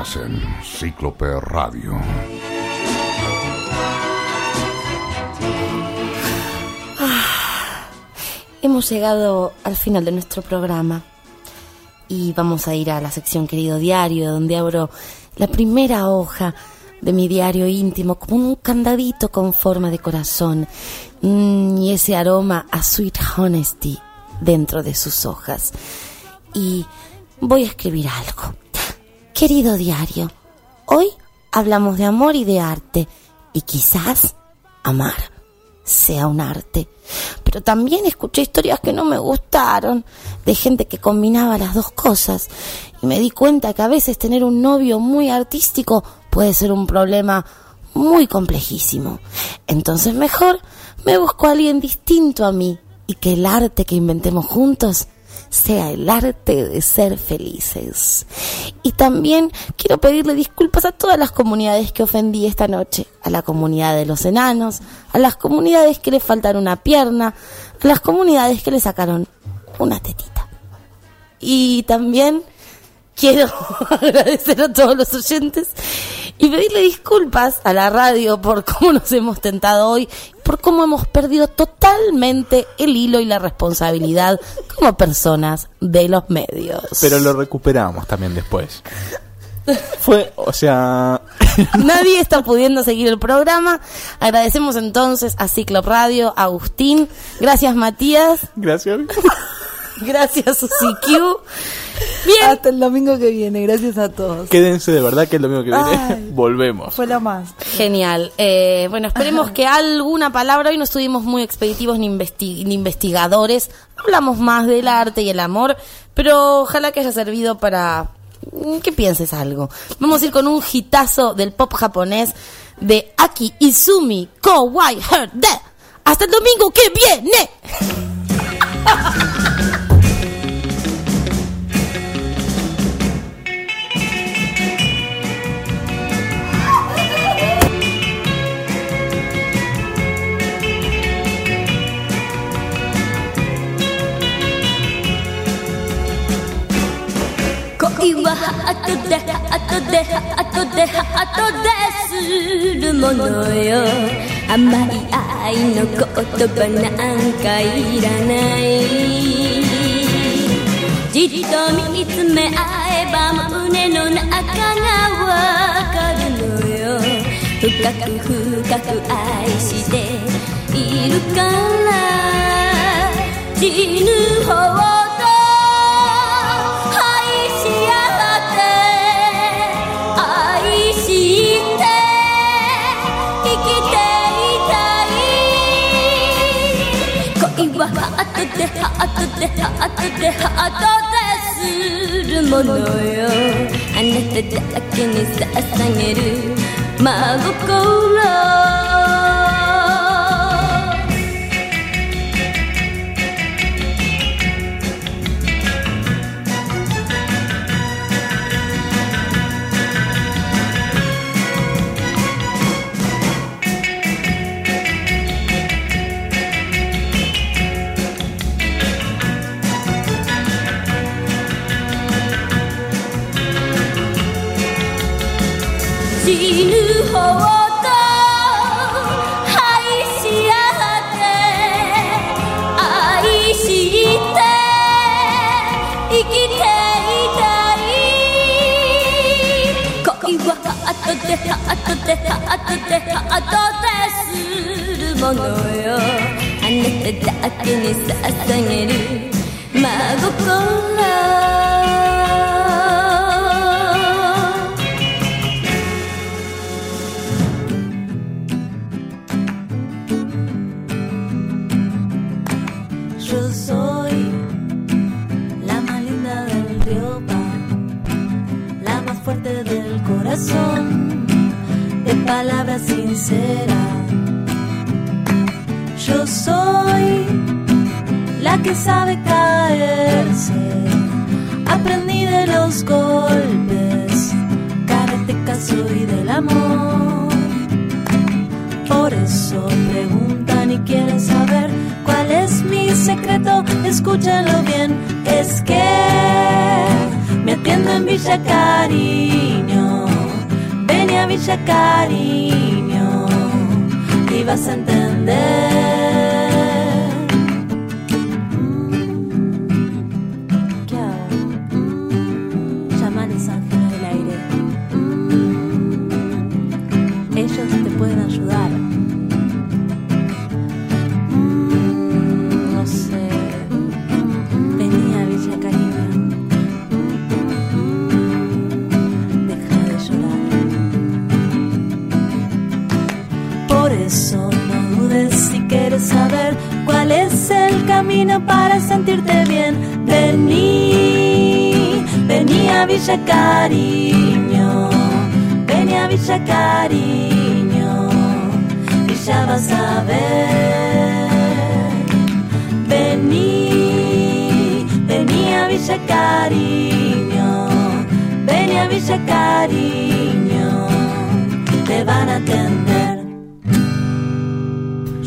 Estás en Cíclope Radio. Ah, hemos llegado al final de nuestro programa y vamos a ir a la sección Querido Diario, donde abro la primera hoja de mi diario íntimo como un candadito con forma de corazón mm, y ese aroma a sweet honesty dentro de sus hojas. Y voy a escribir algo. Querido diario, hoy hablamos de amor y de arte, y quizás amar sea un arte. Pero también escuché historias que no me gustaron, de gente que combinaba las dos cosas, y me di cuenta que a veces tener un novio muy artístico puede ser un problema muy complejísimo. Entonces mejor me busco a alguien distinto a mí, y que el arte que inventemos juntos sea el arte de ser felices. Y también quiero pedirle disculpas a todas las comunidades que ofendí esta noche, a la comunidad de los enanos, a las comunidades que le faltaron una pierna, a las comunidades que le sacaron una tetita. Y también quiero agradecer a todos los oyentes y pedirle disculpas a la radio por cómo nos hemos tentado hoy, por cómo hemos perdido totalmente el hilo y la responsabilidad como personas de los medios. Pero lo recuperamos también después. Fue, o sea... Nadie está pudiendo seguir el programa. Agradecemos entonces a Ciclop Radio, a Agustín. Gracias, Matías. Gracias. Gracias, Susi Q. Bien. Hasta el domingo que viene, gracias a todos. Quédense, de verdad que el domingo que viene Ay, volvemos. Fue lo más. Genial. Eh, bueno, esperemos que alguna palabra, hoy no estuvimos muy expeditivos ni, investi- ni investigadores, hablamos más del arte y el amor, pero ojalá que haya servido para que pienses algo. Vamos a ir con un hitazo del pop japonés de Aki Izumi Kowai Heart De. Hasta el domingo que viene. 恋はハートでハートでハートでハートでするものよ。甘い愛の言葉なんかいらない。じっと見つめ合えば胸の中がわかるのよ。深く深く愛しているから死ぬほどハートでハートでハートでハートでするものよ。あなただけに捧げる真心。死ぬほど愛し合って愛して生きていたい。恋はハートでハートでハートでハートでするものよ。あなただけに捧げる真心。Yo soy la más linda del río Pan, la más fuerte del corazón, de palabras sinceras. Yo soy la que sabe caerse, aprendí de los golpes, karateca soy del amor. Por eso preguntan y quieren saber cuál es mi secreto, escúchenlo bien, es que me atiendo en Villa Cariño. Vení a Villa Cariño y vas a entender. Ellos te pueden ayudar. Mm, no sé. Vení a Villa Cariño. Deja de llorar. Por eso no dudes si quieres saber cuál es el camino para sentirte bien. Vení, vení a Villa Cariño. Vení a Villa Cariño y ya vas a ver. Vení, vení a Villa Cariño. Vení a Villa Cariño, te van a atender.